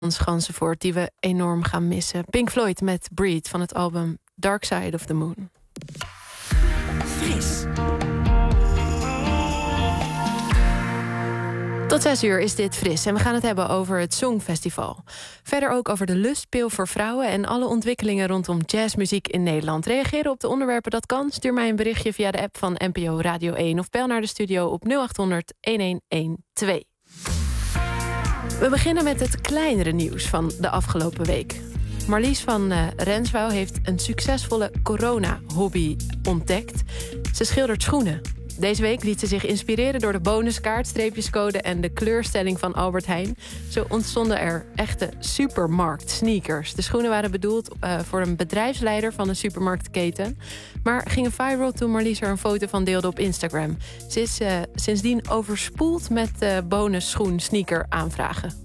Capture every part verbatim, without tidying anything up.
Ganzenvoort die we enorm gaan missen. Pink Floyd met Breathe van het album Dark Side of the Moon. Fris. Tot zes uur is dit Fris en we gaan het hebben over het Songfestival. Verder ook over de lustpil voor vrouwen en alle ontwikkelingen rondom jazzmuziek in Nederland. Reageren op de onderwerpen, dat kan. Stuur mij een berichtje via de app van N P O Radio één of bel naar de studio op nul acht honderd elf twaalf. We beginnen met het kleinere nieuws van de afgelopen week. Marlies van uh, Renswouw heeft een succesvolle corona-hobby ontdekt. Ze schildert schoenen. Deze week liet ze zich inspireren door de bonuskaart, streepjescode en de kleurstelling van Albert Heijn. Zo ontstonden er echte supermarkt-sneakers. De schoenen waren bedoeld uh, voor een bedrijfsleider van een supermarktketen, maar gingen viral toen Marlies er een foto van deelde op Instagram. Ze is uh, sindsdien overspoeld met uh, bonus-schoen-sneaker aanvragen.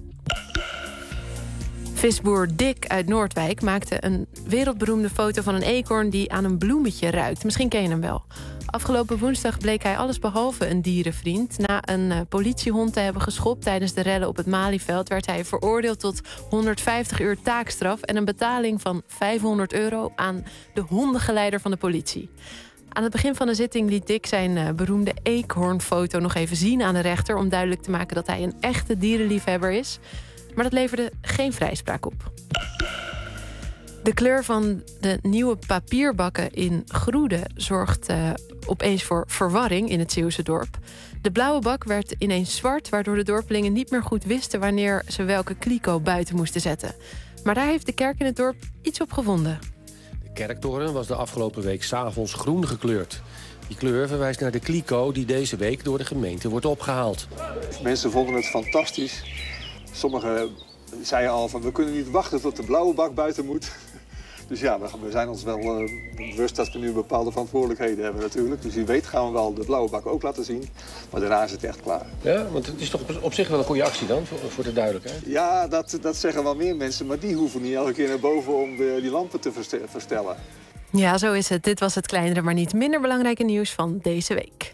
Visboer Dick uit Noordwijk maakte een wereldberoemde foto van een eekhoorn die aan een bloemetje ruikt. Misschien ken je hem wel. Afgelopen woensdag bleek hij allesbehalve een dierenvriend. Na een uh, politiehond te hebben geschopt tijdens de rellen op het Malieveld werd hij veroordeeld tot honderdvijftig uur taakstraf en een betaling van vijfhonderd euro aan de hondengeleider van de politie. Aan het begin van de zitting liet Dick zijn uh, beroemde eekhoornfoto nog even zien aan de rechter om duidelijk te maken dat hij een echte dierenliefhebber is. Maar dat leverde geen vrijspraak op. De kleur van de nieuwe papierbakken in Groede zorgt uh, opeens voor verwarring in het Zeeuwse dorp. De blauwe bak werd ineens zwart, waardoor de dorpelingen niet meer goed wisten wanneer ze welke kliko buiten moesten zetten. Maar daar heeft de kerk in het dorp iets op gevonden. De kerktoren was de afgelopen week 's avonds groen gekleurd. Die kleur verwijst naar de kliko die deze week door de gemeente wordt opgehaald. Mensen vonden het fantastisch. Sommigen zeiden al van we kunnen niet wachten tot de blauwe bak buiten moet. Dus ja, we zijn ons wel uh, bewust dat we nu bepaalde verantwoordelijkheden hebben natuurlijk. Dus wie weet gaan we wel de blauwe bak ook laten zien. Maar daarna is het echt klaar. Ja, want het is toch op zich wel een goede actie dan, voor, voor de duidelijkheid? Ja, dat, dat zeggen wel meer mensen. Maar die hoeven niet elke keer naar boven om de, die lampen te verstellen. Ja, zo is het. Dit was het kleinere, maar niet minder belangrijke nieuws van deze week.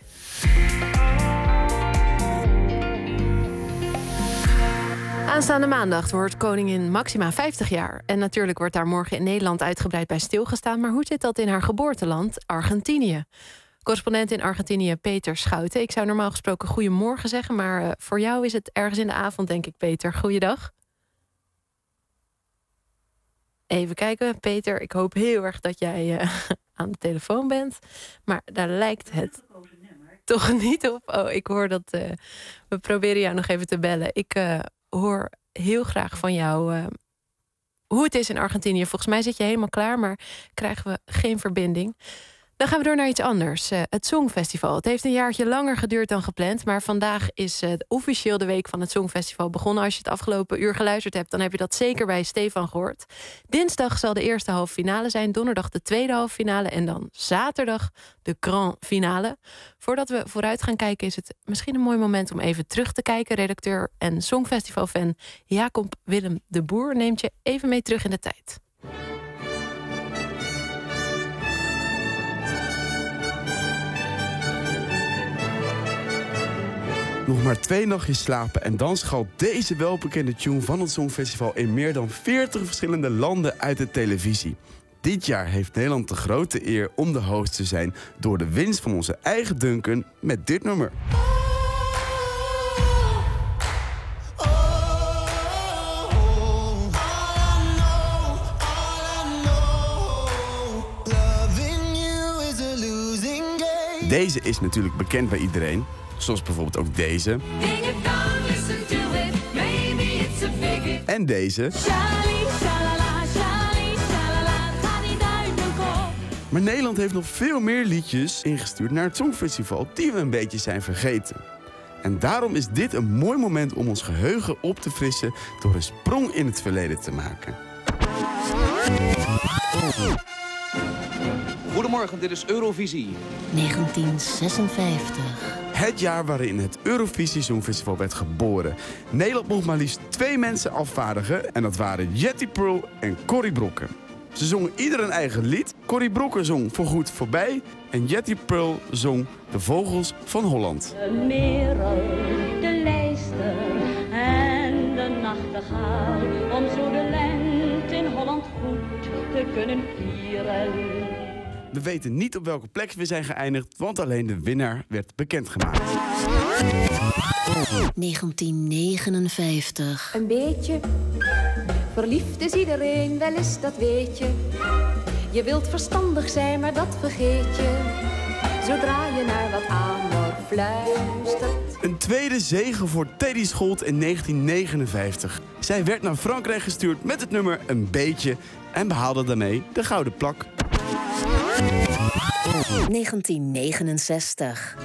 Aanstaande maandag wordt koningin Maxima vijftig jaar. En natuurlijk wordt daar morgen in Nederland uitgebreid bij stilgestaan. Maar hoe zit dat in haar geboorteland, Argentinië? Correspondent in Argentinië, Peter Schouten. Ik zou normaal gesproken goedemorgen zeggen, maar uh, voor jou is het ergens in de avond, denk ik, Peter. Goeiedag. Even kijken, Peter. Ik hoop heel erg dat jij uh, aan de telefoon bent. Maar daar lijkt het toch niet op. Oh, ik hoor dat... Uh, we proberen jou nog even te bellen. Ik... Uh, hoor heel graag van jou uh, hoe het is in Argentinië. Volgens mij zit je helemaal klaar, maar krijgen we geen verbinding. Dan gaan we door naar iets anders. Uh, het Songfestival. Het heeft een jaartje langer geduurd dan gepland, maar vandaag is uh, officieel de week van het Songfestival begonnen. Als je het afgelopen uur geluisterd hebt, dan heb je dat zeker bij Stefan gehoord. Dinsdag zal de eerste halve finale zijn, donderdag de tweede halve finale en dan zaterdag de grand finale. Voordat we vooruit gaan kijken is het misschien een mooi moment om even terug te kijken. Redacteur en Songfestival-fan Jacob Willem de Boer neemt je even mee terug in de tijd. Nog maar twee nachtjes slapen en dan schalt deze welbekende tune van het Songfestival in meer dan veertig verschillende landen uit de televisie. Dit jaar heeft Nederland de grote eer om de host te zijn door de winst van onze eigen Duncan met dit nummer. Deze is natuurlijk bekend bij iedereen. Zoals bijvoorbeeld ook deze. En deze. Maar Nederland heeft nog veel meer liedjes ingestuurd naar het Songfestival die we een beetje zijn vergeten. En daarom is dit een mooi moment om ons geheugen op te frissen door een sprong in het verleden te maken. Goedemorgen, dit is Eurovisie. negentien zesenvijftig. Het jaar waarin het Eurovisie Songfestival werd geboren. Nederland mocht maar liefst twee mensen afvaardigen. En dat waren Jetty Pearl en Corrie Brokken. Ze zongen ieder een eigen lied. Corrie Brokken zong Voorgoed Voorbij. En Jetty Pearl zong De Vogels van Holland. De merel, de lijster en de nachtegaal. om zo de lente in Holland goed te kunnen vieren. We weten niet op welke plek we zijn geëindigd, want alleen de winnaar werd bekendgemaakt. negentien negenenvijftig. Een beetje verliefd is iedereen, wel eens, dat weet je. Je wilt verstandig zijn, maar dat vergeet je. Zodra je naar wat amor fluistert. Een tweede zege voor Teddy Scholz in negentien negenenvijftig. Zij werd naar Frankrijk gestuurd met het nummer Een Beetje en behaalde daarmee de gouden plak. negentien negenenzestig.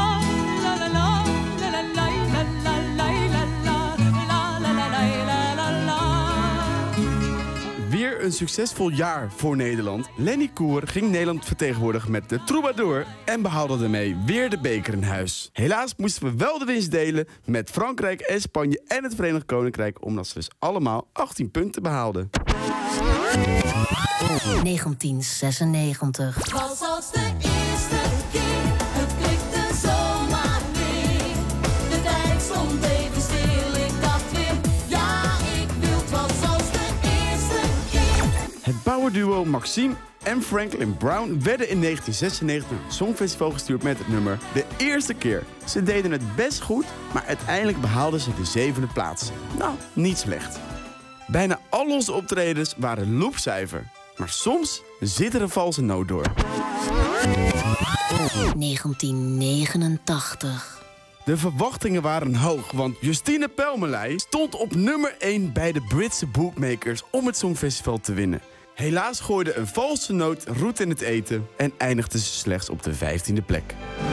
Weer een succesvol jaar voor Nederland. Lenny Koer ging Nederland vertegenwoordigen met de Troubadour en behaalde daarmee weer de beker in huis. Helaas moesten we wel de winst delen met Frankrijk en Spanje en het Verenigd Koninkrijk, omdat ze dus allemaal achttien punten behaalden. negentien zesennegentig. Was als de eerste keer, het klikte zomaar weer. De tijd stond even stil, ik dacht weer, ja ik wil het. Was als de eerste keer. Het bouwerduo Maxime en Franklin Brown werden in negentien zesennegentig naar het Songfestival gestuurd met het nummer De Eerste Keer. Ze deden het best goed, maar uiteindelijk behaalden ze de zevende plaats. Nou, niet slecht. Bijna al onze optredens waren loopcijfer. Maar soms zit er een valse noot door. negentien negenentachtig. De verwachtingen waren hoog, want Justine Pelmelij stond op nummer één bij de Britse bookmakers om het Songfestival te winnen. Helaas gooide een valse noot roet in het eten en eindigde ze slechts op de vijftiende plek.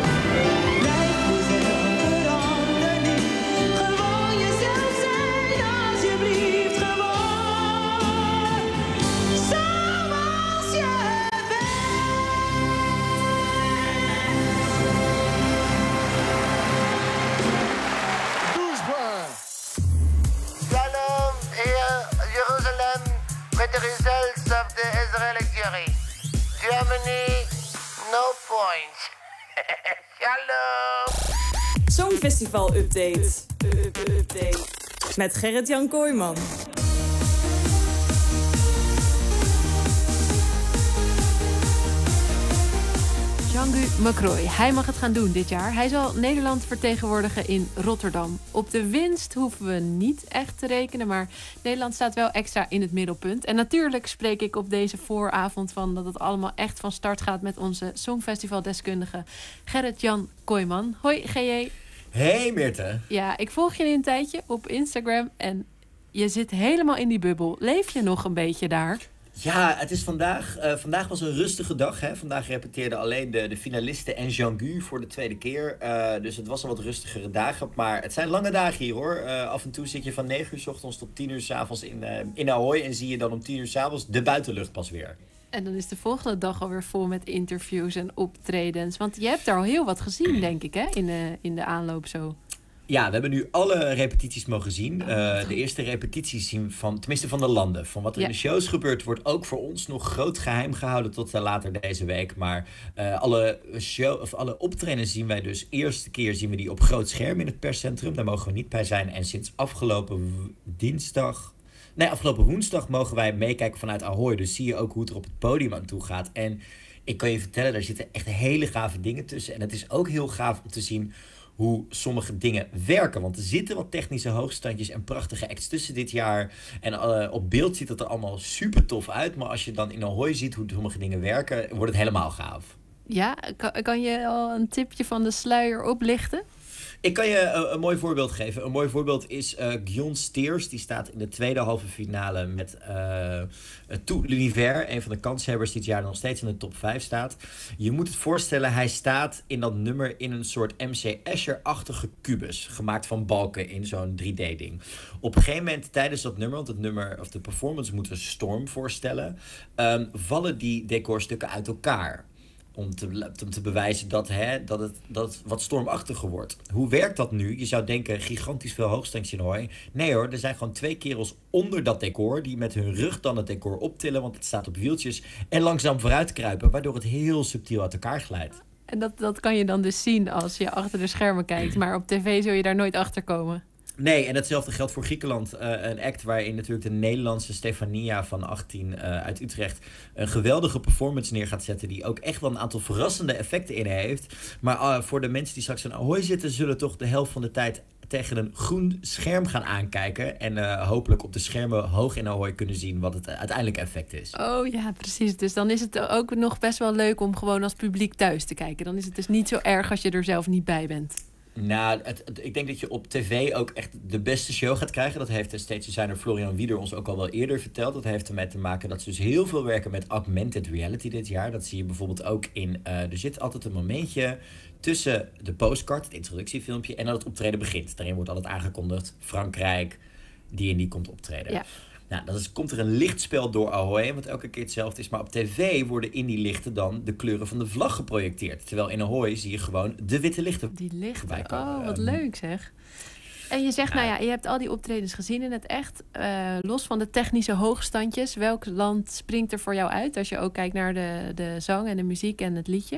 With the results of the Israeli jury. Germany, no points. Shalom. Songfestival update. Update. Met Gerrit-Jan Kooijman. Django McCroy, hij mag het gaan doen dit jaar. Hij zal Nederland vertegenwoordigen in Rotterdam. Op de winst hoeven we niet echt te rekenen, maar Nederland staat wel extra in het middelpunt. En natuurlijk spreek ik op deze vooravond van dat het allemaal echt van start gaat met onze Songfestival-deskundige Gerrit-Jan Kooijman. Hoi G J. Hey Meerte. Ja, ik volg je een tijdje op Instagram en je zit helemaal in die bubbel. Leef je nog een beetje daar? Ja, het is vandaag. Uh, vandaag was een rustige dag. Hè? Vandaag repeteerden alleen de, de finalisten en Django voor de tweede keer. Uh, dus het was een wat rustigere dagen. Maar het zijn lange dagen hier hoor. Uh, af en toe zit je van negen uur 's ochtends tot tien uur 's avonds in, uh, in Ahoy. En zie je dan om tien uur 's avonds de buitenlucht pas weer. En dan is de volgende dag alweer vol met interviews en optredens. Want je hebt daar al heel wat gezien, denk ik, hè? In de, in de aanloop zo. Ja, we hebben nu alle repetities mogen zien. Uh, de eerste repetities zien van, tenminste van de landen. Van wat er ja. in de shows gebeurt, wordt ook voor ons nog groot geheim gehouden tot uh, later deze week. Maar uh, alle, show, of alle optredens zien wij dus. Eerste keer zien we die op groot scherm in het perscentrum. Daar mogen we niet bij zijn. En sinds afgelopen dinsdag... Nee, afgelopen woensdag mogen wij meekijken vanuit Ahoy. Dus zie je ook hoe het er op het podium aan toe gaat. En ik kan je vertellen, daar zitten echt hele gave dingen tussen. En het is ook heel gaaf om te zien hoe sommige dingen werken. Want er zitten wat technische hoogstandjes en prachtige acts tussen dit jaar. En uh, op beeld ziet het er allemaal super tof uit. Maar als je dan in Ahoy ziet hoe sommige dingen werken, wordt het helemaal gaaf. Ja, kan, kan je al een tipje van de sluier oplichten? Ik kan je uh, een mooi voorbeeld geven. Een mooi voorbeeld is uh, Guyon Steers. Die staat in de tweede halve finale met uh, Tout l'univers. Een van de kanshebbers die dit jaar nog steeds in de top vijf staat. Je moet het voorstellen, hij staat in dat nummer in een soort M C Escher-achtige kubus. Gemaakt van balken in zo'n drie D-ding. Op een gegeven moment tijdens dat nummer, want het nummer of de performance moeten we Storm voorstellen. Um, vallen die decorstukken uit elkaar. Om te, om te bewijzen dat, hè, dat, het, dat het wat stormachtiger wordt. Hoe werkt dat nu? Je zou denken, gigantisch veel hoogstandjes in Ahoy. Nee hoor, er zijn gewoon twee kerels onder dat decor die met hun rug dan het decor optillen, want het staat op wieltjes, en langzaam vooruit kruipen, waardoor het heel subtiel uit elkaar glijdt. En dat, dat kan je dan dus zien als je achter de schermen kijkt. Maar op tv zul je daar nooit achter komen. Nee, en hetzelfde geldt voor Griekenland. Uh, een act waarin natuurlijk de Nederlandse Stefania van achttien uh, uit Utrecht een geweldige performance neer gaat zetten, die ook echt wel een aantal verrassende effecten in heeft. Maar uh, voor de mensen die straks aan Ahoy zitten, zullen toch de helft van de tijd tegen een groen scherm gaan aankijken. En uh, hopelijk op de schermen hoog in Ahoy kunnen zien wat het uiteindelijke effect is. Oh ja, precies. Dus dan is het ook nog best wel leuk om gewoon als publiek thuis te kijken. Dan is het dus niet zo erg als je er zelf niet bij bent. Nou, het, het, ik denk dat je op tv ook echt de beste show gaat krijgen. Dat heeft de stage designer Florian Wieder ons ook al wel eerder verteld. Dat heeft ermee te maken dat ze dus heel veel werken met augmented reality dit jaar. Dat zie je bijvoorbeeld ook in... Uh, er zit altijd een momentje tussen de postcard, het introductiefilmpje, en dat het optreden begint. Daarin wordt altijd aangekondigd, Frankrijk, die en die komt optreden. Ja. Nou, dan is, komt er een lichtspel door Ahoy, wat elke keer hetzelfde is. Maar op tv worden in die lichten dan de kleuren van de vlag geprojecteerd. Terwijl in Ahoy zie je gewoon de witte lichten. Die lichten, oh, wat um, leuk zeg. En je zegt, nou ja, je hebt al die optredens gezien in het echt. Uh, los van de technische hoogstandjes, welk land springt er voor jou uit? Als je ook kijkt naar de, de zang en de muziek en het liedje.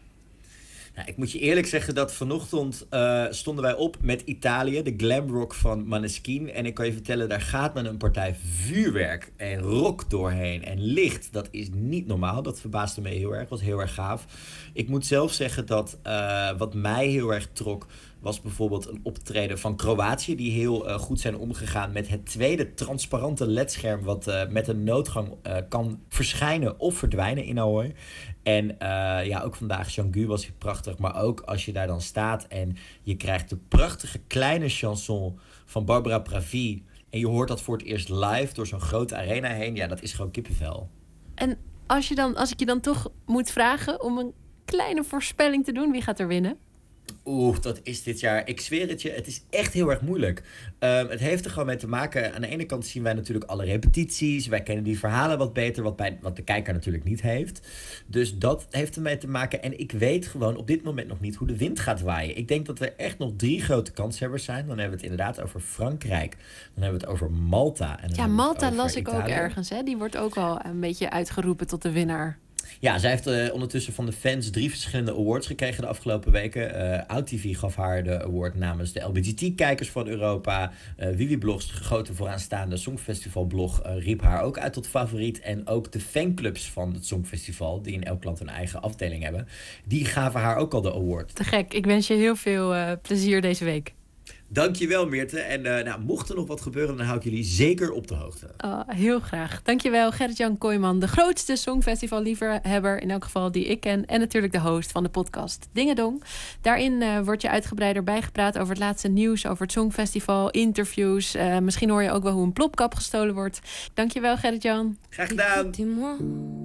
Nou, ik moet je eerlijk zeggen dat vanochtend uh, stonden wij op met Italië, de glamrock van Maneskin. En ik kan je vertellen, daar gaat men een partij vuurwerk en rock doorheen en licht. Dat is niet normaal. Dat verbaasde me heel erg. Was heel erg gaaf. Ik moet zelf zeggen dat uh, wat mij heel erg trok, was bijvoorbeeld een optreden van Kroatië, die heel uh, goed zijn omgegaan met het tweede transparante ledscherm wat uh, met een noodgang uh, kan verschijnen of verdwijnen in Ahoy. En uh, ja, ook vandaag Jean-Gu was prachtig, maar ook als je daar dan staat en je krijgt de prachtige kleine chanson van Barbara Pravi en je hoort dat voor het eerst live door zo'n grote arena heen, ja, dat is gewoon kippenvel. En als, je dan, als ik je dan toch moet vragen om een kleine voorspelling te doen, wie gaat er winnen? Oeh, dat is dit jaar. Ik zweer het je, het is echt heel erg moeilijk. Um, het heeft er gewoon mee te maken. Aan de ene kant zien wij natuurlijk alle repetities. Wij kennen die verhalen wat beter, wat, bij, wat de kijker natuurlijk niet heeft. Dus dat heeft ermee te maken. En ik weet gewoon op dit moment nog niet hoe de wind gaat waaien. Ik denk dat er echt nog drie grote kanshebbers zijn. Dan hebben we het inderdaad over Frankrijk. Dan hebben we het over Malta. En dan ja, Malta las ik Italië. ook ergens. Hè? Die wordt ook al een beetje uitgeroepen tot de winnaar. Ja, zij heeft uh, ondertussen van de fans drie verschillende awards gekregen de afgelopen weken. Uh, OutTV gaf haar de award namens de L G B T-kijkers van Europa. Uh, Wiwi Blogs, de grote vooraanstaande Songfestivalblog, uh, riep haar ook uit tot favoriet. En ook de fanclubs van het Songfestival, die in elk land een eigen afdeling hebben, die gaven haar ook al de award. Te gek. Ik wens je heel veel uh, plezier deze week. Dankjewel, Meerte. En uh, nou, mocht er nog wat gebeuren, dan hou ik jullie zeker op de hoogte. Oh, heel graag. Dankjewel, Gerrit-Jan Kooijman, de grootste Songfestival-liefhebber in elk geval die ik ken. En natuurlijk de host van de podcast Dingedong. Daarin uh, wordt je uitgebreider bijgepraat over het laatste nieuws, over het Songfestival, interviews. Uh, misschien hoor je ook wel hoe een plopkap gestolen wordt. Dankjewel, Gerrit-Jan. Graag gedaan. Moi,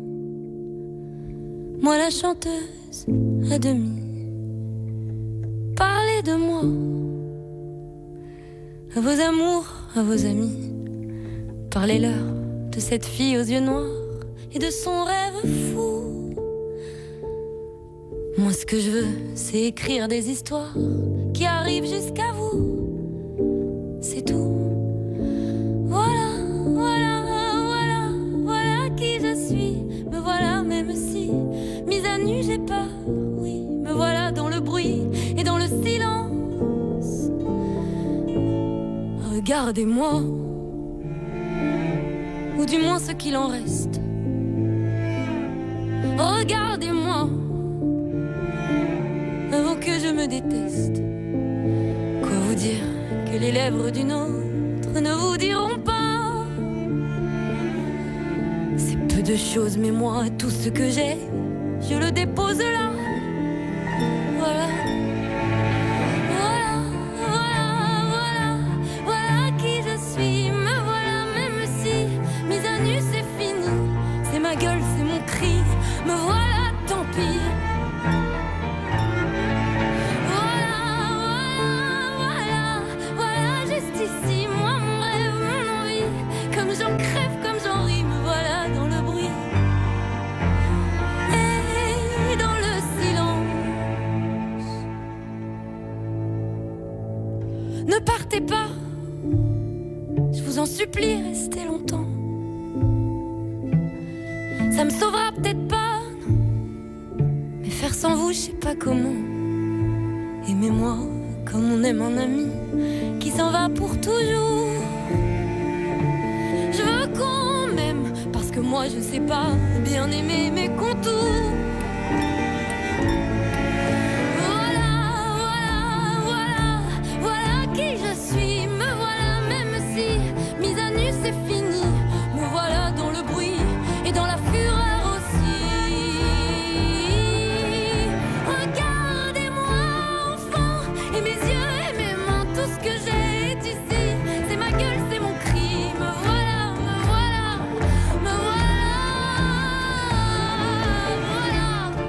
moi la chanteuse à demi. Parlez de moi. À vos amours, à vos amis, parlez-leur de cette fille aux yeux noirs et de son rêve fou. Moi, ce que je veux, c'est écrire des histoires qui arrivent jusqu'à vous. C'est tout. Voilà, voilà, voilà, voilà qui je suis. Me voilà, même si, mise à nu, j'ai peur. Oui, me voilà dans le bruit et dans le silence. Regardez-moi, ou du moins ce qu'il en reste. Regardez-moi, avant que je me déteste. Quoi vous dire que les lèvres d'une autre ne vous diront pas? C'est peu de choses, mais moi, tout ce que j'ai, je le dépose là. Voilà. Ma gueule, c'est mon cri, me voilà, tant pis. Voilà, voilà, voilà, voilà, juste ici, moi, mon rêve, mon envie. Comme j'en crève, comme j'en ris, me voilà dans le bruit. Et dans le silence. Ne partez pas, je vous en supplie, restez longtemps. Ça me sauvera peut-être pas, non. Mais faire sans vous, je sais pas comment. Aimez-moi comme on aime un ami. qui s'en va pour toujours. Je veux qu'on m'aime parce que moi je sais pas bien aimer mes contours. Voilà, voilà, voilà, voilà qui je suis. Me voilà même si mise à nu c'est fini. Me voilà dans le bruit et dans la fureur aussi. Regardez-moi enfant et mes yeux et mes mains, tout ce que j'ai est ici. C'est ma gueule, c'est mon cri. Me voilà, me voilà, me voilà, voilà,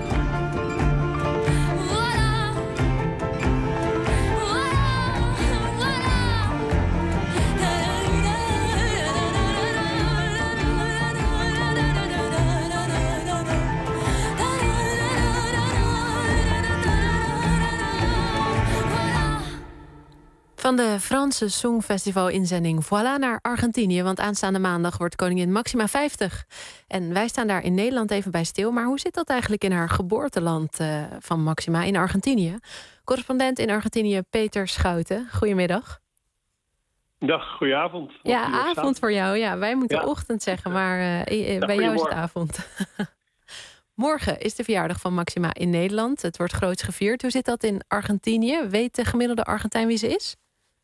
Van de Franse Songfestival-inzending Voilà naar Argentinië. Want aanstaande maandag wordt koningin Maxima vijftig. En wij staan daar in Nederland even bij stil. Maar hoe zit dat eigenlijk in haar geboorteland uh, van Maxima in Argentinië? Correspondent in Argentinië Peter Schouten. Goedemiddag. Dag, goedenavond. Ja, avond voor jou. Ja, wij moeten ja. ochtend zeggen, maar uh, ja, bij jou is het avond. Morgen is de verjaardag van Maxima in Nederland. Het wordt groots gevierd. Hoe zit dat in Argentinië? Weet de gemiddelde Argentijn wie ze is?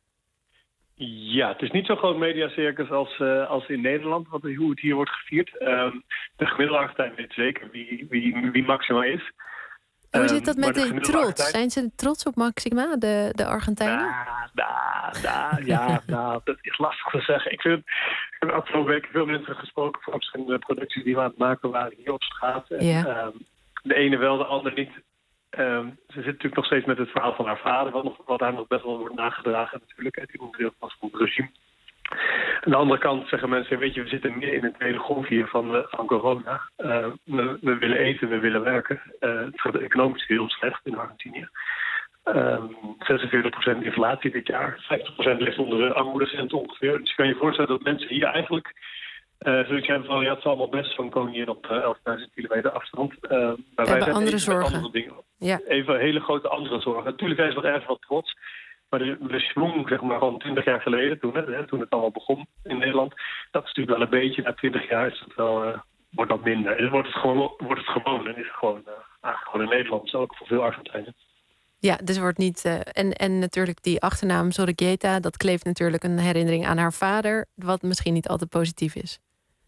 Ja, het is niet zo'n groot mediacircus als, uh, als in Nederland, wat, hoe het hier wordt gevierd. Um, de gemiddelde Argentijn weet zeker wie, wie, wie Maxima is. Hoe um, zit dat met de, de trots? Argentijn... Zijn ze trots op Maxima, de, de Argentijnen? Da, da, da, ja, nou, dat is lastig te zeggen. Ik, vind, ik heb de afgelopen weken veel mensen gesproken voor verschillende producties die we aan het maken waren hier op straat. En, ja. um, de ene wel, de ander niet. Um, ze zit natuurlijk nog steeds met het verhaal van haar vader, wat, nog, wat daar nog best wel wordt nagedragen natuurlijk. Die onderdeel was van het regime. Aan de andere kant zeggen mensen, weet je, we zitten meer in een tweede golf hier van, uh, van corona. Uh, we, we willen eten, we willen werken. Uh, het gaat economisch heel slecht in Argentinië. Um, zesenveertig procent inflatie dit jaar. vijftig procent ligt onder de armoedecent ongeveer. Dus je kan je voorstellen dat mensen hier eigenlijk Uh, zoiets hebben van, ja, het is allemaal best van koningin op uh, elfduizend kilometer afstand. Uh, maar wij hebben zijn andere zorgen. Andere dingen. Ja. Even hele grote andere zorgen. Natuurlijk zijn ze nog ergens wat trots. Maar de, de schwung, zeg maar, van twintig jaar geleden, toen, hè, toen het allemaal begon in Nederland, dat is natuurlijk wel een beetje, na twintig jaar is het wel, uh, wordt dat minder. En wordt het gewoon, wordt het gewoon en is het gewoon, uh, ah, gewoon in Nederland, zo ook voor veel Argentijnen. Ja, dus wordt niet. Uh, en, en natuurlijk die achternaam Zorreguieta, dat kleeft natuurlijk een herinnering aan haar vader, wat misschien niet altijd positief is.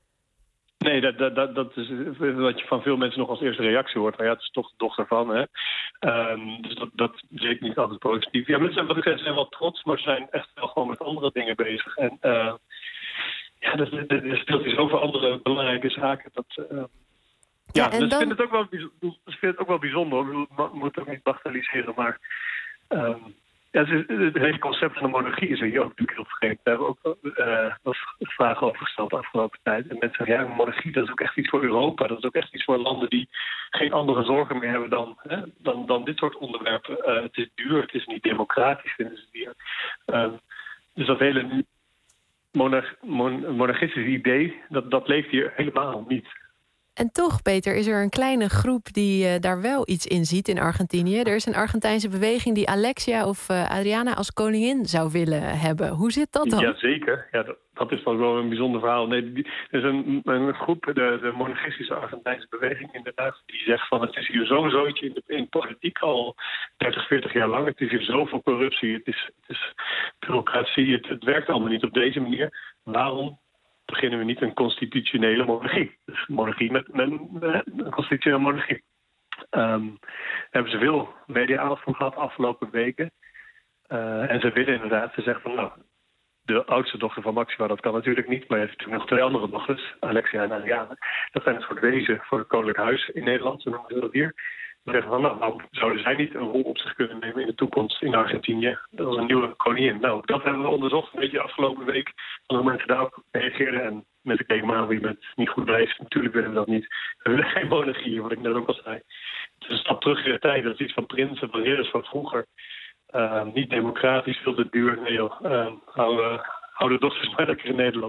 Nee, dat, dat, dat, dat is wat je van veel mensen nog als eerste reactie hoort. Maar ja, het is toch de dochter van, hè. Um, dus dat, dat is zeker niet altijd positief. Ja, mensen wat ik zei, zijn wel trots, maar ze zijn echt wel gewoon met andere dingen bezig. En uh, ja, er, er speelt hier zoveel andere belangrijke zaken. Dat, uh, ja, ja en dus dan... ik vind het ook wel, ik vind het ook wel bijzonder. Ik bedoel, ik moet het ook niet bagatelliseren, maar Um, ja, het, het hele concept van de monarchie is er hier ook natuurlijk heel vergeten. Daar hebben we ook uh, wat vragen over gesteld de afgelopen tijd. En mensen zeggen, ja, monarchie, dat is ook echt iets voor Europa. Dat is ook echt iets voor landen die geen andere zorgen meer hebben dan, hè, dan, dan dit soort onderwerpen. Uh, het is duur, het is niet democratisch, vinden ze hier. Uh, dus dat hele monarch, mon, monarchistische idee, dat, dat leeft hier helemaal niet. En toch, Peter, is er een kleine groep die uh, daar wel iets in ziet in Argentinië. Er is een Argentijnse beweging die Alexia of uh, Adriana als koningin zou willen hebben. Hoe zit dat dan? Jazeker, ja, dat, dat is wel een bijzonder verhaal. Nee, die, er is een, een groep, de, de monarchistische Argentijnse beweging inderdaad, die zegt van het is hier zo'n zootje in de in politiek al dertig, veertig jaar lang. Het is hier zoveel corruptie, het is, het is bureaucratie, het, het werkt allemaal niet op deze manier. Waarom beginnen we niet een constitutionele monarchie? Dus een monarchie met, met een constitutionele monarchie. Um, daar hebben ze veel media-aandacht voor gehad afgelopen weken. Uh, en ze willen inderdaad, ze zeggen van nou, de oudste dochter van Maxima, dat kan natuurlijk niet, maar je hebt natuurlijk nog twee andere dochters, Alexia en Adriana. Dat zijn een soort wezen voor het koninklijk huis in Nederland, zo noemen ze dat hier. We zeggen van, nou, waarom zouden zij niet een rol op zich kunnen nemen in de toekomst in Argentinië? Dat is een nieuwe koningin. Nou, dat hebben we onderzocht een beetje de afgelopen week. Van mensen daarop reageerden en mensen keken maar wie met niet goed leeft. Natuurlijk willen we dat niet. We willen geen monarchie, wat ik net ook al zei. Het is een stap terug in de tijd. Dat is iets van prinsen, van ridders van vroeger. Uh, niet democratisch, veel te duur. Nee joh, uh, hou, uh, hou de dochters maar lekker in Nederland.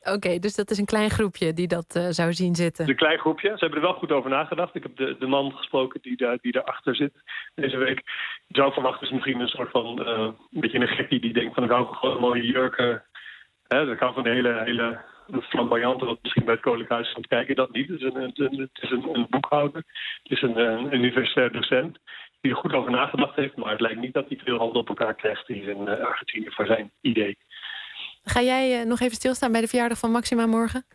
Oké, okay, dus dat is een klein groepje die dat uh, zou zien zitten. Het is een klein groepje. Ze hebben er wel goed over nagedacht. Ik heb de, de man gesproken die, daar, die daarachter zit deze week. Je zou verwachten is misschien een soort van... Uh, een beetje een gekkie die denkt van... ik hou gewoon een mooie jurken. Hè, ik hou van de hele... hele flamboyante, wat misschien bij het Koninklijk Huis gaat kijken, dat niet. Het is een, een, het is een, een boekhouder, het is een, een universitair docent die er goed over nagedacht heeft, maar het lijkt niet dat hij veel handen op elkaar krijgt hier in uh, Argentinië voor zijn idee. Ga jij uh, nog even stilstaan bij de verjaardag van Maxima morgen?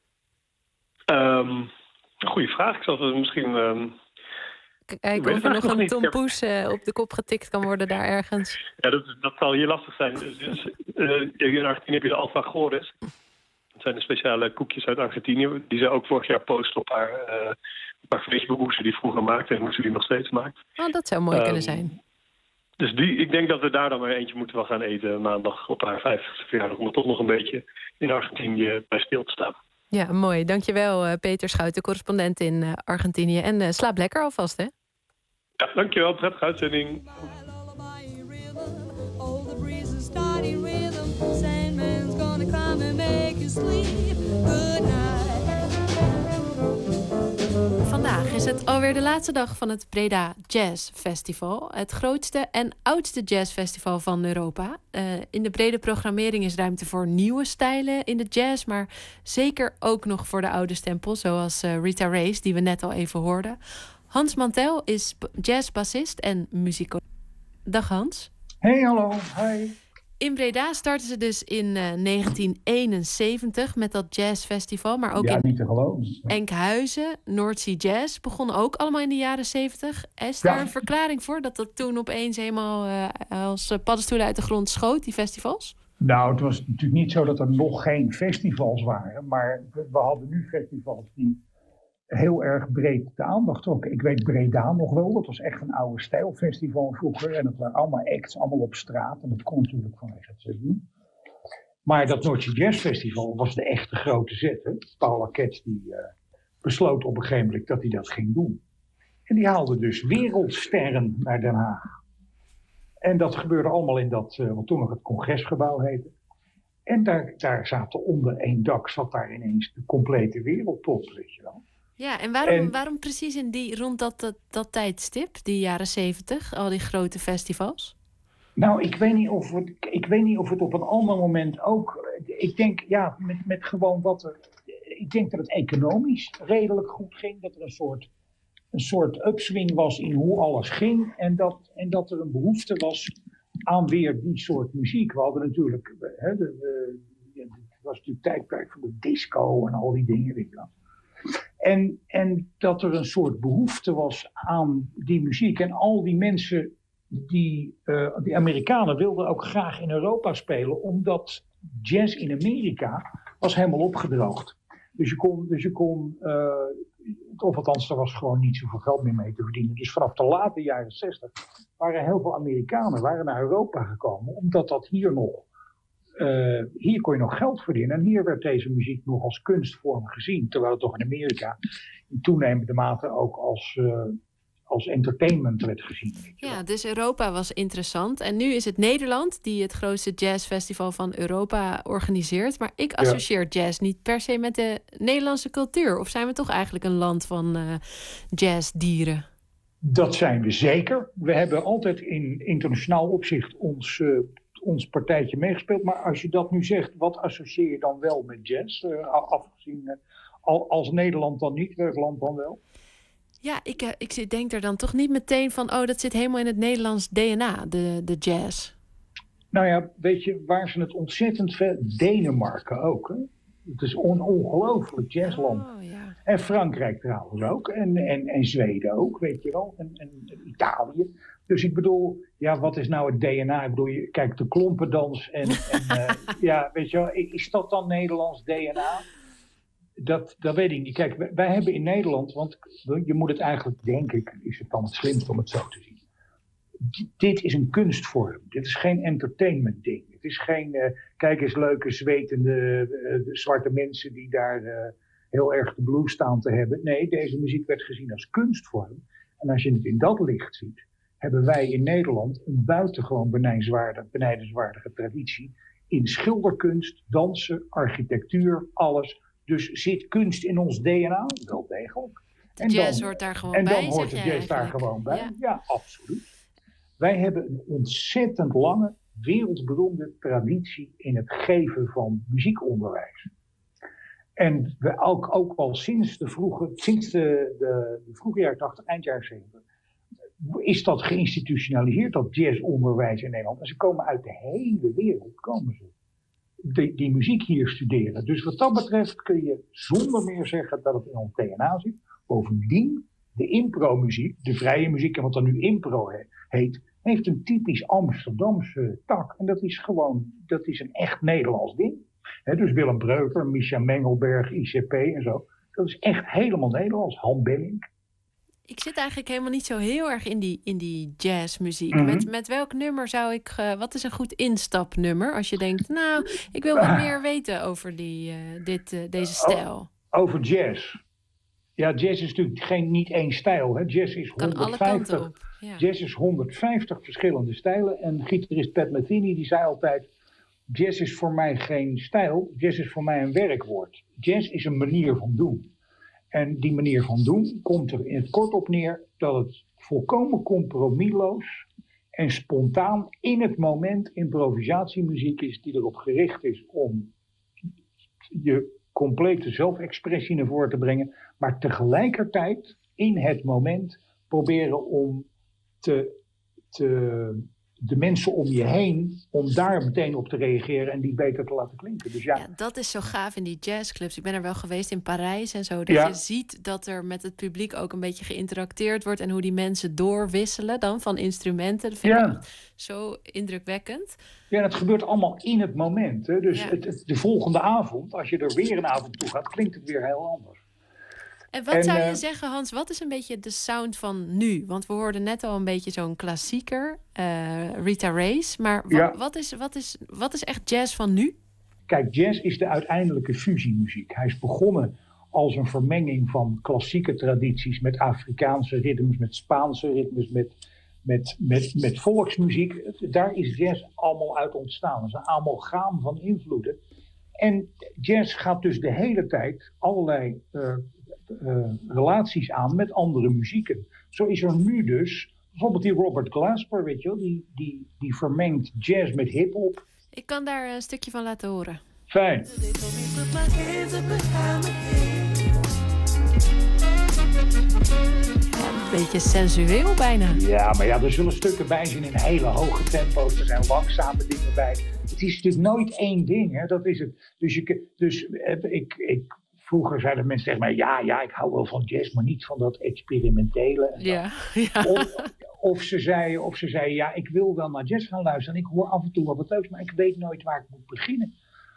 Um, goeie vraag. Ik zal het misschien... Um, Kijken of er nog een Tom Poes uh, op de kop getikt kan worden daar ergens. Ja, dat, dat zal hier lastig zijn. Dus, dus, uh, in Argentinië heb je de alfajores. Dat zijn de speciale koekjes uit Argentinië. Die ze ook vorig jaar post op haar, uh, op haar Facebook, hoe ze die vroeger maakte en hoe ze die nog steeds maakt. Oh, dat zou mooi um, kunnen zijn. Dus die, ik denk dat we daar dan maar eentje moeten wel gaan eten maandag op haar vijftigste verjaardag. Om er toch nog een beetje in Argentinië bij stil te staan. Ja, mooi. Dankjewel uh, Peter Schouten, correspondent in uh, Argentinië. En uh, slaap lekker alvast, hè? Ja, dankjewel. Prettige uitzending. Vandaag is het alweer de laatste dag van het Breda Jazz Festival. Het grootste en oudste jazzfestival van Europa. Uh, in de brede programmering is ruimte voor nieuwe stijlen in de jazz, maar zeker ook nog voor de oude stempel, zoals uh, Rita Reis, die we net al even hoorden. Hans Mantel is jazzbassist en muzikant. Dag Hans. Hey, hallo. Hi. In Breda starten ze dus in uh, negentien eenenzeventig met dat jazzfestival. Maar ook ja, in niet te geloven. Enkhuizen, Noordzee Jazz, begonnen ook allemaal in de jaren zeventig. Is daar ja. een verklaring voor dat dat toen opeens helemaal uh, als paddenstoelen uit de grond schoot, die festivals? Nou, het was natuurlijk niet zo dat er nog geen festivals waren. Maar we, we hadden nu festivals die heel erg breed de aandacht trokken. Ik weet Breda nog wel, dat was echt een oude stijlfestival vroeger. En dat waren allemaal acts, allemaal op straat. En dat kon natuurlijk vanwege het seizoen. Maar dat Noordzee Jazz Festival was de echte grote zet. Hè? Paul Arquette die uh, besloot op een gegeven moment dat hij dat ging doen. En die haalde dus wereldsterren naar Den Haag. En dat gebeurde allemaal in dat, uh, wat toen nog het Congresgebouw heette. En daar, daar zaten onder één dak, zat daar ineens de complete wereldtop, weet je wel. Ja, en waarom, en waarom precies in die, rond dat, dat, dat tijdstip, die jaren zeventig, al die grote festivals? Nou, ik weet niet of het, ik weet niet of het op een ander moment ook... Ik denk, ja, met, met gewoon wat er... Ik denk dat het economisch redelijk goed ging. Dat er een soort, een soort upswing was in hoe alles ging. En dat, en dat er een behoefte was aan weer die soort muziek. We hadden natuurlijk... Hè, de, de, het was natuurlijk tijdperk van de disco en al die dingen, weet je wel. En, en dat er een soort behoefte was aan die muziek. En al die mensen, die, uh, die Amerikanen wilden ook graag in Europa spelen. Omdat jazz in Amerika was helemaal opgedroogd. Dus je kon, dus je kon uh, of althans, er was gewoon niet zoveel geld meer mee te verdienen. Dus vanaf de late jaren zestig waren heel veel Amerikanen waren naar Europa gekomen. Omdat dat hier nog... Uh, hier kon je nog geld verdienen en hier werd deze muziek nog als kunstvorm gezien. Terwijl het toch in Amerika in toenemende mate ook als, uh, als entertainment werd gezien. Ja, dus Europa was interessant. En nu is het Nederland die het grootste jazzfestival van Europa organiseert. Maar ik associeer ja. jazz niet per se met de Nederlandse cultuur. Of zijn we toch eigenlijk een land van uh, jazzdieren? Dat zijn we zeker. We hebben altijd in internationaal opzicht ons... Uh, ons partijtje meegespeeld. Maar als je dat nu zegt, wat associeer je dan wel met jazz? Uh, afgezien, uh, als Nederland dan niet, welk land dan wel? Ja, ik, uh, ik denk er dan toch niet meteen van... oh, dat zit helemaal in het Nederlands D N A, de, de jazz. Nou ja, weet je, waar ze het ontzettend veel... Denemarken ook, hè? Het is een ongelooflijk jazzland. Oh, ja. En Frankrijk trouwens ook. En, en, en Zweden ook, weet je wel. En, en, en Italië. Dus ik bedoel, ja, wat is nou het D N A? Ik bedoel, je kijkt de klompendans en, en uh, ja, weet je wel, is dat dan Nederlands D N A? Dat, dat weet ik niet. Kijk, wij, wij hebben in Nederland, want je moet het eigenlijk, denk ik, is het dan het slimst om het zo te zien. D- dit is een kunstvorm. Dit is geen entertainment ding. Het is geen, uh, kijk eens, leuke, zwetende, uh, zwarte mensen die daar uh, heel erg de blues staan te hebben. Nee, deze muziek werd gezien als kunstvorm. En als je het in dat licht ziet, hebben wij in Nederland een buitengewoon benijdenswaardige, benijdenswaardige traditie in schilderkunst, dansen, architectuur, alles. Dus zit kunst in ons D N A? Wel degelijk. De jazz hoort daar gewoon en bij, dan hoort de zeg jazz jij daar eigenlijk. gewoon bij. Ja. Ja, absoluut. Wij hebben een ontzettend lange, wereldberoemde traditie in het geven van muziekonderwijs. En we ook, ook al sinds de vroege, sinds de, de, de vroege jaren tachtig, eind jaren zeventig, is dat geïnstitutionaliseerd, dat jazzonderwijs in Nederland. En ze komen uit de hele wereld, komen ze. Die, die muziek hier studeren. Dus wat dat betreft kun je zonder meer zeggen dat het in ons D N A zit. Bovendien, de impro-muziek, de vrije muziek, en wat dan nu impro he, heet, heeft een typisch Amsterdamse tak. En dat is gewoon, dat is een echt Nederlands ding. He, dus Willem Breuker, Misha Mengelberg, I C P en zo. Dat is echt helemaal Nederlands. Han Belling. Ik zit eigenlijk helemaal niet zo heel erg in die, in die jazzmuziek. Mhm. Met, met welk nummer zou ik... Uh, wat is een goed instapnummer? Als je denkt, nou, ik wil wat meer weten over die, uh, dit, uh, deze stijl. Over jazz. Ja, jazz is natuurlijk geen, niet één stijl. Hè. Jazz is Kan alle honderdvijftig, kanten op. Ja. Jazz is honderdvijftig verschillende stijlen. En gitarist Pat Metheny die zei altijd, jazz is voor mij geen stijl. Jazz is voor mij een werkwoord. Jazz is een manier van doen. En die manier van doen komt er in het kort op neer dat het volkomen compromisloos en spontaan in het moment improvisatiemuziek is die erop gericht is om je complete zelfexpressie naar voren te brengen, maar tegelijkertijd in het moment proberen om te, te, de mensen om je heen, om daar meteen op te reageren en die beter te laten klinken. Dus ja, Ja, dat is zo gaaf in die jazzclubs. Ik ben er wel geweest in Parijs en zo. Dat Ja. je ziet dat er met het publiek ook een beetje geïnteracteerd wordt. En hoe die mensen doorwisselen dan van instrumenten. Dat vind Ja. ik echt zo indrukwekkend. Ja, dat gebeurt allemaal in het moment. Hè. Dus Ja. het, het- de volgende avond, als je er weer een avond toe gaat, klinkt het weer heel anders. En wat En, zou je eh, zeggen, Hans? Wat is een beetje de sound van nu? Want we hoorden net al een beetje zo'n klassieker. eh, Rita Reis. Maar wa- Ja. wat, is, wat, is, wat is echt jazz van nu? Kijk, jazz is de uiteindelijke fusiemuziek. Hij is begonnen als een vermenging van klassieke tradities met Afrikaanse ritmes, met Spaanse ritmes, met, met, met, met volksmuziek. Daar is jazz allemaal uit ontstaan. Het is een amalgaam van invloeden. En jazz gaat dus de hele tijd allerlei uh, uh, relaties aan met andere muzieken. Zo is er nu dus bijvoorbeeld die Robert Glasper, weet je wel, die, die, die vermengt jazz met hip-hop. Ik kan daar een stukje van laten horen. Fijn. Een beetje sensueel bijna. Ja, maar ja, er zullen stukken bij zijn in hele hoge tempo's. Er zijn langzame dingen bij. Het is natuurlijk nooit één ding, hè? Dat is het. Dus, je, dus eh, ik, ik, vroeger zeiden mensen tegen mij, ja, ja, ik hou wel van jazz, maar niet van dat experimentele. En Ja, ja. Of, of, ze zei, of ze zei, ja, ik wil wel naar jazz gaan luisteren. En ik hoor af en toe wel wat leuks, maar ik weet nooit waar ik moet beginnen.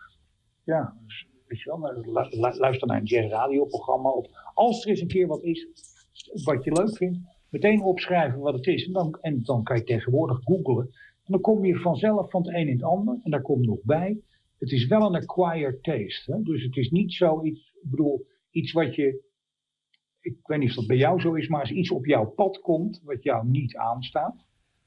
Ja, dus, weet je wel, lu- lu- luister naar een jazzradioprogramma. Of als er eens een keer wat is wat je leuk vindt, meteen opschrijven wat het is. En dan, en dan kan je tegenwoordig googlen. En dan kom je vanzelf van het een in het ander. En daar komt nog bij, het is wel een acquired taste. Hè? Dus het is niet zoiets, ik bedoel, iets wat je, ik weet niet of dat bij jou zo is, maar als iets op jouw pad komt, wat jou niet aanstaat,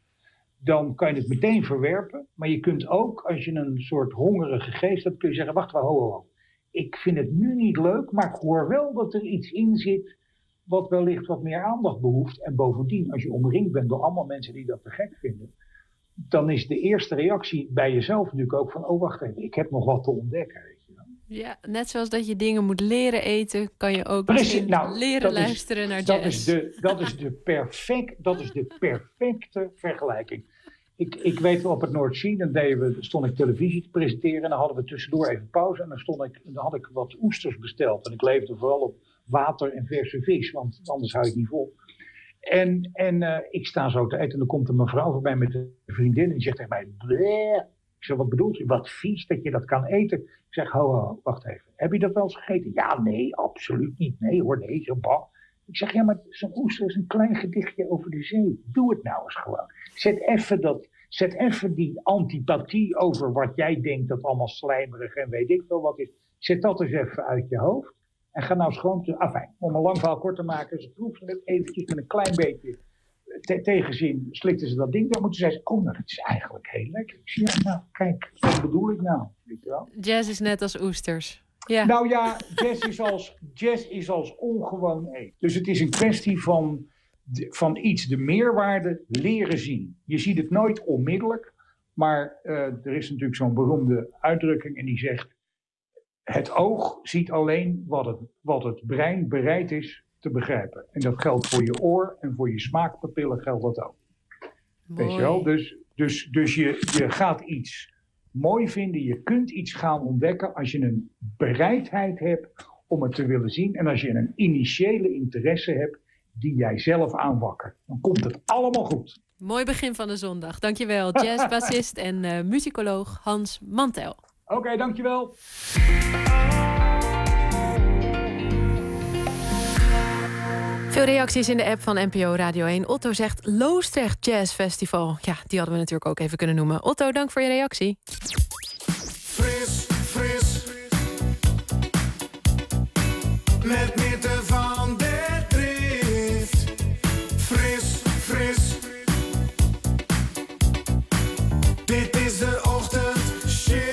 dan kan je het meteen verwerpen. Maar je kunt ook, als je een soort hongerige geest hebt, kun je zeggen, wacht wel, ho, ho, ho. Ik vind het nu niet leuk, maar ik hoor wel dat er iets in zit wat wellicht wat meer aandacht behoeft. En bovendien, als je omringd bent door allemaal mensen die dat te gek vinden, dan is de eerste reactie bij jezelf natuurlijk ook van, oh wacht even, ik heb nog wat te ontdekken. Weet je wel. Ja, net zoals dat je dingen moet leren eten, kan je ook Precies, misschien nou, leren dat is- luisteren naar dat jazz. Is de, dat, is de perfect, dat is de perfecte vergelijking. Ik, ik weet wel, op het Noordzee, dan deden we, stond ik televisie te presenteren en dan hadden we tussendoor even pauze en dan, stond ik, dan had ik wat oesters besteld. En ik leefde vooral op water en verse vis, want anders hou ik niet vol. En, en uh, ik sta zo te eten en dan komt een mevrouw voorbij met een vriendin en die zegt tegen mij, bleh. Ik zeg, wat bedoelt u? Wat vies dat je dat kan eten. Ik zeg, ho, ho, wacht even. Heb je dat wel eens gegeten? Ja, nee, absoluut niet. Nee hoor, nee, zo bang. Ik zeg, ja, maar zo'n oester is een klein gedichtje over de zee. Doe het nou eens gewoon. Zet even dat, zet even die antipathie over wat jij denkt dat allemaal slijmerig en weet ik veel wat is. Zet dat eens even uit je hoofd. En ga nou eens gewoon, te, afijn, om een lang verhaal kort te maken, ze proeven het eventjes met een klein beetje te- tegenzin slikten ze dat ding. Dan moeten ze zeggen, oh, nou, dat is eigenlijk heel lekker. Ik zeg, ja, nou, kijk, wat bedoel ik nou? Weet je wel? Jazz is net als oesters. Ja. Nou ja, jazz is als, jazz is als ongewoon eten. Dus het is een kwestie van, de, van iets, de meerwaarde leren zien. Je ziet het nooit onmiddellijk, maar uh, er is natuurlijk zo'n beroemde uitdrukking en die zegt, het oog ziet alleen wat het, wat het brein bereid is te begrijpen. En dat geldt voor je oor en voor je smaakpapillen geldt dat ook. Mooi. Weet je wel? Dus, dus, dus je, je gaat iets mooi vinden, je kunt iets gaan ontdekken als je een bereidheid hebt om het te willen zien. En als je een initiële interesse hebt die jij zelf aanwakkert. Dan komt het allemaal goed. Mooi begin van de zondag. Dankjewel, jazzbassist en uh, muzikoloog Hans Mantel. Oké, okay, dankjewel. Veel reacties in de app van N P O Radio één. Otto zegt Loosdrecht Jazz Festival. Ja, die hadden we natuurlijk ook even kunnen noemen. Otto, dank voor je reactie. Fris, fris. Met Mitte van der Drift. Fris, fris. Dit is de ochtendshift.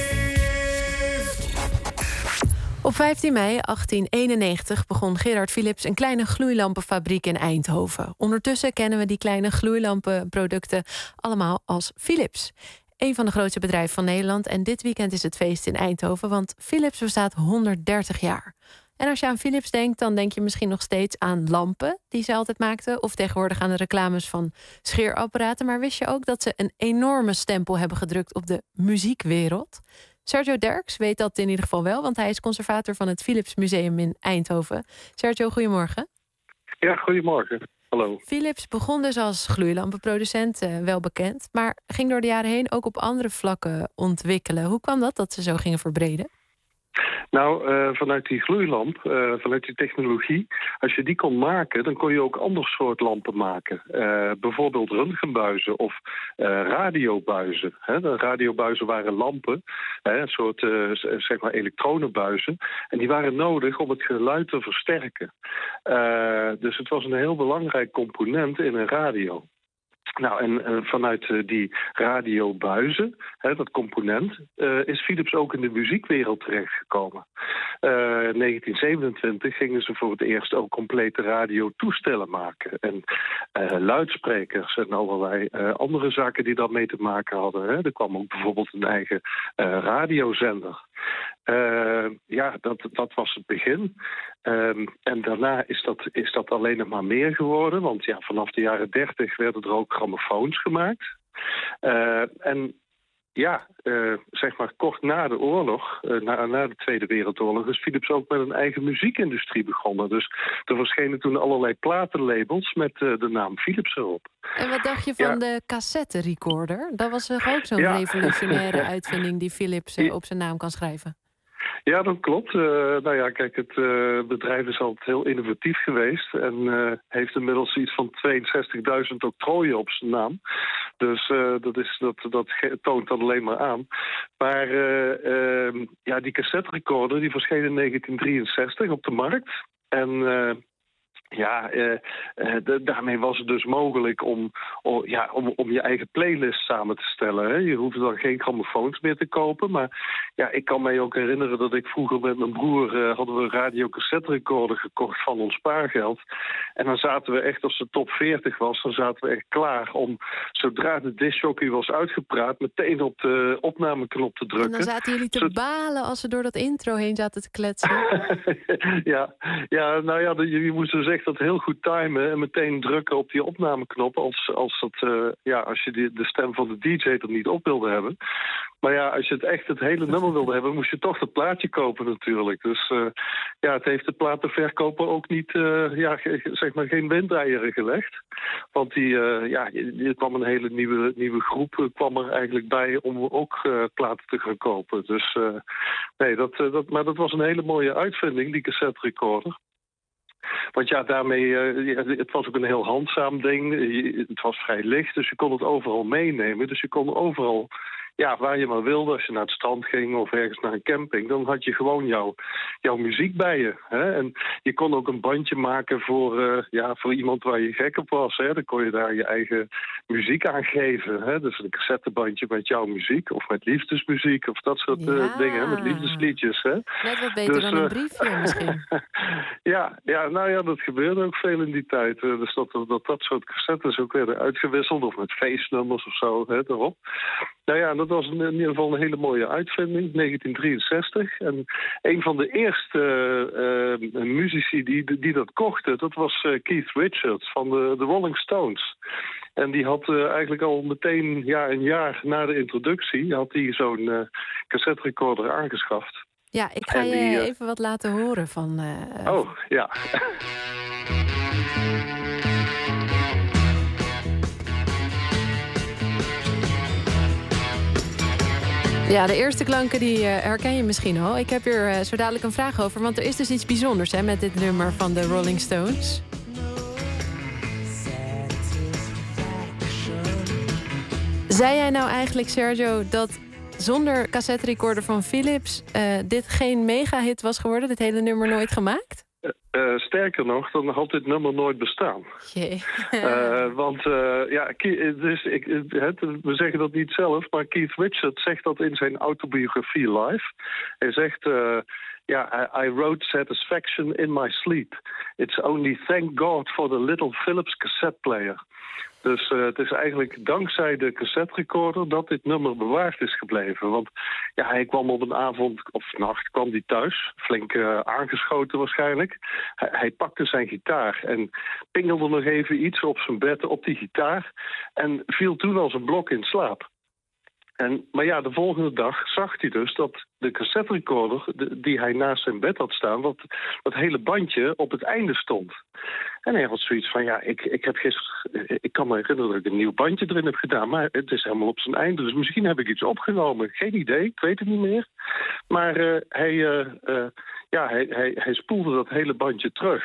Op vijftien mei achttien eenennegentig begon Gerard Philips een kleine gloeilampenfabriek in Eindhoven. Ondertussen kennen we die kleine gloeilampenproducten allemaal als Philips. Een van de grootste bedrijven van Nederland. En dit weekend is het feest in Eindhoven, want Philips bestaat honderddertig jaar. En als je aan Philips denkt, dan denk je misschien nog steeds aan lampen die ze altijd maakten. Of tegenwoordig aan de reclames van scheerapparaten. Maar wist je ook dat ze een enorme stempel hebben gedrukt op de muziekwereld? Sergio Derks weet dat in ieder geval wel, want hij is conservator van het Philips Museum in Eindhoven. Sergio, goedemorgen. Ja, goedemorgen. Hallo. Philips begon dus als gloeilampenproducent, uh, wel bekend, maar ging door de jaren heen ook op andere vlakken ontwikkelen. Hoe kwam dat, dat ze zo gingen verbreden? Nou, uh, vanuit die gloeilamp, uh, vanuit die technologie, als je die kon maken, dan kon je ook ander soort lampen maken. Uh, bijvoorbeeld röntgenbuizen of uh, radiobuizen. Hè? De radiobuizen waren lampen, hè? Een soort uh, zeg maar elektronenbuizen. En die waren nodig om het geluid te versterken. Uh, dus het was een heel belangrijk component in een radio. Nou, en uh, vanuit uh, die radiobuizen, hè, dat component, uh, is Philips ook in de muziekwereld terechtgekomen. Uh, in negentien zevenentwintig gingen ze voor het eerst ook complete radiotoestellen maken. En uh, luidsprekers en allerlei uh, andere zaken die daarmee te maken hadden. Hè. Er kwam ook bijvoorbeeld een eigen uh, radiozender. Uh, ja, dat, dat was het begin. Um, en daarna is dat, is dat alleen nog maar meer geworden. Want ja, vanaf de jaren dertig werden er ook grammofoons gemaakt. Uh, en ja, uh, zeg maar kort na de oorlog, uh, na, na de Tweede Wereldoorlog, is Philips ook met een eigen muziekindustrie begonnen. Dus er verschenen toen allerlei platenlabels met uh, de naam Philips erop. En wat dacht je van ja. de cassette recorder? Dat was toch ook zo'n ja. revolutionaire uitvinding die Philips uh, op zijn naam kan schrijven? Ja, dat klopt. Uh, nou ja, kijk, het uh, bedrijf is altijd heel innovatief geweest en uh, heeft inmiddels iets van tweeënzestigduizend octrooien op zijn naam. Dus uh, dat, is, dat, dat toont dat alleen maar aan. Maar uh, uh, ja, die cassette recorder die verscheen in negentien drieënzestig op de markt. En uh, ja, uh, uh, de, daarmee was het dus mogelijk om, om, ja, om, om je eigen playlist samen te stellen. Hè. Je hoefde dan geen grammofoons meer te kopen. Maar ja, ik kan mij ook herinneren dat ik vroeger met mijn broer uh, hadden we een radiocassette recorder gekocht van ons spaargeld. En dan zaten we echt, als de top veertig was, dan zaten we echt klaar om, zodra de discjockey was uitgepraat, meteen op de opnameknop te drukken. En dan zaten jullie te Zo... balen als ze door dat intro heen zaten te kletsen. ja, ja, nou ja, je, je moest dus echt dat heel goed timen en meteen drukken op die opnameknop als, als, dat, uh, ja, als je die, de stem van de D J er niet op wilde hebben. Maar ja, als je het echt het hele nummer wilde hebben, moest je toch dat plaatje kopen natuurlijk. Dus uh, ja, het heeft de platenverkoper ook niet, uh, ja, zeg maar geen windeieren gelegd. Want die, uh, ja, er kwam een hele nieuwe, nieuwe groep uh, kwam er eigenlijk bij om ook uh, platen te gaan kopen. Dus uh, nee, dat, uh, dat, maar dat was een hele mooie uitvinding, die cassette recorder. Want ja, daarmee, uh, het was ook een heel handzaam ding. Het was vrij licht, dus je kon het overal meenemen. Dus je kon overal ja, waar je maar wilde, als je naar het strand ging of ergens naar een camping, dan had je gewoon jouw, jouw muziek bij je. Hè? En je kon ook een bandje maken voor, uh, ja, voor iemand waar je gek op was. Hè? Dan kon je daar je eigen muziek aan geven. Hè? Dus een cassettebandje met jouw muziek of met liefdesmuziek of dat soort uh, Ja. dingen, hè? Met liefdesliedjes. Hè? Net wat beter Dus, dan een uh, briefje misschien. ja, ja, nou ja, dat gebeurde ook veel in die tijd. Uh, dus dat, dat dat soort cassettes ook werden uitgewisseld of met feestnummers of zo, hè, erop. Nou ja, dat was in, in ieder geval een hele mooie uitvinding, negentien drieënzestig. En een van de eerste uh, uh, muzici die, die dat kochten, dat was uh, Keith Richards van de, de Rolling Stones. En die had uh, eigenlijk al meteen ja, een jaar na de introductie had hij zo'n uh, cassette recorder aangeschaft. Ja, ik ga En je die, uh, even wat laten horen van... Uh, oh, ja. Ja, de eerste klanken die uh, herken je misschien al. Ik heb hier uh, zo dadelijk een vraag over, want er is dus iets bijzonders hè, met dit nummer van de Rolling Stones. Zei jij nou eigenlijk, Sergio, dat zonder cassette recorder van Philips uh, dit geen mega-hit was geworden? Dit hele nummer nooit gemaakt? Uh, sterker nog, dan had dit nummer nooit bestaan. Jee. uh, want uh, ja, dus ik, het, we zeggen dat niet zelf, maar Keith Richards zegt dat in zijn autobiografie Live. Hij zegt, uh, ja, I, I wrote Satisfaction in my sleep. It's only thank God for the little Philips cassette player. Dus uh, het is eigenlijk dankzij de cassette recorder dat dit nummer bewaard is gebleven. Want ja, hij kwam op een avond of nacht kwam hij thuis, flink uh, aangeschoten waarschijnlijk. Hij, hij pakte zijn gitaar en pingelde nog even iets op zijn bed op die gitaar en viel toen als een blok in slaap. En, maar ja, de volgende dag zag hij dus dat de cassette recorder de, die hij naast zijn bed had staan, dat, dat hele bandje op het einde stond. En hij had zoiets van, ja, ik, ik, heb gisteren, ik kan me herinneren dat ik een nieuw bandje erin heb gedaan, maar het is helemaal op zijn einde. Dus misschien heb ik iets opgenomen. Geen idee, ik weet het niet meer. Maar uh, hij, uh, uh, ja, hij, hij, hij spoelde dat hele bandje terug.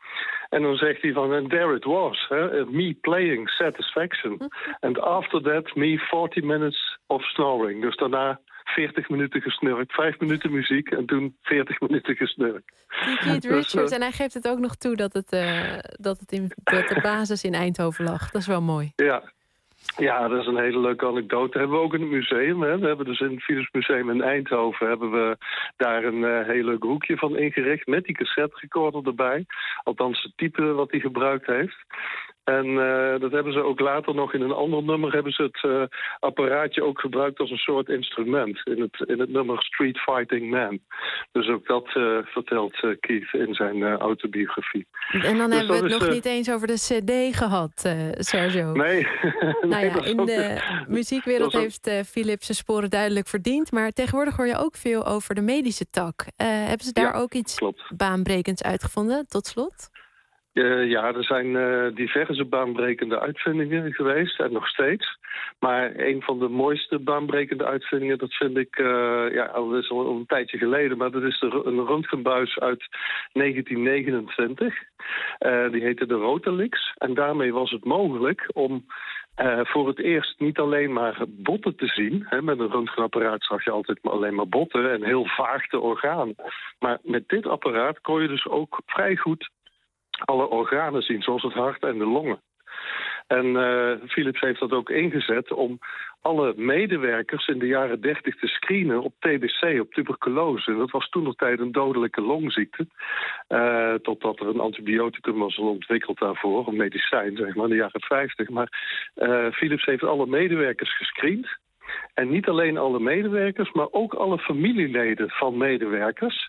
En dan zegt hij van, and there it was, hè? Me playing Satisfaction. And after that, me forty minutes of snoring. Dus daarna veertig minuten gesnurkt, vijf minuten muziek en toen veertig minuten gesnurkt. Die Keith Richards, dus, uh, en hij geeft het ook nog toe dat, het, uh, dat, het in, dat de basis in Eindhoven lag. Dat is wel mooi. Ja. Ja, dat is een hele leuke anekdote. Dat hebben we ook in het museum. Hè. We hebben dus in het Philips Museum in Eindhoven hebben we daar een uh, heel leuk hoekje van ingericht met die cassette recorder erbij. Althans het type wat hij gebruikt heeft. En uh, dat hebben ze ook later nog in een ander nummer hebben ze het uh, apparaatje ook gebruikt als een soort instrument in het, in het nummer Street Fighting Man. Dus ook dat uh, vertelt uh, Keith in zijn uh, autobiografie. En dan dus hebben we het is, nog uh, niet eens over de cd gehad, uh, Sergio. Nee. Nou nee, ja, in de ook, muziekwereld heeft uh, Philips zijn sporen duidelijk verdiend, maar tegenwoordig hoor je ook veel over de medische tak. Uh, hebben ze daar ja, ook iets klopt. baanbrekends uitgevonden, tot slot? Uh, ja, er zijn uh, diverse baanbrekende uitvindingen geweest en nog steeds. Maar een van de mooiste baanbrekende uitvindingen, dat vind ik, uh, ja, dat is al een tijdje geleden, maar dat is de, een röntgenbuis uit negentien negenentwintig. Uh, die heette de Rotalix. En daarmee was het mogelijk om uh, voor het eerst niet alleen maar botten te zien. Hè, met een röntgenapparaat zag je altijd maar alleen maar botten en heel vaag de organen. Maar met dit apparaat kon je dus ook vrij goed alle organen zien, zoals het hart en de longen. En uh, Philips heeft dat ook ingezet om alle medewerkers in de jaren dertig te screenen op T B C, op tuberculose. En dat was toentertijd een dodelijke longziekte. Uh, totdat er een antibioticum was ontwikkeld daarvoor, een medicijn, zeg maar, in de jaren vijftig. Maar uh, Philips heeft alle medewerkers gescreend. En niet alleen alle medewerkers, maar ook alle familieleden van medewerkers.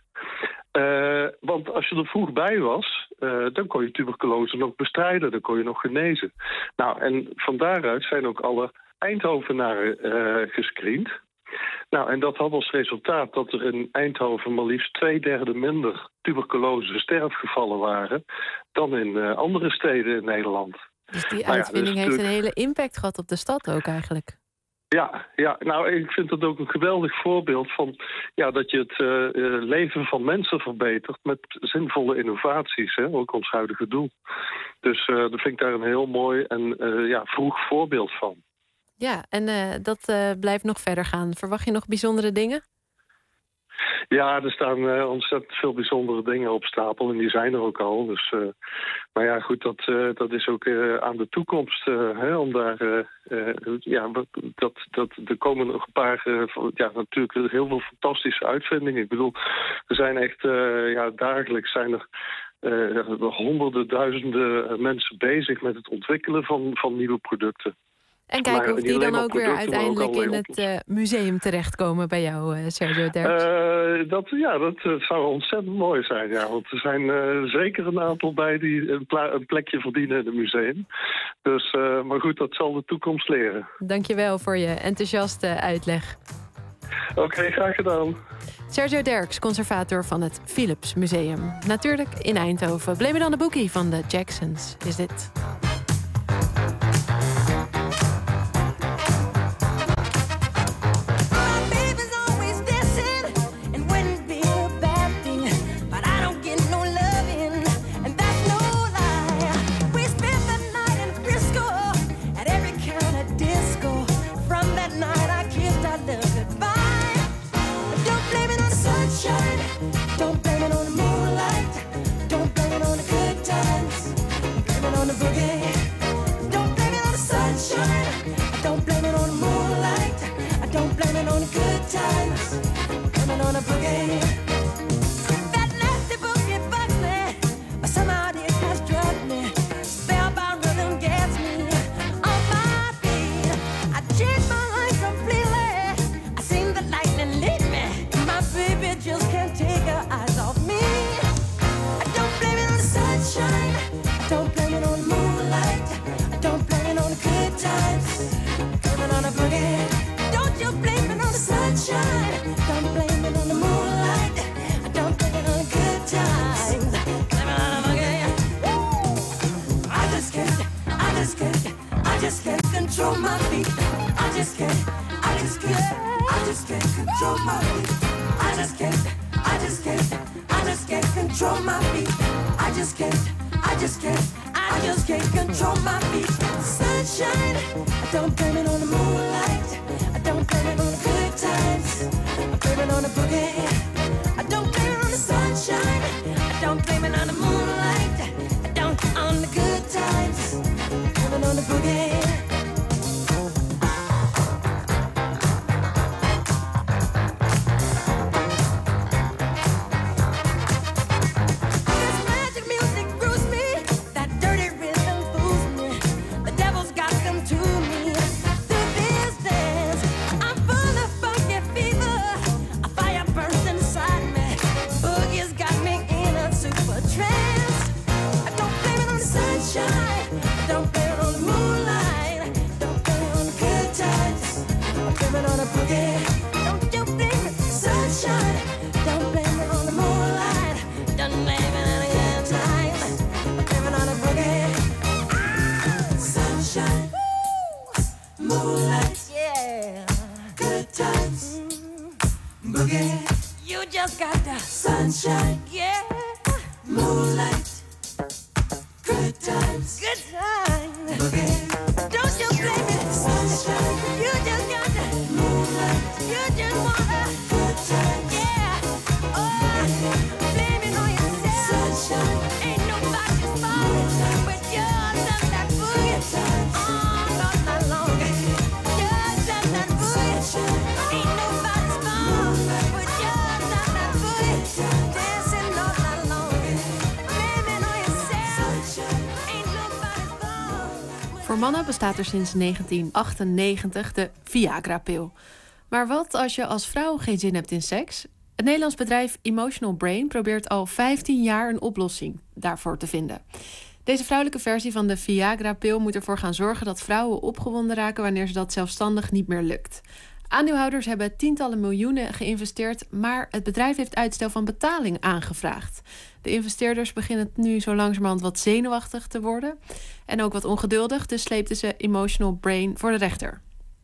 Uh, want als je er vroeg bij was, uh, dan kon je tuberculose nog bestrijden, dan kon je nog genezen. Nou, en van daaruit zijn ook alle Eindhovenaren uh, gescreend. Nou, en dat had als resultaat dat er in Eindhoven maar liefst twee derde minder tuberculose sterfgevallen waren dan in uh, andere steden in Nederland. Dus die nou uitvinding ja, dus heeft een hele impact gehad op de stad ook eigenlijk. Ja, ja, nou, ik vind het ook een geweldig voorbeeld van ja, dat je het uh, leven van mensen verbetert met zinvolle innovaties, hè, ook ons huidige doel. Dus uh, dat vind ik daar een heel mooi en uh, ja, vroeg voorbeeld van. Ja, en uh, dat uh, blijft nog verder gaan. Verwacht je nog bijzondere dingen? Ja, er staan uh, ontzettend veel bijzondere dingen op stapel en die zijn er ook al. Dus, uh, maar ja, goed, dat, uh, dat is ook uh, aan de toekomst. Uh, hè, om daar, uh, uh, ja, dat, dat, er komen nog een paar, uh, ja, natuurlijk heel veel fantastische uitvindingen. Ik bedoel, er zijn echt, uh, ja, dagelijks zijn er uh, honderden, duizenden mensen bezig met het ontwikkelen van, van nieuwe producten. En kijken of die dan ook weer uiteindelijk in het uh, museum terechtkomen bij jou, uh, Sergio Derks. Uh, dat, ja, dat uh, zou ontzettend mooi zijn. Ja, want er zijn uh, zeker een aantal bij die een, pla- een plekje verdienen in het museum. Dus, uh, maar goed, dat zal de toekomst leren. Dankjewel voor je enthousiaste uitleg. Oké, okay, graag gedaan. Sergio Derks, conservator van het Philips Museum. Natuurlijk in Eindhoven. Blame It on the Boogie van de Jacksons is dit. Voor mannen bestaat er sinds negentien achtennegentig de Viagra-pil. Maar wat als je als vrouw geen zin hebt in seks? Het Nederlands bedrijf Emotional Brain probeert al vijftien jaar een oplossing daarvoor te vinden. Deze vrouwelijke versie van de Viagra-pil moet ervoor gaan zorgen dat vrouwen opgewonden raken wanneer ze dat zelfstandig niet meer lukt. Aandeelhouders hebben tientallen miljoenen geïnvesteerd, maar het bedrijf heeft uitstel van betaling aangevraagd. De investeerders beginnen nu zo langzamerhand wat zenuwachtig te worden en ook wat ongeduldig, dus sleepten ze Emotional Brain voor de rechter.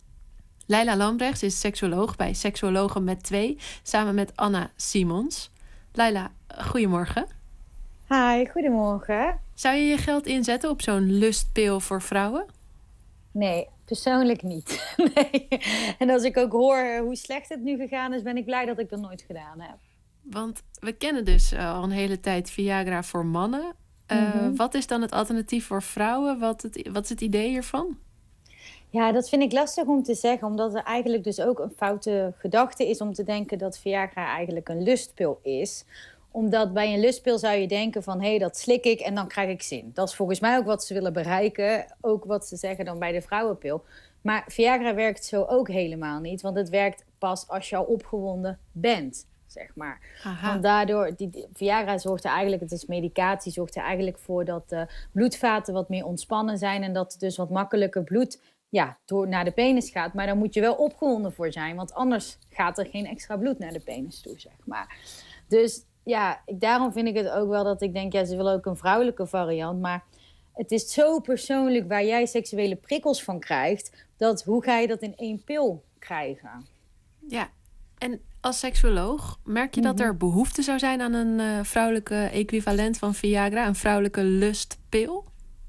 Leila Lambrechts is seksuoloog bij Seksuologen met twee, samen met Anna Simons. Leila, goedemorgen. Hi, goedemorgen. Zou je je geld inzetten op zo'n lustpil voor vrouwen? Nee, persoonlijk niet. Nee. En als ik ook hoor hoe slecht het nu gegaan is, ben ik blij dat ik dat nooit gedaan heb. Want we kennen dus uh, al een hele tijd Viagra voor mannen. Uh, mm-hmm. Wat is dan het alternatief voor vrouwen? Wat, het, wat is het idee hiervan? Ja, dat vind ik lastig om te zeggen, omdat er eigenlijk dus ook een foute gedachte is om te denken dat Viagra eigenlijk een lustpil is. Omdat bij een lustpil zou je denken van, hé, hey, dat slik ik en dan krijg ik zin. Dat is volgens mij ook wat ze willen bereiken, ook wat ze zeggen dan bij de vrouwenpil. Maar Viagra werkt zo ook helemaal niet, want het werkt pas als je al opgewonden bent, zeg maar. Aha. Want daardoor, die, die, Viagra zorgt er eigenlijk, het is medicatie, zorgt er eigenlijk voor dat de bloedvaten wat meer ontspannen zijn en dat er dus wat makkelijker bloed ja, door naar de penis gaat. Maar daar moet je wel opgewonden voor zijn, want anders gaat er geen extra bloed naar de penis toe, zeg maar. Dus ja, ik, daarom vind ik het ook wel dat ik denk, ja, ze willen ook een vrouwelijke variant, maar het is zo persoonlijk waar jij seksuele prikkels van krijgt, dat hoe ga je dat in één pil krijgen? Ja, en als seksuoloog, merk je mm-hmm. dat er behoefte zou zijn aan een uh, vrouwelijke equivalent van Viagra, een vrouwelijke lustpil?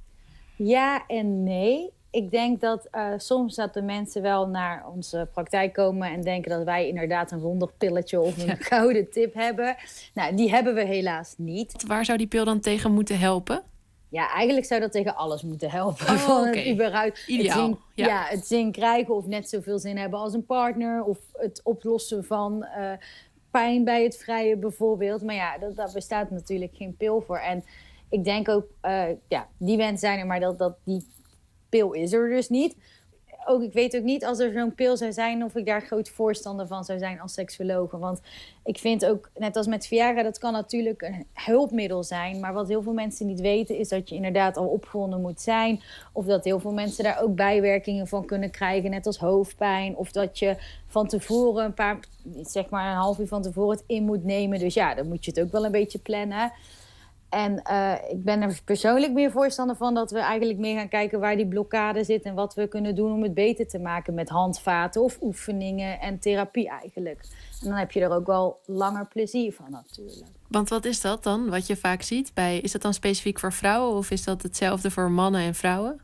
Ja en nee. Ik denk dat uh, soms dat de mensen wel naar onze praktijk komen en denken dat wij inderdaad een wonderpilletje of een ja. gouden tip hebben. Nou, die hebben we helaas niet. Waar zou die pil dan tegen moeten helpen? Ja, eigenlijk zou dat tegen alles moeten helpen. Oh, van okay. het überhaupt Ideaal. Het zin, ja. ja, het zin krijgen of net zoveel zin hebben als een partner. Of het oplossen van uh, pijn bij het vrijen bijvoorbeeld. Maar ja, dat, daar bestaat natuurlijk geen pil voor. En ik denk ook, uh, ja, die mensen zijn er, maar dat, dat die pil is er dus niet. Ook, ik weet ook niet als er zo'n pil zou zijn of ik daar groot voorstander van zou zijn als seksuologe. Want ik vind ook, net als met Viagra, dat kan natuurlijk een hulpmiddel zijn. Maar wat heel veel mensen niet weten is dat je inderdaad al opgewonden moet zijn. Of dat heel veel mensen daar ook bijwerkingen van kunnen krijgen, net als hoofdpijn. Of dat je van tevoren een paar, zeg maar een half uur van tevoren het in moet nemen. Dus ja, dan moet je het ook wel een beetje plannen. En uh, ik ben er persoonlijk meer voorstander van dat we eigenlijk meer gaan kijken waar die blokkade zit en wat we kunnen doen om het beter te maken met handvaten of oefeningen en therapie eigenlijk. En dan heb je er ook wel langer plezier van natuurlijk. Want wat is dat dan, wat je vaak ziet? Bij, is dat dan specifiek voor vrouwen of is dat hetzelfde voor mannen en vrouwen?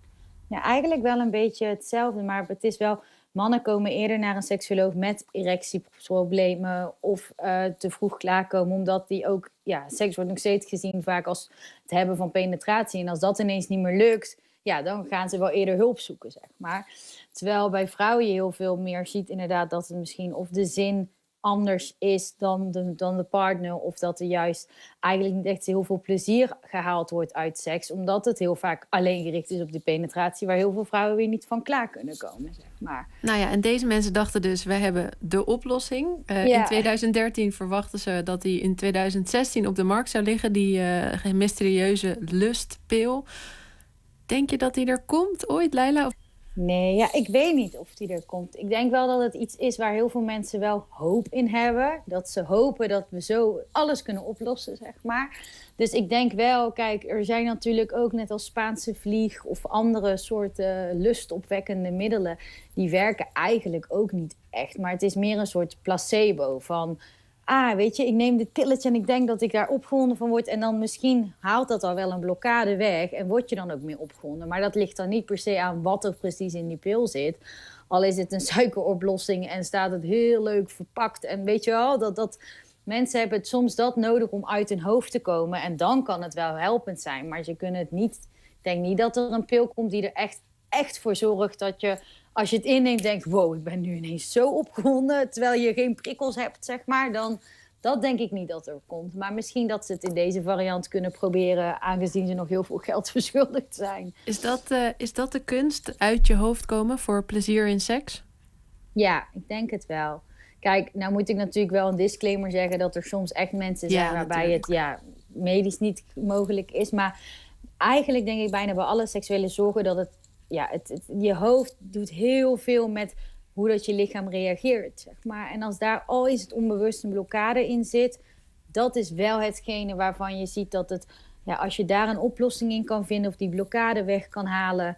Ja, eigenlijk wel een beetje hetzelfde, maar het is wel, mannen komen eerder naar een seksuoloog met erectieproblemen of uh, te vroeg klaarkomen, omdat die ook, ja, seks wordt nog steeds gezien vaak als het hebben van penetratie. En als dat ineens niet meer lukt, ja, dan gaan ze wel eerder hulp zoeken, zeg maar. Terwijl bij vrouwen je heel veel meer ziet inderdaad dat het misschien of de zin anders is dan de, dan de partner, of dat er juist eigenlijk niet echt heel veel plezier gehaald wordt uit seks, omdat het heel vaak alleen gericht is op de penetratie, waar heel veel vrouwen weer niet van klaar kunnen komen, zeg maar. Nou ja, en deze mensen dachten dus, wij hebben de oplossing. Uh, ja. In twintig dertien verwachten ze dat die in twintig zestien op de markt zou liggen, die uh, mysterieuze lustpil. Denk je dat die er komt ooit, Leila? Nee, ja, ik weet niet of die er komt. Ik denk wel dat het iets is waar heel veel mensen wel hoop in hebben. Dat ze hopen dat we zo alles kunnen oplossen, zeg maar. Dus ik denk wel, kijk, er zijn natuurlijk ook net als Spaanse vlieg of andere soorten lustopwekkende middelen. Die werken eigenlijk ook niet echt. Maar het is meer een soort placebo van, ah, weet je, ik neem dit pilletje en ik denk dat ik daar opgewonden van word. En dan misschien haalt dat al wel een blokkade weg en word je dan ook meer opgewonden. Maar dat ligt dan niet per se aan wat er precies in die pil zit. Al is het een suikeroplossing en staat het heel leuk verpakt. En weet je wel, dat, dat mensen hebben het soms dat nodig om uit hun hoofd te komen. En dan kan het wel helpend zijn. Maar ze kunnen het niet, ik denk niet dat er een pil komt die er echt, echt voor zorgt dat je, als je het inneemt, denkt, wow, ik ben nu ineens zo opgewonden, terwijl je geen prikkels hebt, zeg maar, dan, dat denk ik niet dat er komt. Maar misschien dat ze het in deze variant kunnen proberen, aangezien ze nog heel veel geld verschuldigd zijn. Is dat, uh, is dat de kunst, uit je hoofd komen voor plezier in seks? Ja, ik denk het wel. Kijk, nou moet ik natuurlijk wel een disclaimer zeggen dat er soms echt mensen zijn ja, waarbij natuurlijk. het ja, medisch niet mogelijk is. Maar eigenlijk denk ik bijna bij alle seksuele zorgen dat het, ja, het, het, je hoofd doet heel veel met hoe dat je lichaam reageert, zeg maar. En als daar al is het onbewust een blokkade in zit, dat is wel hetgene waarvan je ziet dat het, ja, als je daar een oplossing in kan vinden of die blokkade weg kan halen,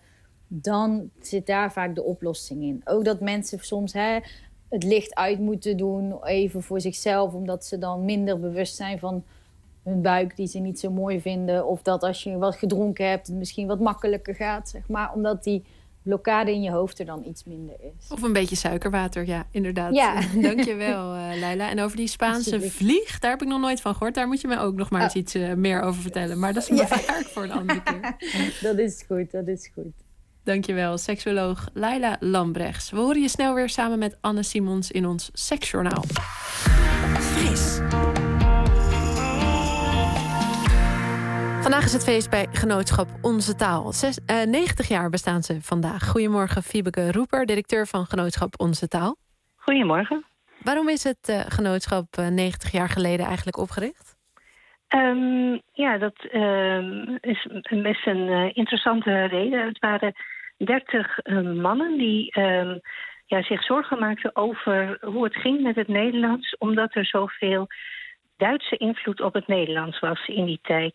dan zit daar vaak de oplossing in. Ook dat mensen soms hè, het licht uit moeten doen, even voor zichzelf, omdat ze dan minder bewust zijn van hun buik die ze niet zo mooi vinden. Of dat als je wat gedronken hebt, het misschien wat makkelijker gaat, zeg maar. Omdat die blokkade in je hoofd er dan iets minder is. Of een beetje suikerwater, ja, inderdaad. Ja. Dankjewel, uh, Laila. En over die Spaanse vlieg, daar heb ik nog nooit van gehoord. Daar moet je mij ook nog maar eens oh. iets uh, meer over vertellen. Maar dat is mijn ja. werk voor een andere keer. Dat is goed, dat is goed. Dankjewel, seksuoloog Laila Lambrechts. We horen je snel weer samen met Anne Simons in ons Seksjournaal. Fris. Vandaag is het feest bij Genootschap Onze Taal. Zes, uh, negentig jaar bestaan ze vandaag. Goedemorgen, Fiebeke Roeper, directeur van Genootschap Onze Taal. Goedemorgen. Waarom is het uh, genootschap uh, negentig jaar geleden eigenlijk opgericht? Um, ja, dat um, is best een uh, interessante reden. Het waren dertig uh, mannen die um, ja, zich zorgen maakten over hoe het ging met het Nederlands, omdat er zoveel Duitse invloed op het Nederlands was in die tijd.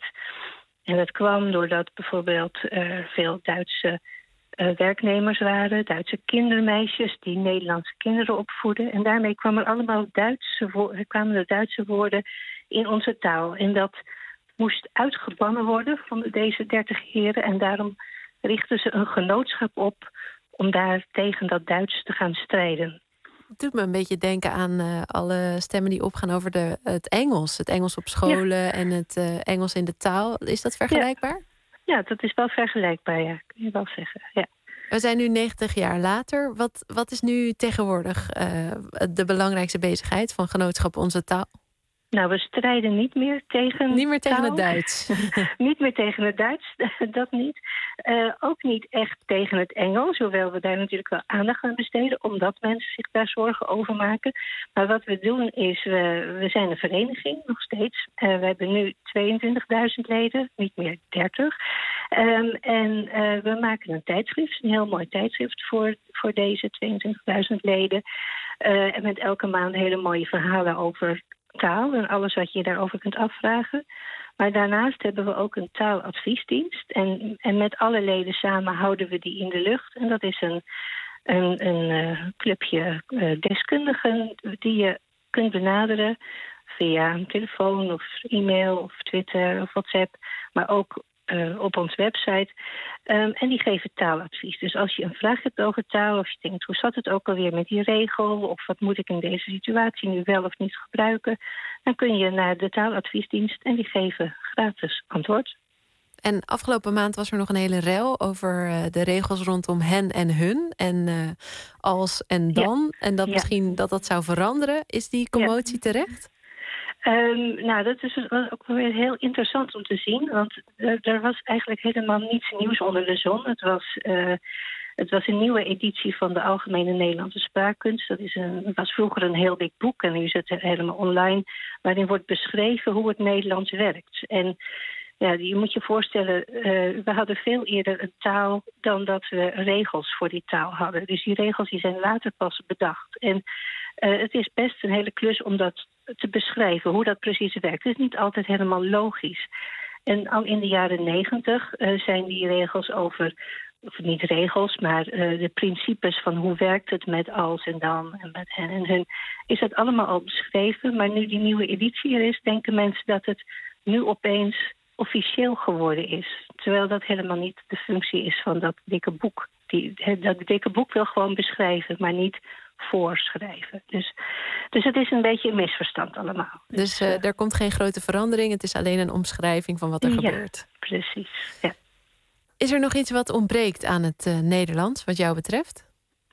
En dat kwam doordat bijvoorbeeld uh, veel Duitse uh, werknemers waren, Duitse kindermeisjes die Nederlandse kinderen opvoeden. En daarmee kwam er allemaal Duitse wo- kwamen er Duitse woorden in onze taal. En dat moest uitgebannen worden van deze dertig heren. En daarom richtten ze een genootschap op om daar tegen dat Duits te gaan strijden. Het doet me een beetje denken aan uh, alle stemmen die opgaan over de, het Engels. Het Engels op scholen ja. en het uh, Engels in de taal. Is dat vergelijkbaar? Ja. ja, dat is wel vergelijkbaar, ja. Kun je wel zeggen, ja. We zijn nu negentig jaar later. Wat, wat is nu tegenwoordig uh, de belangrijkste bezigheid van Genootschap Onze Taal? Nou, we strijden niet meer tegen Niet meer tegen taal. het Duits. Niet meer tegen het Duits, dat niet. Uh, ook niet echt tegen het Engels, hoewel we daar natuurlijk wel aandacht aan besteden, omdat mensen zich daar zorgen over maken. Maar wat we doen is, we, we zijn een vereniging, nog steeds. Uh, we hebben nu tweeëntwintigduizend leden, niet meer dertig. Um, en uh, we maken een tijdschrift, een heel mooi tijdschrift voor, voor deze tweeëntwintigduizend leden. Uh, en met elke maand hele mooie verhalen over taal en alles wat je daarover kunt afvragen. Maar daarnaast hebben we ook een taaladviesdienst. En, en met alle leden samen houden we die in de lucht. En dat is een, een, een uh, clubje uh, deskundigen die je kunt benaderen via een telefoon of e-mail of Twitter of WhatsApp. Maar ook Uh, op onze website. Um, en die geven taaladvies. Dus als je een vraag hebt over taal, of je denkt, hoe zat het ook alweer met die regel, of wat moet ik in deze situatie nu wel of niet gebruiken, dan kun je naar de taaladviesdienst en die geven gratis antwoord. En afgelopen maand was er nog een hele rel over uh, de regels rondom hen en hun. En uh, als en dan. Ja. En dat ja. misschien dat dat zou veranderen. Is die commotie ja. terecht? Um, nou, dat is ook weer heel interessant om te zien. Want er, er was eigenlijk helemaal niets nieuws onder de zon. Het was, uh, het was een nieuwe editie van de Algemene Nederlandse Spraakkunst. Dat is een, was vroeger een heel dik boek en nu is het helemaal online. Waarin wordt beschreven hoe het Nederlands werkt. En ja, je moet je voorstellen, uh, we hadden veel eerder een taal dan dat we regels voor die taal hadden. Dus die regels die zijn later pas bedacht. En uh, het is best een hele klus om dat te beschrijven, hoe dat precies werkt. Het is niet altijd helemaal logisch. En al in de jaren negentig uh, zijn die regels over, of niet regels, maar uh, de principes van hoe werkt het met als en dan en met hen en hun, is dat allemaal al beschreven. Maar nu die nieuwe editie er is, denken mensen dat het nu opeens officieel geworden is. Terwijl dat helemaal niet de functie is van dat dikke boek. Die, dat dikke boek wil gewoon beschrijven, maar niet voorschrijven. Dus, dus het is een beetje een misverstand allemaal. Dus, dus uh, er komt geen grote verandering. Het is alleen een omschrijving van wat er ja, gebeurt. Precies, ja. Is er nog iets wat ontbreekt aan het uh, Nederlands, wat jou betreft?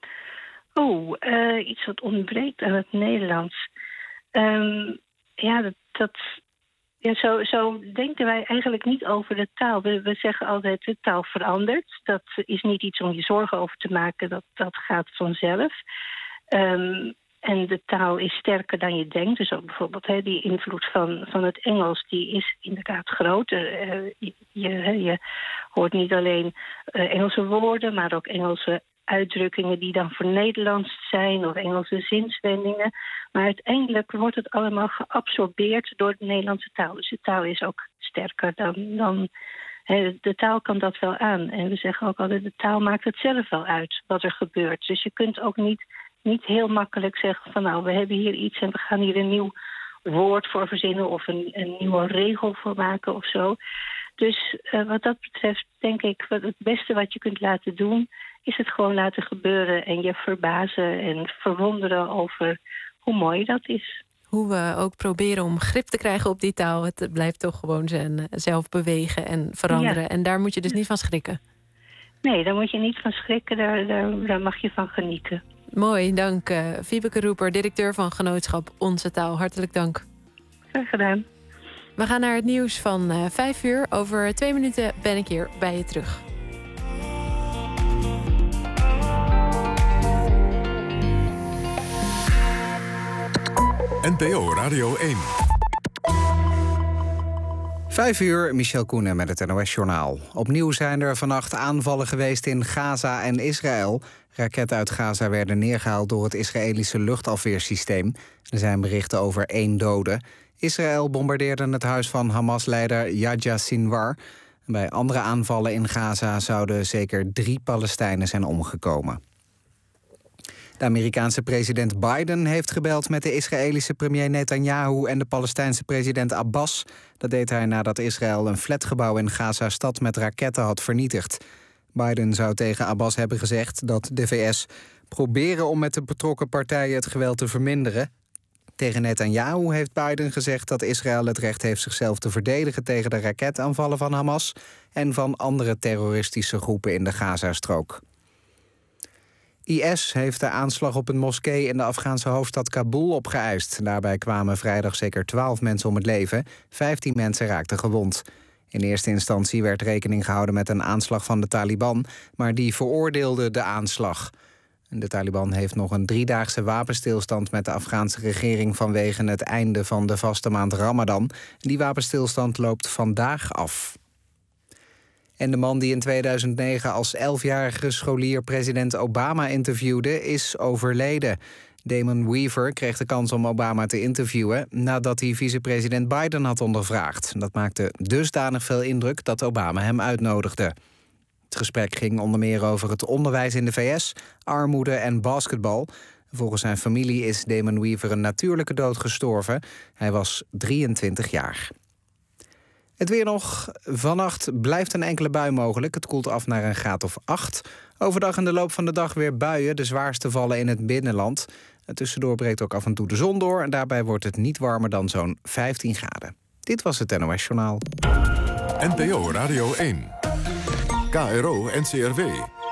Oh, uh, iets wat ontbreekt aan het Nederlands. Um, ja, dat... dat Ja, zo, zo denken wij eigenlijk niet over de taal. We, we zeggen altijd, de taal verandert. Dat is niet iets om je zorgen over te maken. Dat, dat gaat vanzelf. Um, en de taal is sterker dan je denkt. Dus ook bijvoorbeeld he, die invloed van, van het Engels, die is inderdaad groot. Uh, je, je, je hoort niet alleen uh, Engelse woorden, maar ook Engelse uitdrukkingen die dan voor Nederlands zijn of Engelse zinswendingen. Maar uiteindelijk wordt het allemaal geabsorbeerd door de Nederlandse taal. Dus de taal is ook sterker dan... dan he, de taal kan dat wel aan. En we zeggen ook altijd, de taal maakt het zelf wel uit wat er gebeurt. Dus je kunt ook niet, niet heel makkelijk zeggen van nou, we hebben hier iets en we gaan hier een nieuw woord voor verzinnen of een, een nieuwe regel voor maken of zo. Dus uh, wat dat betreft denk ik, wat het beste wat je kunt laten doen is het gewoon laten gebeuren en je verbazen en verwonderen over hoe mooi dat is. Hoe we ook proberen om grip te krijgen op die taal. Het blijft toch gewoon zijn zelf bewegen en veranderen. Ja. En daar moet je dus niet van schrikken. Nee, daar moet je niet van schrikken. Daar, daar, daar mag je van genieten. Mooi, dank. Uh, Wiebeke Roeper, directeur van Genootschap Onze Taal. Hartelijk dank. Graag gedaan. We gaan naar het nieuws van uh, vijf uur. Over twee minuten ben ik hier bij je terug. N P O Radio één. Vijf uur, Michel Koenen met het N O S-journaal. Opnieuw zijn er vannacht aanvallen geweest in Gaza en Israël. Raketten uit Gaza werden neergehaald door het Israëlische luchtafweersysteem. Er zijn berichten over één dode. Israël bombardeerde het huis van Hamas-leider Yahya Sinwar. Bij andere aanvallen in Gaza zouden zeker drie Palestijnen zijn omgekomen. De Amerikaanse president Biden heeft gebeld met de Israëlische premier Netanyahu en de Palestijnse president Abbas. Dat deed hij nadat Israël een flatgebouw in Gaza-stad met raketten had vernietigd. Biden zou tegen Abbas hebben gezegd dat de V S proberen om met de betrokken partijen het geweld te verminderen. Tegen Netanyahu heeft Biden gezegd dat Israël het recht heeft zichzelf te verdedigen tegen de raketaanvallen van Hamas en van andere terroristische groepen in de Gazastrook. I S heeft de aanslag op een moskee in de Afghaanse hoofdstad Kabul opgeëist. Daarbij kwamen vrijdag zeker twaalf mensen om het leven. vijftien mensen raakten gewond. In eerste instantie werd rekening gehouden met een aanslag van de Taliban, maar die veroordeelde de aanslag. De Taliban heeft nog een driedaagse wapenstilstand met de Afghaanse regering vanwege het einde van de vaste maand Ramadan. Die wapenstilstand loopt vandaag af. En de man die in tweeduizend negen als elfjarige scholier president Obama interviewde, is overleden. Damon Weaver kreeg de kans om Obama te interviewen nadat hij vicepresident Biden had ondervraagd. Dat maakte dusdanig veel indruk dat Obama hem uitnodigde. Het gesprek ging onder meer over het onderwijs in de V S, armoede en basketbal. Volgens zijn familie is Damon Weaver een natuurlijke dood gestorven. Hij was drieëntwintig jaar. Het weer nog. Vannacht blijft een enkele bui mogelijk. Het koelt af naar een graad of acht. Overdag in de loop van de dag weer buien. De zwaarste vallen in het binnenland. En tussendoor breekt ook af en toe de zon door. En daarbij wordt het niet warmer dan zo'n vijftien graden. Dit was het N O S-journaal. N P O Radio één. K R O N C R W.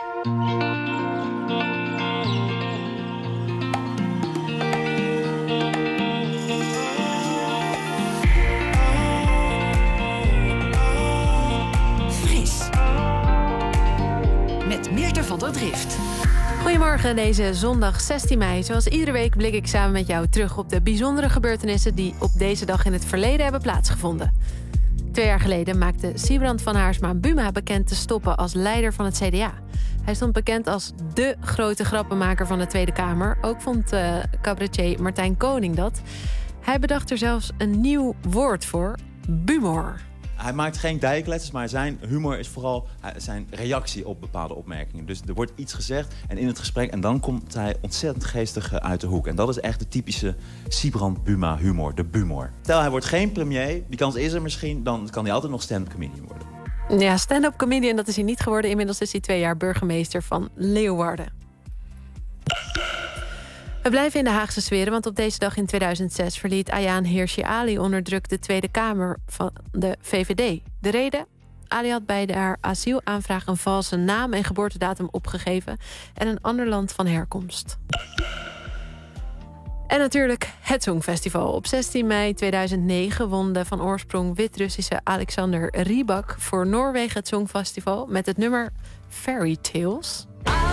Met Meerte van der Drift. Goedemorgen, deze zondag zestien mei. Zoals iedere week blik ik samen met jou terug op de bijzondere gebeurtenissen die op deze dag in het verleden hebben plaatsgevonden. Twee jaar geleden maakte Siebrand van Haarsma-Buma bekend te stoppen als leider van het C D A. Hij stond bekend als dé grote grappenmaker van de Tweede Kamer. Ook vond uh, cabaretier Martijn Koning dat. Hij bedacht er zelfs een nieuw woord voor: bumor. Hij maakt geen dijkletters, maar zijn humor is vooral zijn reactie op bepaalde opmerkingen. Dus er wordt iets gezegd en in het gesprek en dan komt hij ontzettend geestig uit de hoek. En dat is echt de typische Siebrand Buma humor, de bumor. Stel hij wordt geen premier, die kans is er misschien, dan kan hij altijd nog stand-up comedian worden. Ja, stand-up comedian, dat is hij niet geworden. Inmiddels is hij twee jaar burgemeester van Leeuwarden. We blijven in de Haagse sferen, want op deze dag in tweeduizend zes verliet Ayaan Hirsi Ali onder druk de Tweede Kamer van de V V D. De reden? Ali had bij haar asielaanvraag een valse naam en geboortedatum opgegeven en een ander land van herkomst. En natuurlijk het Songfestival. Op zestien mei tweeduizend negen won de van oorsprong Wit-Russische Alexander Rybak voor Noorwegen het Songfestival met het nummer Fairy Tales.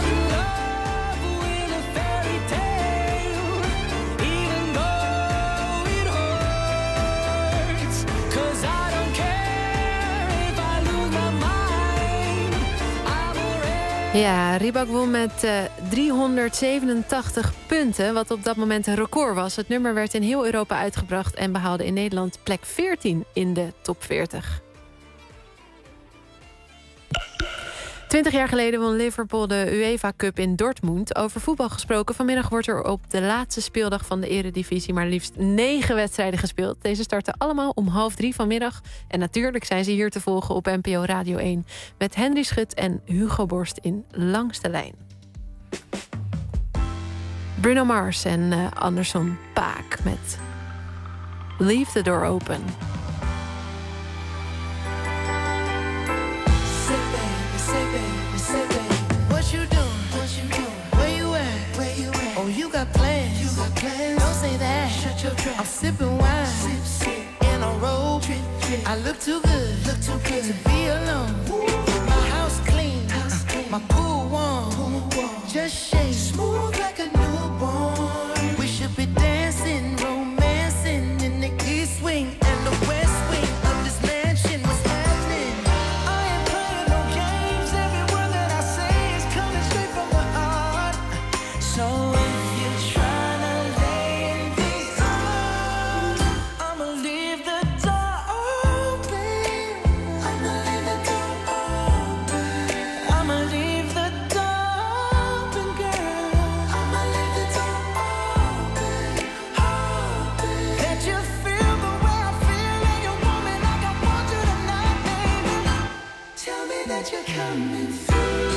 Ja, Rybak won met uh, driehonderdzevenentachtig punten, wat op dat moment een record was. Het nummer werd in heel Europa uitgebracht en behaalde in Nederland plek veertien in de top veertig. Twintig jaar geleden won Liverpool de UEFA Cup in Dortmund. Over voetbal gesproken, vanmiddag wordt er op de laatste speeldag van de Eredivisie maar liefst negen wedstrijden gespeeld. Deze starten allemaal om half drie vanmiddag. En natuurlijk zijn ze hier te volgen op N P O Radio één. Met Henry Schut en Hugo Borst in Langs de Lijn. Bruno Mars en uh, Anderson .Paak met Leave the Door Open. What you doing? What you doing? Where you at? Where you at? Oh, you got plans. You got plans. Don't say that. Shut your trap. I'm sipping wine. Sip, sip. In a robe. Trip, trip. I look too good. Look too good to be alone. Woo. My house clean. House clean. My pool warm. Pool warm. Just shake. Smooth like a newborn. We should be dancing, romancing in the east wing and the west wing of this mansion. What's happening? I ain't playing no games. Every word that I say is coming straight from the heart. So if you're trying to lay in these arms, I'ma leave the door open. I'ma leave the door open. I'ma leave the door open, girl. I'ma leave the door open, open. Let you feel the way I feel and you want me like I want you tonight, baby. Tell me that you're coming through.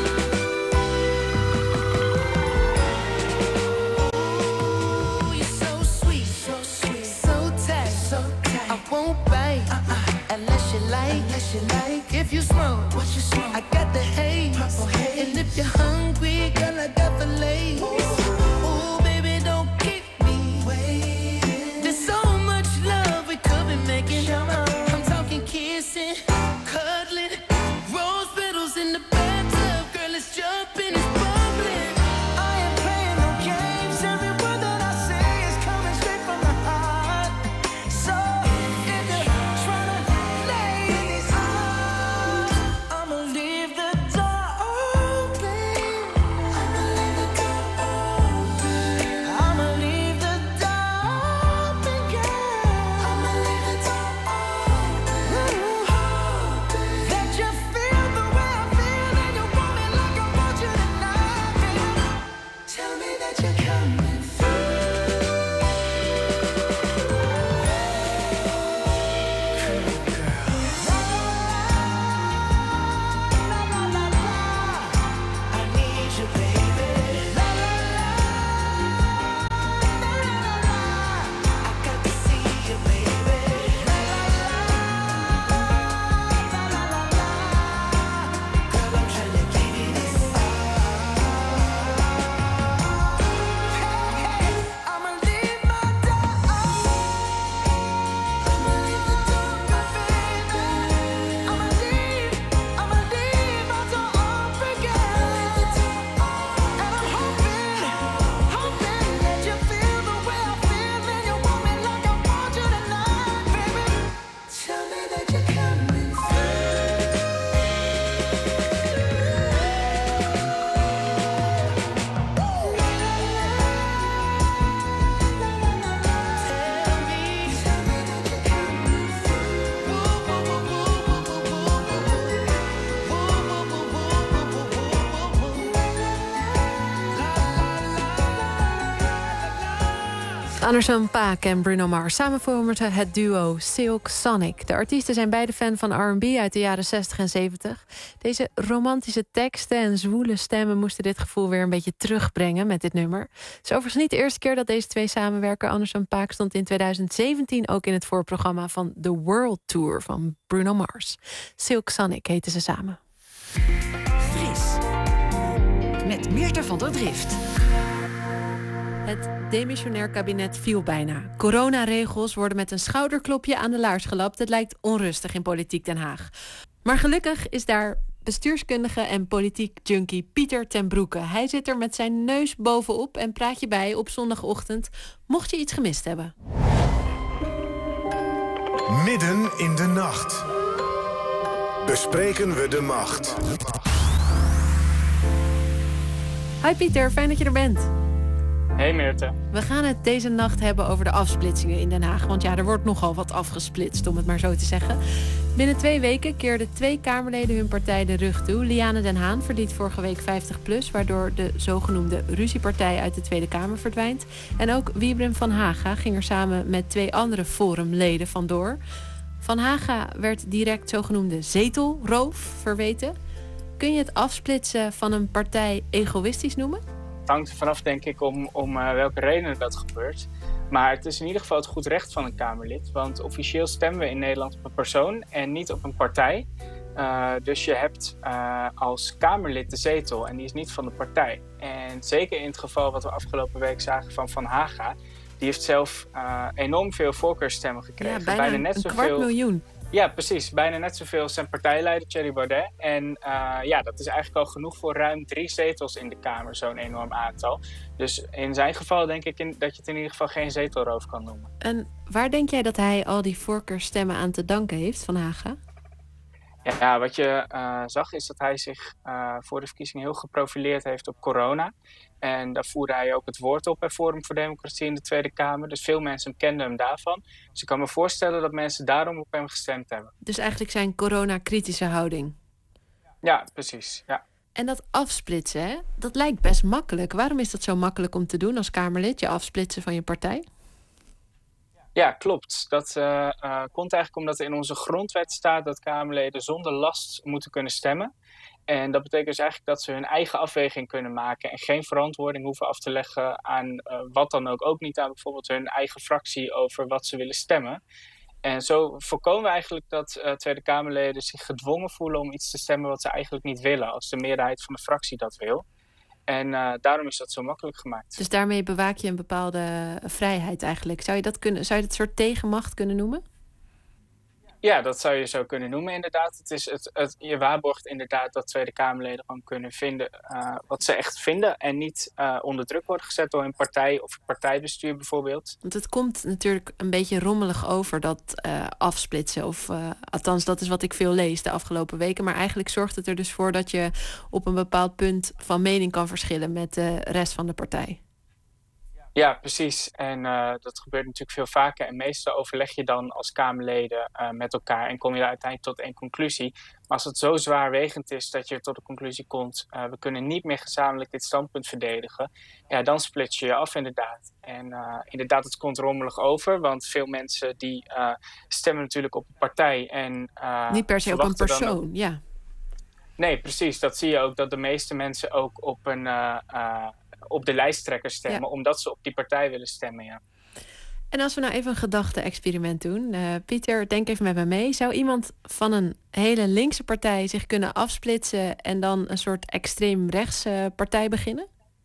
You're so sweet, so sweet, so tight, so tight. I won't bite uh-uh. unless you like, unless you like. If you smoke, what you smoke? I got the haze, purple haze. And if you're hungry, girl, I got the lace. Ooh, baby, don't keep me waiting. There's so much love we could be making. I'm talking kissing, cuddling, rose petals in the bathtub. Girl, it's jumping, it's bubbling. I ain't playing no games. Every word that I say is coming straight from the heart. So if you're trying to lay in these arms, I'ma leave the door open. I'ma leave the door open. I'ma leave the door open, girl. I'ma leave the door open, open. Let you feel the way I feel and you want me like I want you tonight, baby. Tell me that you're coming through. I need you, baby. La la la, I got to see you, baby. La la la, la la la la. Girl, I'm trying to give you this. Hey, hey, I'ma leave my door open. I'ma leave the door open, baby. I'ma leave, I'ma leave my door open, girl. And I'm hoping, hoping that you feel the way I feel and you want me like I want you tonight, baby. Tell me that you're coming Anderson .Paak en Bruno Mars. Samen vormen ze het duo Silk Sonic. De artiesten zijn beide fan van R en B uit de jaren zestig en zeventig. Deze romantische teksten en zwoele stemmen moesten dit gevoel weer een beetje terugbrengen met dit nummer. Het is overigens niet de eerste keer dat deze twee samenwerken. Anderson .Paak stond in tweeduizend zeventien ook in het voorprogramma van The World Tour van Bruno Mars. Silk Sonic heten ze samen. Fris. Met Meerte van der Drift. Het demissionair kabinet viel bijna. Coronaregels worden met een schouderklopje aan de laars gelapt. Het lijkt onrustig in politiek Den Haag. Maar gelukkig is daar bestuurskundige en politiek junkie Pieter ten Broeke. Hij zit er met zijn neus bovenop en praat je bij op zondagochtend, mocht je iets gemist hebben. Midden in de nacht bespreken we de macht. Hi Pieter, fijn dat je er bent. Hey Meerte. We gaan het deze nacht hebben over de afsplitsingen in Den Haag. Want ja, er wordt nogal wat afgesplitst, om het maar zo te zeggen. Binnen twee weken keerden twee Kamerleden hun partij de rug toe. Liane Den Haan verliet vorige week vijftig plus... waardoor de zogenoemde ruziepartij uit de Tweede Kamer verdwijnt. En ook Wiebren van Haga ging er samen met twee andere Forumleden vandoor. Van Haga werd direct zogenoemde zetelroof verweten. Kun je het afsplitsen van een partij egoïstisch noemen? Het hangt er vanaf, denk ik, om, om uh, welke redenen dat gebeurt. Maar het is in ieder geval het goed recht van een Kamerlid. Want officieel stemmen we in Nederland op een persoon en niet op een partij. Uh, dus je hebt uh, als Kamerlid de zetel en die is niet van de partij. En zeker in het geval wat we afgelopen week zagen van Van Haga... die heeft zelf uh, enorm veel voorkeurstemmen gekregen. Ja, bijna, bijna net een zoveel... kwart miljoen. Ja, precies. Bijna net zoveel als zijn partijleider Thierry Baudet. En uh, ja, dat is eigenlijk al genoeg voor ruim drie zetels in de Kamer, zo'n enorm aantal. Dus in zijn geval denk ik in, dat je het in ieder geval geen zetelroof kan noemen. En waar denk jij dat hij al die voorkeurstemmen aan te danken heeft, Van Haga? Ja, wat je uh, zag is dat hij zich uh, voor de verkiezingen heel geprofileerd heeft op corona. En daar voerde hij ook het woord op bij Forum voor Democratie in de Tweede Kamer. Dus veel mensen kenden hem daarvan. Dus ik kan me voorstellen dat mensen daarom op hem gestemd hebben. Dus eigenlijk zijn corona-kritische houding. Ja, precies. Ja. En dat afsplitsen, hè? Dat lijkt best makkelijk. Waarom is dat zo makkelijk om te doen als Kamerlid, je afsplitsen van je partij? Ja, klopt. Dat uh, uh, komt eigenlijk omdat er in onze grondwet staat dat Kamerleden zonder last moeten kunnen stemmen. En dat betekent dus eigenlijk dat ze hun eigen afweging kunnen maken en geen verantwoording hoeven af te leggen aan uh, wat dan ook. Ook niet aan bijvoorbeeld hun eigen fractie over wat ze willen stemmen. En zo voorkomen we eigenlijk dat uh, Tweede Kamerleden zich gedwongen voelen om iets te stemmen wat ze eigenlijk niet willen, als de meerderheid van de fractie dat wil. En uh, daarom is dat zo makkelijk gemaakt. Dus daarmee bewaak je een bepaalde vrijheid eigenlijk. Zou je dat kunnen, zou je dat soort tegenmacht kunnen noemen? Ja, dat zou je zo kunnen noemen inderdaad. Het is het, het, je waarborgt inderdaad dat Tweede Kamerleden gewoon kunnen vinden uh, wat ze echt vinden. En niet uh, onder druk worden gezet door een partij of het partijbestuur bijvoorbeeld. Want het komt natuurlijk een beetje rommelig over dat uh, afsplitsen. Of uh, althans, dat is wat ik veel lees de afgelopen weken. Maar eigenlijk zorgt het er dus voor dat je op een bepaald punt van mening kan verschillen met de rest van de partij. Ja, precies. En uh, dat gebeurt natuurlijk veel vaker. En meestal overleg je dan als Kamerleden uh, met elkaar en kom je daar uiteindelijk tot één conclusie. Maar als het zo zwaarwegend is dat je tot de conclusie komt, uh, we kunnen niet meer gezamenlijk dit standpunt verdedigen, ja, dan split je je af inderdaad. En uh, inderdaad, het komt rommelig over, want veel mensen die uh, stemmen natuurlijk op een partij. En, uh, niet per se op een persoon, ook... ja. Nee, precies. Dat zie je ook, dat de meeste mensen ook op een... Uh, uh, op de lijsttrekker stemmen, ja. Omdat ze op die partij willen stemmen, ja. En als we nou even een gedachte-experiment doen. Uh, Pieter, denk even met me mee. Zou iemand van een hele linkse partij zich kunnen afsplitsen en dan een soort extreem-rechtse partij beginnen?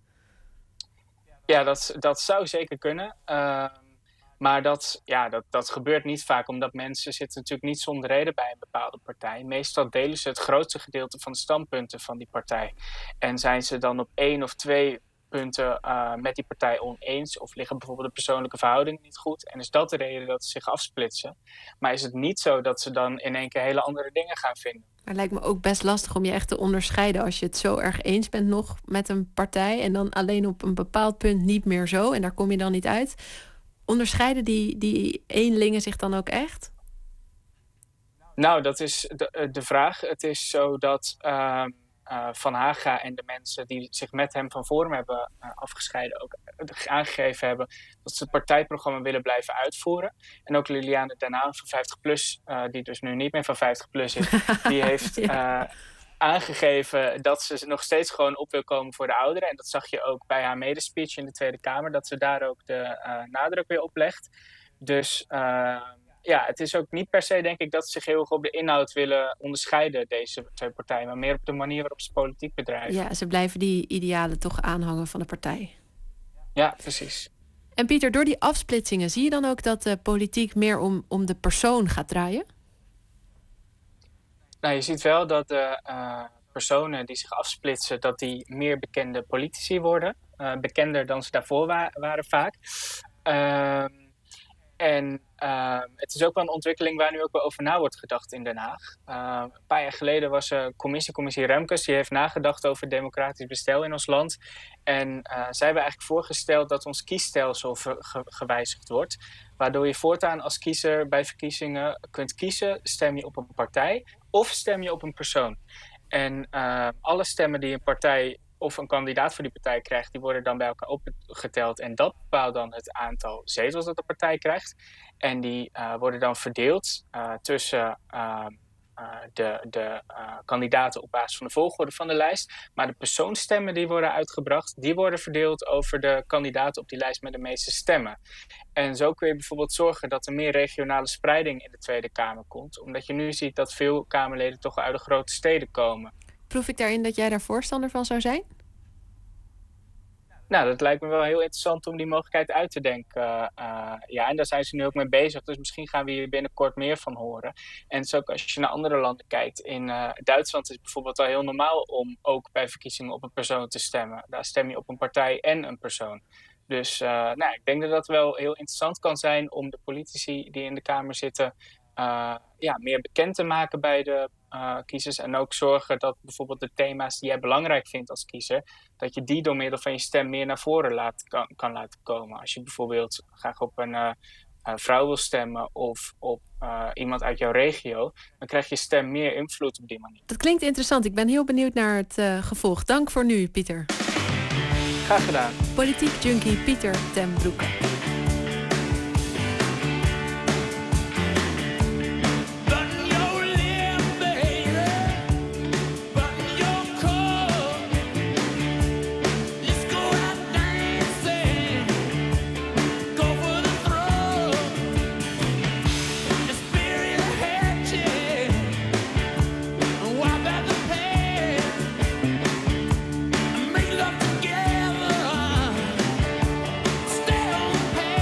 Ja, dat, dat zou zeker kunnen. Uh, maar dat, ja, dat, dat gebeurt niet vaak, omdat mensen zitten natuurlijk niet zonder reden bij een bepaalde partij. Meestal delen ze het grootste gedeelte van de standpunten van die partij. En zijn ze dan op één of twee punten uh, met die partij oneens, of liggen bijvoorbeeld de persoonlijke verhoudingen niet goed, en is dat de reden dat ze zich afsplitsen. Maar is het niet zo dat ze dan in één keer hele andere dingen gaan vinden. Maar het lijkt me ook best lastig om je echt te onderscheiden als je het zo erg eens bent nog met een partij en dan alleen op een bepaald punt niet meer zo, en daar kom je dan niet uit. Onderscheiden die, die eenlingen zich dan ook echt? Nou, dat is de, de vraag. Het is zo dat uh, uh, Van Haga en de mensen die zich met hem van Forum hebben uh, afgescheiden ook aangegeven hebben dat ze het partijprogramma willen blijven uitvoeren. En ook Liliane Den Haan van vijftig plus, uh, die dus nu niet meer van vijftig plus is, die heeft uh, aangegeven dat ze nog steeds gewoon op wil komen voor de ouderen. En dat zag je ook bij haar medespeech in de Tweede Kamer, dat ze daar ook de uh, nadruk weer op legt. Dus uh, ja, het is ook niet per se, denk ik, dat ze zich heel erg op de inhoud willen onderscheiden, deze twee partijen, maar meer op de manier waarop ze politiek bedrijven. Ja, ze blijven die idealen toch aanhangen van de partij. Ja, precies. En Pieter, door die afsplitsingen zie je dan ook dat de politiek meer om, om de persoon gaat draaien? Nou, je ziet wel dat de uh, personen die zich afsplitsen, dat die meer bekende politici worden. Uh, bekender dan ze daarvoor wa- waren vaak. Uh, En uh, het is ook wel een ontwikkeling waar nu ook wel over na wordt gedacht in Den Haag. Uh, een paar jaar geleden was er een commissie, commissie Remkes, die heeft nagedacht over democratisch bestel in ons land. En uh, zij hebben eigenlijk voorgesteld dat ons kiesstelsel ge- ge- gewijzigd wordt. Waardoor je voortaan als kiezer bij verkiezingen kunt kiezen, stem je op een partij of stem je op een persoon. En uh, alle stemmen die een partij of een kandidaat voor die partij krijgt, die worden dan bij elkaar opgeteld. En dat bepaalt dan het aantal zetels dat de partij krijgt. En die uh, worden dan verdeeld uh, tussen uh, uh, de, de uh, kandidaten op basis van de volgorde van de lijst. Maar de persoonstemmen die worden uitgebracht, die worden verdeeld over de kandidaten op die lijst met de meeste stemmen. En zo kun je bijvoorbeeld zorgen dat er meer regionale spreiding in de Tweede Kamer komt. Omdat je nu ziet dat veel Kamerleden toch uit de grote steden komen. Proef ik daarin dat jij daar voorstander van zou zijn? Nou, dat lijkt me wel heel interessant om die mogelijkheid uit te denken. Uh, uh, ja, en daar zijn ze nu ook mee bezig. Dus misschien gaan we hier binnenkort meer van horen. En het is ook als je naar andere landen kijkt. In uh, Duitsland is het bijvoorbeeld al heel normaal om ook bij verkiezingen op een persoon te stemmen. Daar stem je op een partij en een persoon. Dus uh, nou, ik denk dat dat wel heel interessant kan zijn om de politici die in de Kamer zitten Uh, ja, meer bekend te maken bij de uh, kiezers. En ook zorgen dat bijvoorbeeld de thema's die jij belangrijk vindt als kiezer, dat je die door middel van je stem meer naar voren laat, kan, kan laten komen. Als je bijvoorbeeld graag op een uh, uh, vrouw wil stemmen of op uh, iemand uit jouw regio, dan krijg je stem meer invloed op die manier. Dat klinkt interessant. Ik ben heel benieuwd naar het uh, gevolg. Dank voor nu, Pieter. Graag gedaan. Politiek junkie Pieter ten Broeke. Make love together, stay on path.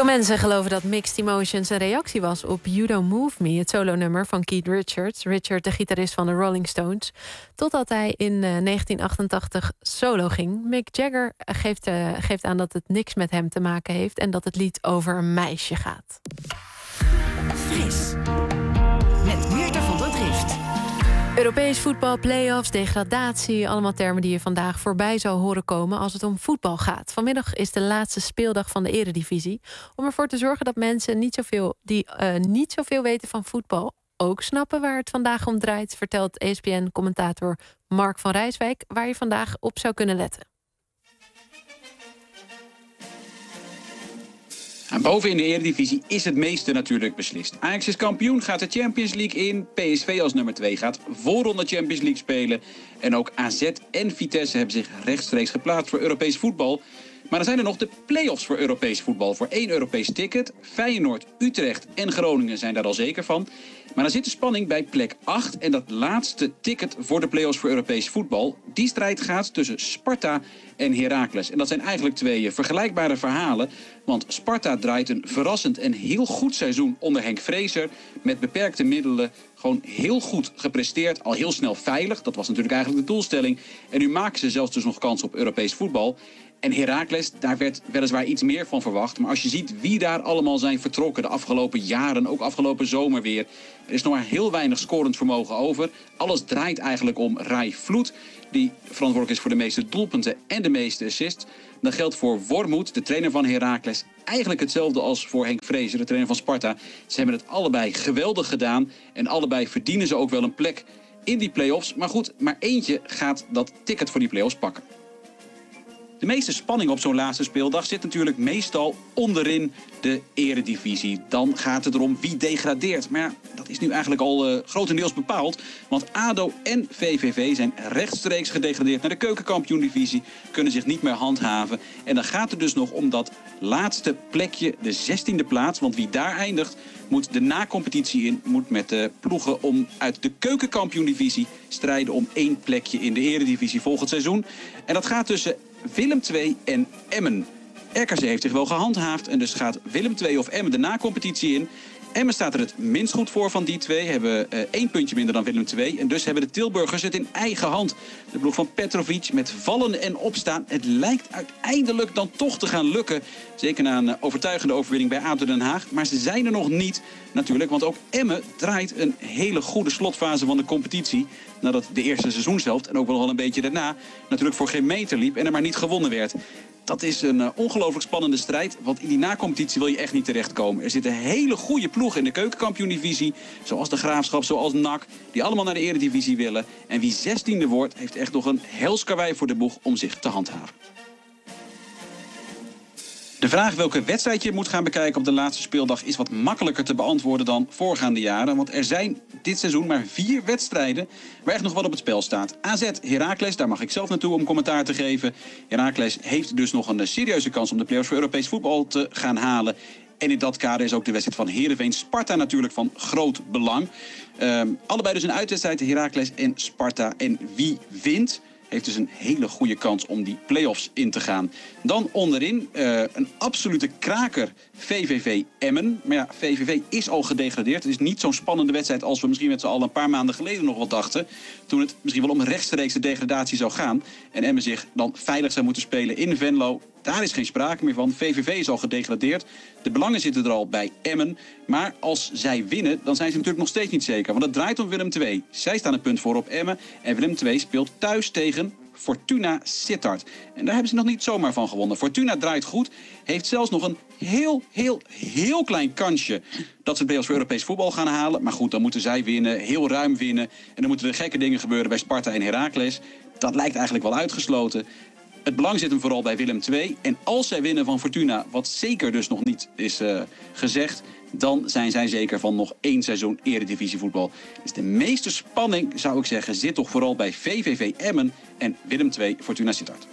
Veel mensen geloven dat Mixed Emotions een reactie was op You Don't Move Me, het solonummer van Keith Richards. Richard, de gitarist van de Rolling Stones. Totdat hij in uh, negentien achtentachtig solo ging. Mick Jagger geeft, uh, geeft aan dat het niks met hem te maken heeft en dat het lied over een meisje gaat. Fris. Met Meerte van der Drift. Europees voetbal, play-offs, degradatie. Allemaal termen die je vandaag voorbij zou horen komen als het om voetbal gaat. Vanmiddag is de laatste speeldag van de eredivisie. Om ervoor te zorgen dat mensen niet zoveel, die uh, niet zoveel weten van voetbal ook snappen waar het vandaag om draait, vertelt E S P N-commentator Mark van Rijswijk waar je vandaag op zou kunnen letten. En boven in de Eredivisie is het meeste natuurlijk beslist. Ajax is kampioen, gaat de Champions League in. P S V als nummer twee gaat voorronde Champions League spelen. En ook A Z en Vitesse hebben zich rechtstreeks geplaatst voor Europees voetbal. Maar dan zijn er nog de play-offs voor Europees voetbal. Voor één Europees ticket. Feyenoord, Utrecht en Groningen zijn daar al zeker van. Maar dan zit de spanning bij plek acht. En dat laatste ticket voor de play-offs voor Europees voetbal. Die strijd gaat tussen Sparta en Heracles. En dat zijn eigenlijk twee vergelijkbare verhalen. Want Sparta draait een verrassend en heel goed seizoen onder Henk Vrezer. Met beperkte middelen gewoon heel goed gepresteerd. Al heel snel veilig. Dat was natuurlijk eigenlijk de doelstelling. En nu maken ze zelfs dus nog kans op Europees voetbal. En Heracles, daar werd weliswaar iets meer van verwacht. Maar als je ziet wie daar allemaal zijn vertrokken de afgelopen jaren, ook afgelopen zomer weer. Er is nog maar heel weinig scorend vermogen over. Alles draait eigenlijk om Rai Vloed, die verantwoordelijk is voor de meeste doelpunten en de meeste assists. Dat geldt voor Wormoed, de trainer van Heracles. Eigenlijk hetzelfde als voor Henk Vrezer, de trainer van Sparta. Ze hebben het allebei geweldig gedaan. En allebei verdienen ze ook wel een plek in die play-offs. Maar goed, maar eentje gaat dat ticket voor die play-offs pakken. De meeste spanning op zo'n laatste speeldag zit natuurlijk meestal onderin de eredivisie. Dan gaat het erom wie degradeert. Maar ja, dat is nu eigenlijk al uh, grotendeels bepaald. Want A D O en V V V zijn rechtstreeks gedegradeerd naar de keukenkampioen-divisie. Kunnen zich niet meer handhaven. En dan gaat het dus nog om dat laatste plekje, de zestiende plaats. Want wie daar eindigt, moet de na-competitie in. Moet met de ploegen om uit de keukenkampioen-divisie strijden om één plekje in de eredivisie volgend seizoen. En dat gaat tussen Willem twee en Emmen. R K C heeft zich wel gehandhaafd en dus gaat Willem twee of Emmen de na-competitie in. Emmen staat er het minst goed voor van die twee. Hebben uh, één puntje minder dan Willem twee. En dus hebben de Tilburgers het in eigen hand. De ploeg van Petrovic met vallen en opstaan. Het lijkt uiteindelijk dan toch te gaan lukken. Zeker na een uh, overtuigende overwinning bij A D O Den Haag. Maar ze zijn er nog niet natuurlijk. Want ook Emmen draait een hele goede slotfase van de competitie. Nadat de eerste seizoenshelft en ook wel al een beetje daarna natuurlijk voor geen meter liep en er maar niet gewonnen werd. Dat is een uh, ongelooflijk spannende strijd, want in die na-competitie wil je echt niet terechtkomen. Er zitten hele goede ploegen in de keukenkampioen-divisie, zoals de Graafschap, zoals N A C, die allemaal naar de eredivisie willen. En wie zestiende wordt, heeft echt nog een hels karwei voor de boeg om zich te handhaven. De vraag welke wedstrijd je moet gaan bekijken op de laatste speeldag is wat makkelijker te beantwoorden dan voorgaande jaren. Want er zijn dit seizoen maar vier wedstrijden waar echt nog wat op het spel staat. A Z Heracles, daar mag ik zelf naartoe om commentaar te geven. Heracles heeft dus nog een serieuze kans om de play-offs voor Europees voetbal te gaan halen. En in dat kader is ook de wedstrijd van Heerenveen Sparta natuurlijk van groot belang. Um, allebei dus een uitwedstrijd, Heracles en Sparta. En wie wint, heeft dus een hele goede kans om die play-offs in te gaan. Dan onderin uh, een absolute kraker V V V Emmen. Maar ja, V V V is al gedegradeerd. Het is niet zo'n spannende wedstrijd als we misschien met z'n allen een paar maanden geleden nog wel dachten. Toen het misschien wel om rechtstreeks de degradatie zou gaan. En Emmen zich dan veilig zou moeten spelen in Venlo. Daar is geen sprake meer van. V V V is al gedegradeerd. De belangen zitten er al bij Emmen. Maar als zij winnen, dan zijn ze natuurlijk nog steeds niet zeker. Want het draait om Willem twee. Zij staan een punt voor op Emmen. En Willem twee speelt thuis tegen Fortuna Sittard. En daar hebben ze nog niet zomaar van gewonnen. Fortuna draait goed. Heeft zelfs nog een heel, heel, heel klein kansje dat ze het als voor Europees voetbal gaan halen. Maar goed, dan moeten zij winnen. Heel ruim winnen. En dan moeten er gekke dingen gebeuren bij Sparta en Heracles. Dat lijkt eigenlijk wel uitgesloten. Het belang zit hem vooral bij Willem twee. En als zij winnen van Fortuna, wat zeker dus nog niet is uh, gezegd, dan zijn zij zeker van nog één seizoen eredivisievoetbal. Dus de meeste spanning, zou ik zeggen, zit toch vooral bij V V V Emmen en Willem twee Fortuna Sittard.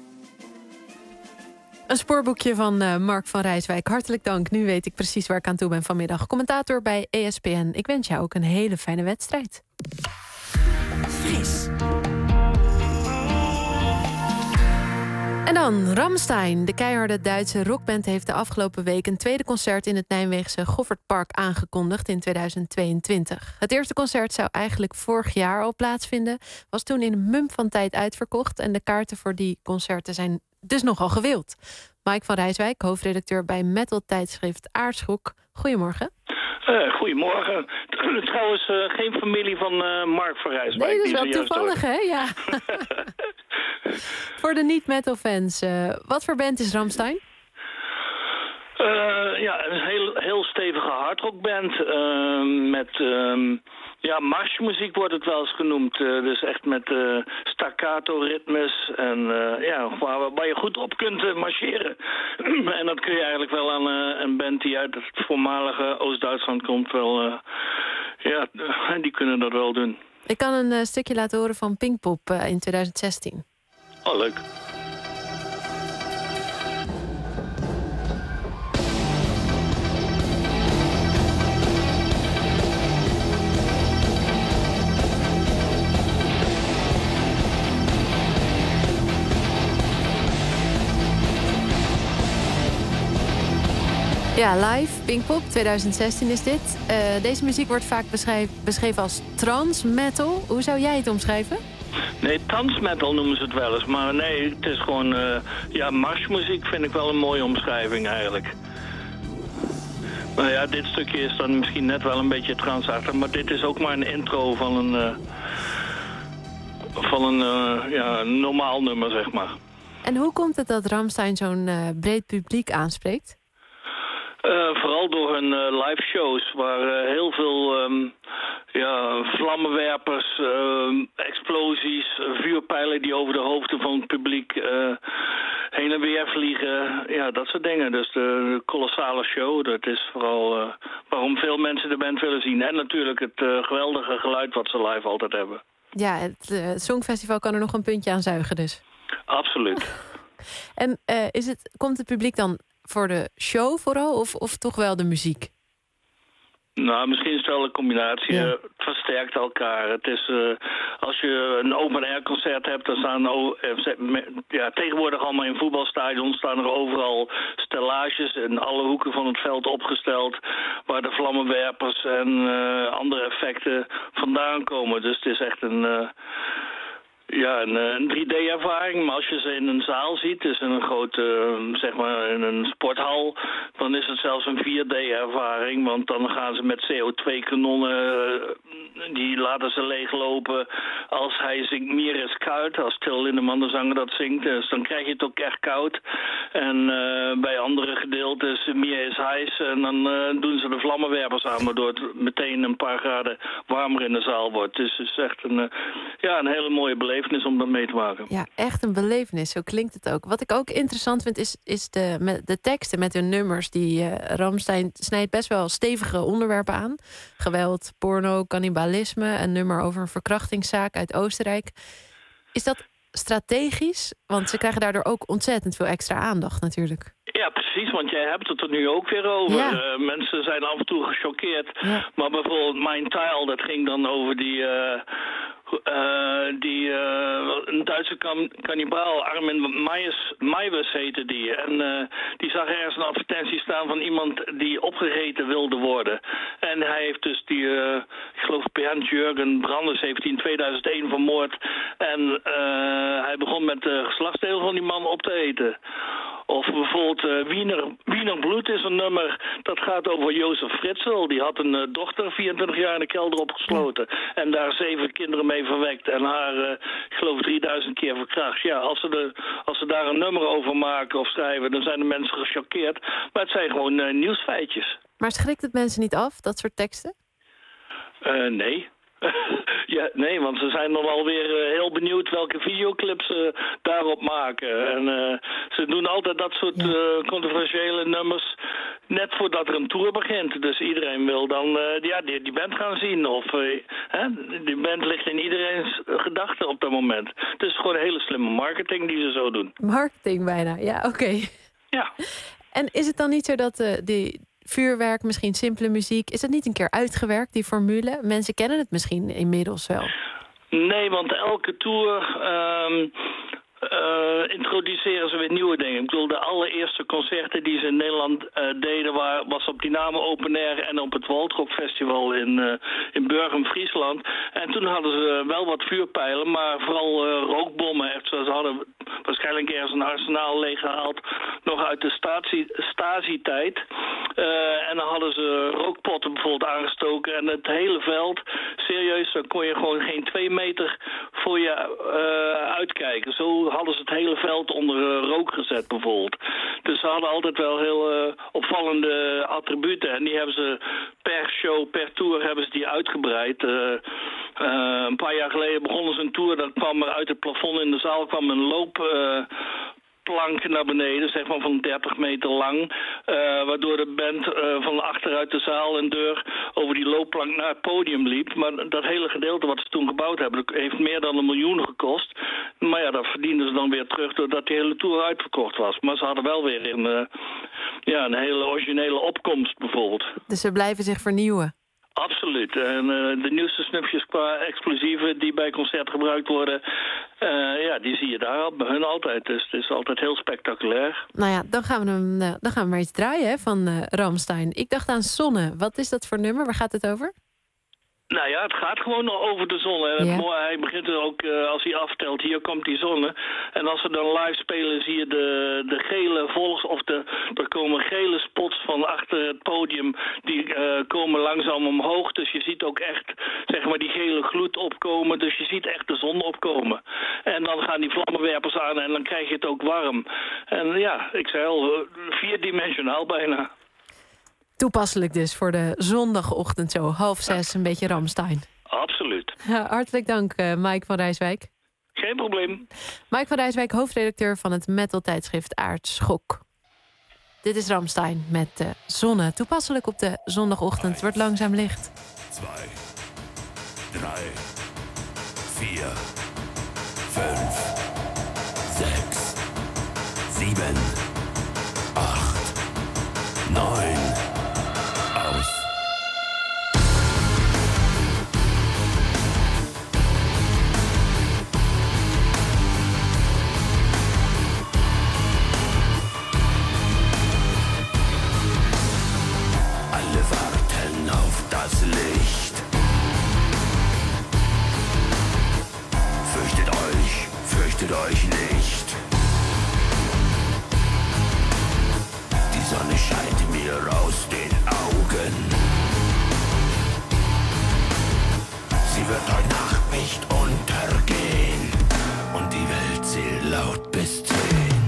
Een spoorboekje van uh, Mark van Rijswijk. Hartelijk dank. Nu weet ik precies waar ik aan toe ben vanmiddag. Commentator bij E S P N. Ik wens jou ook een hele fijne wedstrijd. Fris. En dan Rammstein. De keiharde Duitse rockband heeft de afgelopen week een tweede concert in het Nijmeegse Goffertpark aangekondigd in tweeduizend tweeëntwintig. Het eerste concert zou eigenlijk vorig jaar al plaatsvinden, was toen in een mum van tijd uitverkocht en de kaarten voor die concerten zijn dus nogal gewild. Mike van Rijswijk, hoofdredacteur bij metal-tijdschrift Aardschok. Goedemorgen. Uh, goedemorgen. Trouwens, uh, geen familie van uh, Mark van Rijswijk. Nee, dat is wel toevallig, hè? Ja. Voor de niet-metal-fans, uh, wat voor band is Rammstein? Uh, ja, een heel, heel stevige hardrockband. Uh, met uh, ja, marchmuziek wordt het wel eens genoemd. Uh, dus echt met uh, staccato-ritmes. En uh, ja, waar, waar je goed op kunt uh, marcheren. En dat kun je eigenlijk wel aan uh, een band die uit het voormalige Oost-Duitsland komt wel... Uh, ja, uh, die kunnen dat wel doen. Ik kan een uh, stukje laten horen van Pinkpop uh, in tweeduizend zestien. Oh, leuk. Ja, live, Pinkpop, tweeduizend zestien is dit. Uh, deze muziek wordt vaak beschrijf, beschreven als trance metal. Hoe zou jij het omschrijven? Nee, trance metal noemen ze het wel eens. Maar nee, het is gewoon... Uh, ja, marchmuziek vind ik wel een mooie omschrijving eigenlijk. Maar ja, dit stukje is dan misschien net wel een beetje transachtig. Maar dit is ook maar een intro van een... Uh, van een uh, ja, normaal nummer, zeg maar. En hoe komt het dat Rammstein zo'n uh, breed publiek aanspreekt? Uh, vooral door hun uh, live shows, waar uh, heel veel um, ja, vlammenwerpers, uh, explosies, uh, vuurpijlen die over de hoofden van het publiek uh, heen en weer vliegen. Ja, dat soort dingen. Dus de, de kolossale show, dat is vooral uh, waarom veel mensen de band willen zien. En natuurlijk het uh, geweldige geluid wat ze live altijd hebben. Ja, het uh, Songfestival kan er nog een puntje aan zuigen dus. Absoluut. En uh, is het, komt het publiek dan voor de show vooral of, of toch wel de muziek? Nou, misschien is het wel een combinatie. Ja. Het versterkt elkaar. Het is, uh, als je een open-air concert hebt, dan staan uh, ja, tegenwoordig allemaal in voetbalstadions staan er overal stellages in alle hoeken van het veld opgesteld, waar de vlammenwerpers en uh, andere effecten vandaan komen. Dus het is echt een... Uh, Ja, een, een drie D-ervaring, maar als je ze in een zaal ziet, dus in een grote, zeg maar in een sporthal, dan is het zelfs een vier D-ervaring, want dan gaan ze met C O twee kanonnen, die laten ze leeglopen. Als hij zingt Mir is koud, als Till Lindemann de zanger dat zingt, dus dan krijg je het ook echt koud. En uh, bij andere gedeeltes, Mir is hijs, en dan uh, doen ze de vlammenwerpers aan, waardoor het meteen een paar graden warmer in de zaal wordt. Dus het is echt een, uh, ja, een hele mooie beleving om dat mee te maken. Ja, echt een belevenis, zo klinkt het ook. Wat ik ook interessant vind is, is de, met de teksten met hun nummers. Die uh, Rammstein snijdt best wel stevige onderwerpen aan. Geweld, porno, cannibalisme, een nummer over een verkrachtingszaak uit Oostenrijk. Is dat strategisch? Want ze krijgen daardoor ook ontzettend veel extra aandacht natuurlijk. Ja, precies, want jij hebt het er nu ook weer over. Ja. Uh, mensen zijn af en toe gechoqueerd. Ja. Maar bijvoorbeeld Mein Teil, dat ging dan over die... Uh, Uh, die uh, een Duitse kannibaal, Armin Meiwes heette die. En uh, die zag ergens een advertentie staan van iemand die opgegeten wilde worden. En hij heeft dus die, uh, ik geloof Bernd Jürgen Brandes heeft hij in tweeduizend één vermoord. En uh, hij begon met de geslachtsdeel van die man op te eten. Of bijvoorbeeld uh, Wiener, Wiener Bloed is een nummer, dat gaat over Jozef Fritzl. Die had een uh, dochter, vierentwintig jaar in de kelder opgesloten. En daar zeven kinderen mee verwekt. En haar, uh, ik geloof, drieduizend keer verkracht. Ja, als ze, de, als ze daar een nummer over maken of schrijven, dan zijn de mensen gechoqueerd. Maar het zijn gewoon uh, nieuwsfeitjes. Maar schrikt het mensen niet af, dat soort teksten? Uh, nee. Ja, nee, want ze zijn dan alweer uh, heel benieuwd welke videoclips ze uh, daarop maken. En uh, ze doen altijd dat soort uh, controversiële nummers net voordat er een tour begint. Dus iedereen wil dan uh, ja, die, die band gaan zien. Of uh, hè, die band ligt in iedereen's gedachten op dat moment. Het is gewoon een hele slimme marketing die ze zo doen. Marketing bijna, ja, oké. Okay. Ja. En is het dan niet zo dat uh, die... vuurwerk, misschien simpele muziek. Is dat niet een keer uitgewerkt, die formule? Mensen kennen het misschien inmiddels wel. Nee, want elke tour... Um, uh, introduceren ze weer nieuwe dingen. Ik bedoel, de allereerste concerten die ze in Nederland uh, deden... Waar, was op Dynamo Open Air en op het Waldrock Festival in, uh, in Burgum, Friesland. En toen hadden ze wel wat vuurpijlen, maar vooral uh, rookbommen. Echt, ze hadden waarschijnlijk ergens een arsenaal leeggehaald... nog uit de Stasi, Stasi-tijd. Uh, en dan hadden ze rookpotten bijvoorbeeld aangestoken. En het hele veld, serieus, dan kon je gewoon geen twee meter voor je uh, uitkijken. Zo hadden ze het hele veld onder uh, rook gezet bijvoorbeeld. Dus ze hadden altijd wel heel uh, opvallende attributen. En die hebben ze per show, per tour hebben ze die uitgebreid. Uh, uh, een paar jaar geleden begonnen ze een tour. Dat kwam er uit het plafond in de zaal kwam een loop... Uh, plank naar beneden, zeg maar van dertig meter lang. Uh, waardoor de band uh, van achteruit de zaal en deur over die loopplank naar het podium liep. Maar dat hele gedeelte wat ze toen gebouwd hebben, dat heeft meer dan een miljoen gekost. Maar ja, dat verdienden ze dan weer terug doordat die hele tour uitverkocht was. Maar ze hadden wel weer een, uh, ja, een hele originele opkomst bijvoorbeeld. Dus ze blijven zich vernieuwen. Absoluut. En uh, de nieuwste snufjes qua explosieven die bij concerten gebruikt worden... Uh, ja, die zie je daar bij hun altijd. Dus het is altijd heel spectaculair. Nou ja, dan gaan we hem, uh, dan gaan we maar iets draaien hè, van uh, Rammstein. Ik dacht aan Zonne. Wat is dat voor nummer? Waar gaat het over? Nou ja, het gaat gewoon over de zon. En Ja. het mooie, hij begint er ook, uh, als hij aftelt, hier komt die zon. En als ze dan live spelen, zie je de, de gele volks... of de, er komen gele spots van achter het podium... die uh, komen langzaam omhoog. Dus je ziet ook echt, zeg maar, die gele gloed opkomen. Dus je ziet echt de zon opkomen. En dan gaan die vlammenwerpers aan en dan krijg je het ook warm. En ja, ik zei al, vierdimensionaal bijna. Toepasselijk dus voor de zondagochtend zo, half zes, een beetje Rammstein. Absoluut. Ja, hartelijk dank, uh, Mike van Rijswijk. Geen probleem. Mike van Rijswijk, hoofdredacteur van het metal-tijdschrift Aardschok. Dit is Rammstein met uh, Zonne. Toepasselijk op de zondagochtend. Het wordt langzaam licht. Zwei, drei, vier, fünf, sechs, sieben, acht, neun. Aus. Alle warten auf das Licht. Fürchtet euch, fürchtet euch nicht. Die Sonne scheint mir aus den Augen. Sie wird heute Nacht nicht untergehen. Und die Welt zählt laut bis zehn.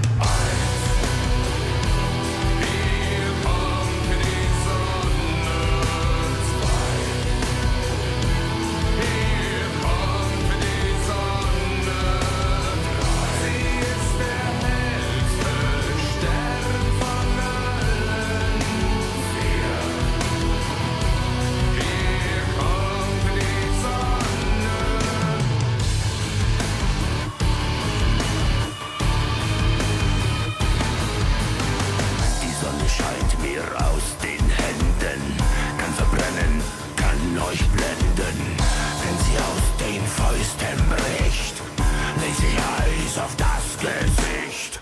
Auf das Gesicht.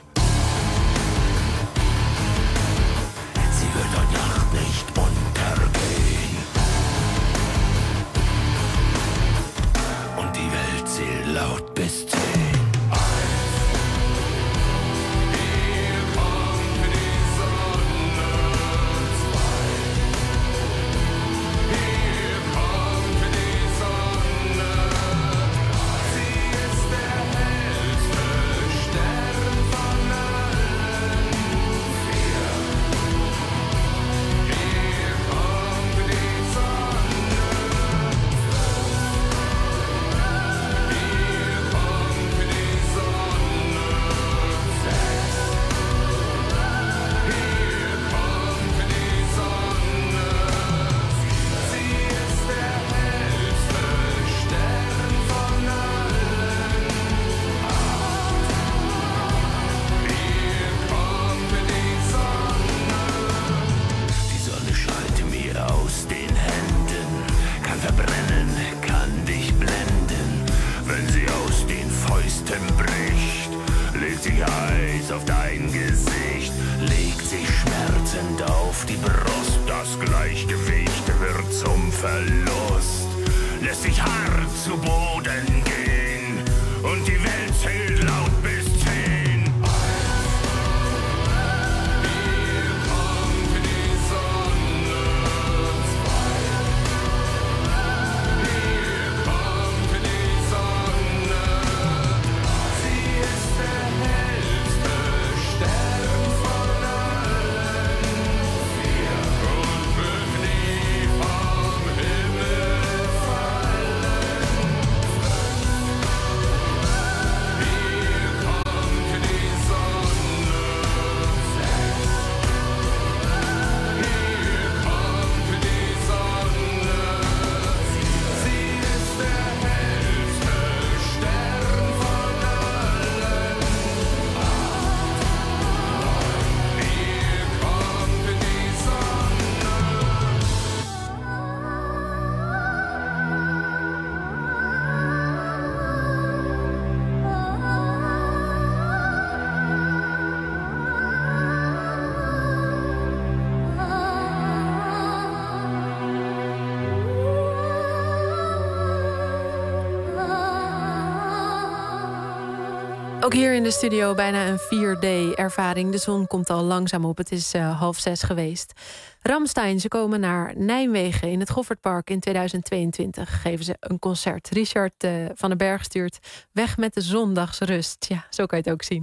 Sie wird heute Nacht nicht untergehen. Und die Welt zählt laut bis zehn. legt sich heiß auf dein Gesicht, legt sich schmerzend auf die Brust. Das Gleichgewicht wird zum Verlust, lässt sich hart zu Boden gehen und die Welt zählt laut bis zehn. Hier kommt die Sonne, zwei. Hier kommt die Sonne, sie ist der hellste Stern von allen. Vier und fünf nie vom Himmel fallen. Hier kommt die Sonne, sechs. Hier kommt die Sonne, sie ist der hellste Stern von allen. Hier kommt die Sonne. Ook hier in de studio bijna een vier D-ervaring. De zon komt al langzaam op. Het is uh, half zes geweest. Rammstein, ze komen naar Nijmegen in het Goffertpark in tweeduizend tweeëntwintig. Geven ze een concert. Richard uh, van den Berg stuurt weg met de zondagsrust. Ja, zo kan je het ook zien.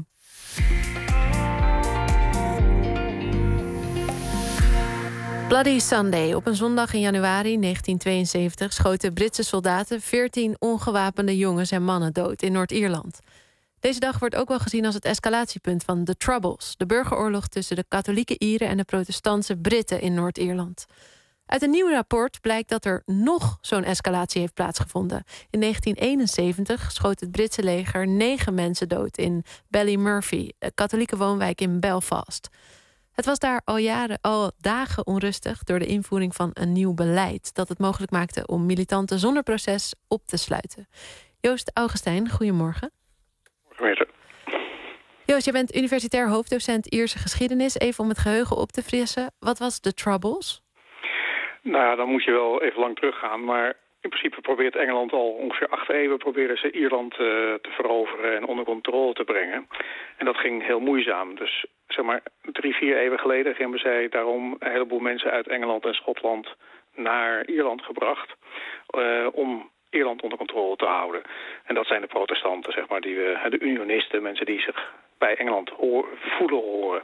Bloody Sunday. Op een zondag in januari negentien tweeënzeventig schoten Britse soldaten veertien ongewapende jongens en mannen dood in Noord-Ierland. Deze dag wordt ook wel gezien als het escalatiepunt van de Troubles, de burgeroorlog tussen de katholieke Ieren en de protestantse Britten in Noord-Ierland. Uit een nieuw rapport blijkt dat er nog zo'n escalatie heeft plaatsgevonden. In negentien eenenzeventig schoot het Britse leger negen mensen dood in Ballymurphy, een katholieke woonwijk in Belfast. Het was daar al jaren, al dagen onrustig door de invoering van een nieuw beleid dat het mogelijk maakte om militanten zonder proces op te sluiten. Joost Augustijn, goedemorgen. Goedemorgen. Joost, je bent universitair hoofddocent Ierse geschiedenis. Even om het geheugen op te frissen. Wat was de Troubles? Nou ja, dan moet je wel even lang teruggaan. Maar in principe probeert Engeland al ongeveer acht eeuwen... proberen ze Ierland uh, te veroveren en onder controle te brengen. En dat ging heel moeizaam. Dus zeg maar drie, vier eeuwen geleden hebben zij daarom een heleboel mensen uit Engeland en Schotland naar Ierland gebracht. Uh, om Ierland onder controle te houden. En dat zijn de protestanten, zeg maar, die we, de unionisten, mensen die zich bij Engeland hoor, voelen horen.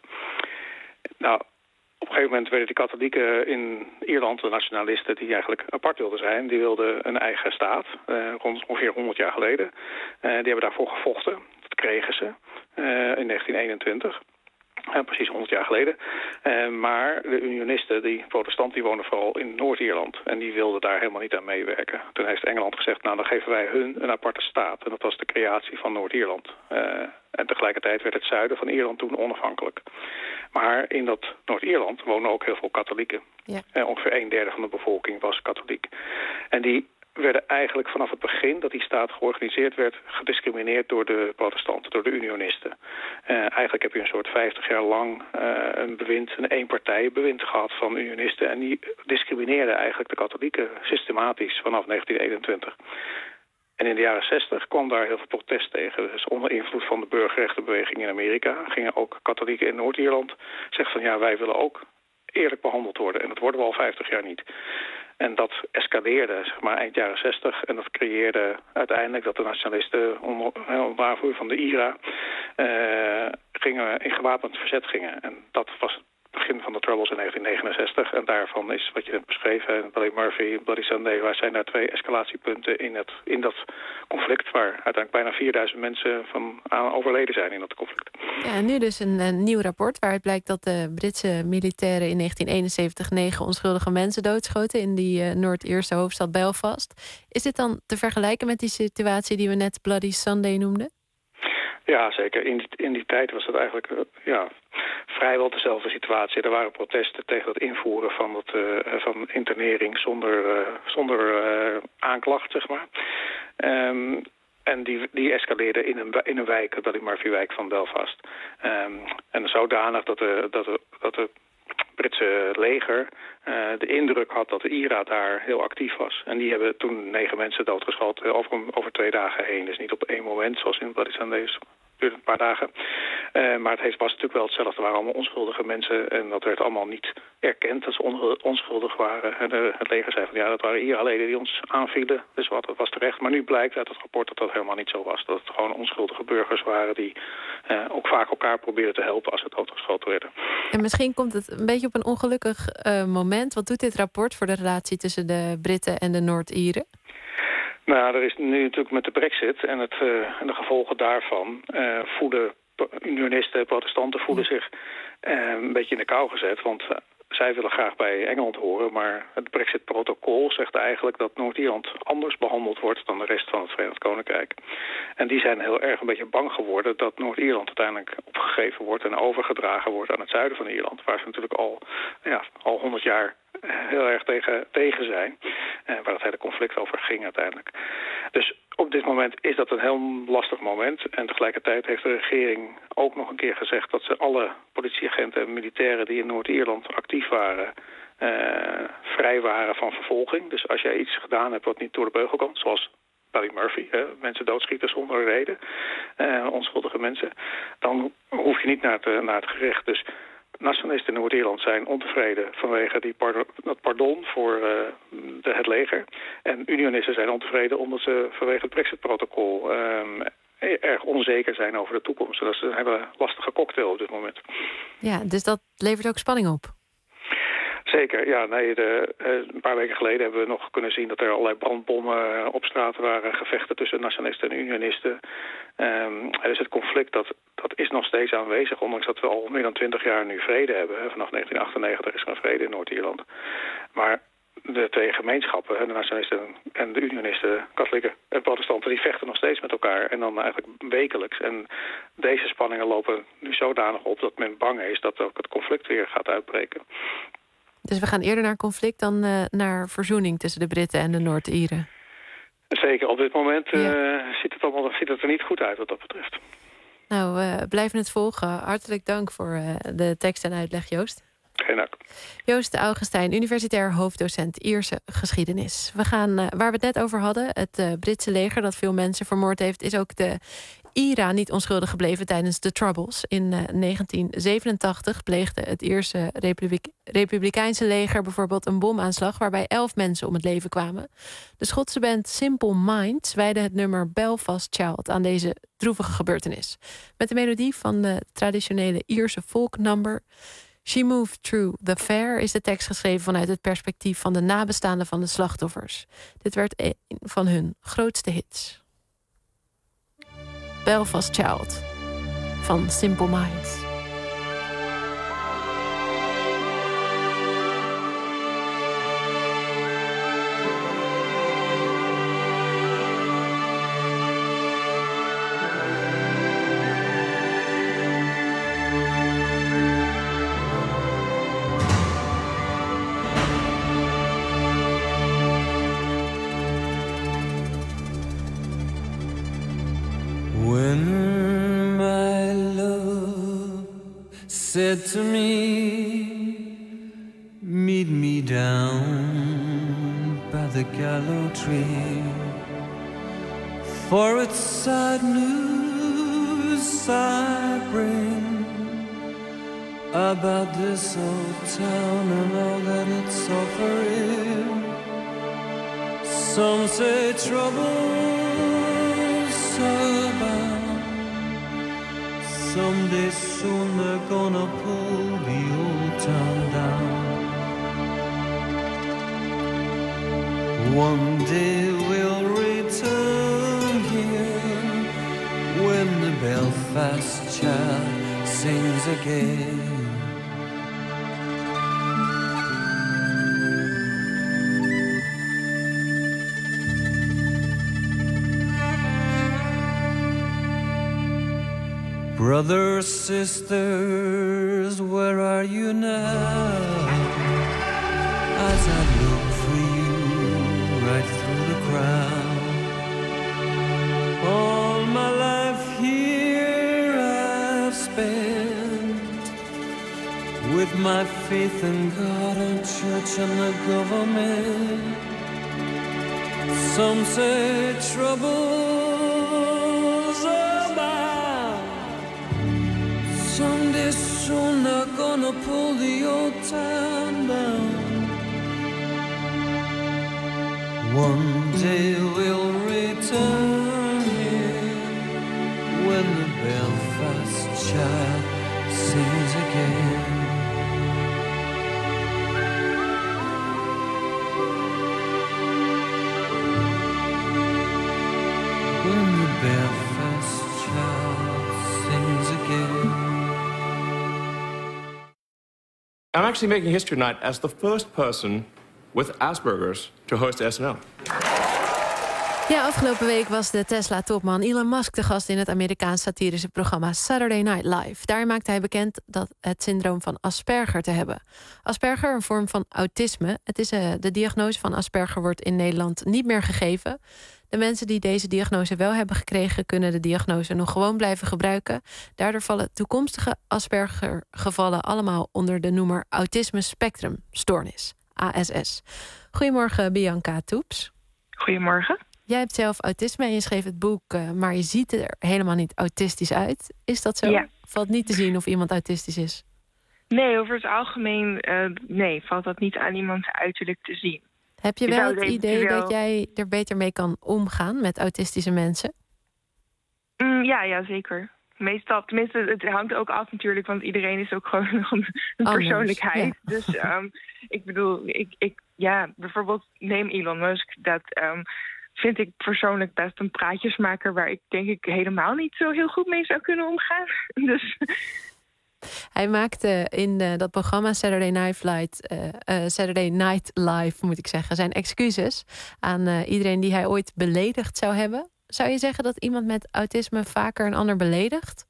Nou, op een gegeven moment werden de katholieken in Ierland, de nationalisten die eigenlijk apart wilden zijn, die wilden een eigen staat, uh, rond ongeveer honderd jaar geleden. Uh, die hebben daarvoor gevochten. Dat kregen ze uh, in negentien eenentwintig. Ja, precies honderd jaar geleden. Uh, maar de unionisten, die protestanten, die wonen vooral in Noord-Ierland. En die wilden daar helemaal niet aan meewerken. Toen heeft Engeland gezegd, nou dan geven wij hun een aparte staat. En dat was de creatie van Noord-Ierland. Uh, en tegelijkertijd werd het zuiden van Ierland toen onafhankelijk. Maar in dat Noord-Ierland wonen ook heel veel katholieken. Ja. Uh, ongeveer een derde van de bevolking was katholiek. En die werden eigenlijk vanaf het begin dat die staat georganiseerd werd gediscrimineerd door de protestanten, door de unionisten. Uh, eigenlijk heb je een soort vijftig jaar lang uh, een bewind, een eenpartijbewind gehad van unionisten en die discrimineerden eigenlijk de katholieken systematisch vanaf negentien eenentwintig. En in de jaren zestig kwam daar heel veel protest tegen. Dus onder invloed van de burgerrechtenbeweging in Amerika gingen ook katholieken in Noord-Ierland zeggen van ja, wij willen ook eerlijk behandeld worden. En dat worden we al vijftig jaar niet. En dat escaleerde zeg maar, eind jaren zestig. En dat creëerde uiteindelijk dat de nationalisten onder, onder aanvoering van de I R A uh, gingen, in gewapend verzet gingen. En dat was het begin van de Troubles in negentien negenenzestig. En daarvan is wat je net beschreven, Ballymurphy, Bloody Sunday, waar zijn daar twee escalatiepunten in, het, in dat conflict, waar uiteindelijk bijna vierduizend mensen van aan overleden zijn in dat conflict. Ja, en nu dus een, een nieuw rapport waaruit blijkt dat de Britse militairen in negentien eenenzeventig negen onschuldige mensen doodschoten in die uh, Noord-Ierse hoofdstad Belfast. Is dit dan te vergelijken met die situatie die we net Bloody Sunday noemden? Ja, zeker. In die, in die tijd was dat eigenlijk uh, ja, vrijwel dezelfde situatie. Er waren protesten tegen het invoeren van, het, uh, van internering zonder, uh, zonder uh, aanklacht, zeg maar. Um, en die, die escaleerde in een, in een wijk, de Ballymurphy-wijk van Belfast. Um, en zodanig dat de, dat de, dat de Britse leger uh, de indruk had dat de I R A daar heel actief was. En die hebben toen negen mensen doodgeschoten over, over twee dagen heen. Dus niet op één moment, zoals in Bloody Sundays. Duurde een paar dagen. Uh, maar het heeft, was natuurlijk wel hetzelfde. Het waren allemaal onschuldige mensen. En dat werd allemaal niet erkend dat ze on, onschuldig waren. En uh, het leger zei van ja, dat waren I R A-leden die ons aanvielen. Dus wat, dat was terecht. Maar nu blijkt uit het rapport dat dat helemaal niet zo was. Dat het gewoon onschuldige burgers waren die uh, ook vaak elkaar probeerden te helpen als ze doodgeschoten werden. En misschien komt het een beetje op een ongelukkig uh, moment. Wat doet dit rapport voor de relatie tussen de Britten en de Noord-Ieren? Nou, er is nu natuurlijk met de brexit en, het, uh, en de gevolgen daarvan uh, voelen unionisten, protestanten voelen zich uh, een beetje in de kou gezet. Want uh, zij willen graag bij Engeland horen, maar het brexit-protocol zegt eigenlijk dat Noord-Ierland anders behandeld wordt dan de rest van het Verenigd Koninkrijk. En die zijn heel erg een beetje bang geworden dat Noord-Ierland uiteindelijk opgegeven wordt en overgedragen wordt aan het zuiden van Ierland, waar ze natuurlijk al ja, al honderd jaar heel erg tegen, tegen zijn. Uh, waar het hele conflict over ging uiteindelijk. Dus op dit moment is dat een heel lastig moment. En tegelijkertijd heeft de regering ook nog een keer gezegd dat ze alle politieagenten en militairen die in Noord-Ierland actief waren, uh, vrij waren van vervolging. Dus als jij iets gedaan hebt wat niet door de beugel kan, zoals Ballymurphy, hè, mensen doodschieten zonder reden, uh, onschuldige mensen, dan hoef je niet naar het, naar het gerecht. Dus nationalisten in Noord-Ierland zijn ontevreden vanwege die pardon, dat pardon voor uh, de, het leger. En unionisten zijn ontevreden omdat ze vanwege het Brexit-protocol um, erg onzeker zijn over de toekomst. Dat is een hele lastige cocktail op dit moment. Ja, dus dat levert ook spanning op. Zeker, ja. Nee, de, uh, een paar weken geleden hebben we nog kunnen zien dat er allerlei brandbommen op straat waren, gevechten tussen nationalisten en unionisten. Um, dus het conflict dat, dat is nog steeds aanwezig, ondanks dat we al meer dan twintig jaar nu vrede hebben. Hè. Vanaf negentien achtennegentig is er een vrede in Noord-Ierland. Maar de twee gemeenschappen, de nationalisten en de unionisten, katholieken en protestanten, die vechten nog steeds met elkaar. En dan eigenlijk wekelijks. En deze spanningen lopen nu zodanig op dat men bang is dat ook het conflict weer gaat uitbreken. Dus we gaan eerder naar conflict dan uh, naar verzoening tussen de Britten en de Noord-Ieren. Zeker, op dit moment uh, ja. ziet, het allemaal, ziet het er niet goed uit wat dat betreft. Nou, we uh, blijven het volgen. Hartelijk dank voor uh, de tekst en uitleg, Joost. Geen dank. Joost Augustijn, universitair hoofddocent Ierse geschiedenis. We gaan, uh, waar we het net over hadden, het uh, Britse leger dat veel mensen vermoord heeft, is ook de I R A niet onschuldig gebleven tijdens de Troubles. In uh, negentien zevenentachtig pleegde het Ierse Republiek, Republikeinse leger bijvoorbeeld een bomaanslag waarbij elf mensen om het leven kwamen. De Schotse band Simple Minds wijde het nummer Belfast Child aan deze droevige gebeurtenis. Met de melodie van de traditionele Ierse folknummer She Moved Through the Fair is de tekst geschreven vanuit het perspectief van de nabestaanden van de slachtoffers. Dit werd een van hun grootste hits. Belfast Child van Simple Minds. When my love said to me, meet me down by the gallow tree, for it's sad news I bring about this old town and all that it's offering. Some say trouble's about. Someday soon they're gonna pull the old town down. One day we'll return here when the Belfast child sings again. Brothers, sisters, where are you now? As I look for you right through the crowd. with my faith in God and church and the government. Some say troubles abound. Someday soon they're gonna pull the old town down. One day we'll return here when the Belfast child sings again. When the Belfast child sings again. I'm actually making history tonight as the first person with Asperger's to host S N L. Ja, afgelopen week was de Tesla-topman Elon Musk de gast in het Amerikaans satirische programma Saturday Night Live. Daar maakte hij bekend dat het syndroom van Asperger te hebben. Asperger, een vorm van autisme. Het is, uh, de diagnose van Asperger wordt in Nederland niet meer gegeven. De mensen die deze diagnose wel hebben gekregen, kunnen de diagnose nog gewoon blijven gebruiken. Daardoor vallen toekomstige Asperger-gevallen allemaal onder de noemer Autisme Spectrum Stoornis, A S S. Goedemorgen, Bianca Toeps. Goedemorgen. Jij hebt zelf autisme en je schreef het boek, uh, maar je ziet er helemaal niet autistisch uit. Is dat zo? Ja. Valt niet te zien of iemand autistisch is? Nee, over het algemeen uh, nee, valt dat niet aan iemands uiterlijk te zien. Heb je Je wel zou het het idee eventueel- dat jij er beter mee kan omgaan met autistische mensen? Mm, ja, ja, zeker. Meestal, tenminste, het hangt ook af natuurlijk, want iedereen is ook gewoon nog een, een Anders, persoonlijkheid. Dus um, ik bedoel, ik, ik, ja, bijvoorbeeld neem Elon Musk, dat um, vind ik persoonlijk best een praatjesmaker waar ik denk ik helemaal niet zo heel goed mee zou kunnen omgaan. Dus Hij maakte in uh, dat programma Saturday Night Live, uh, uh, Saturday Night Live, moet ik zeggen, zijn excuses aan uh, iedereen die hij ooit beledigd zou hebben. Zou je zeggen dat iemand met autisme vaker een ander beledigt?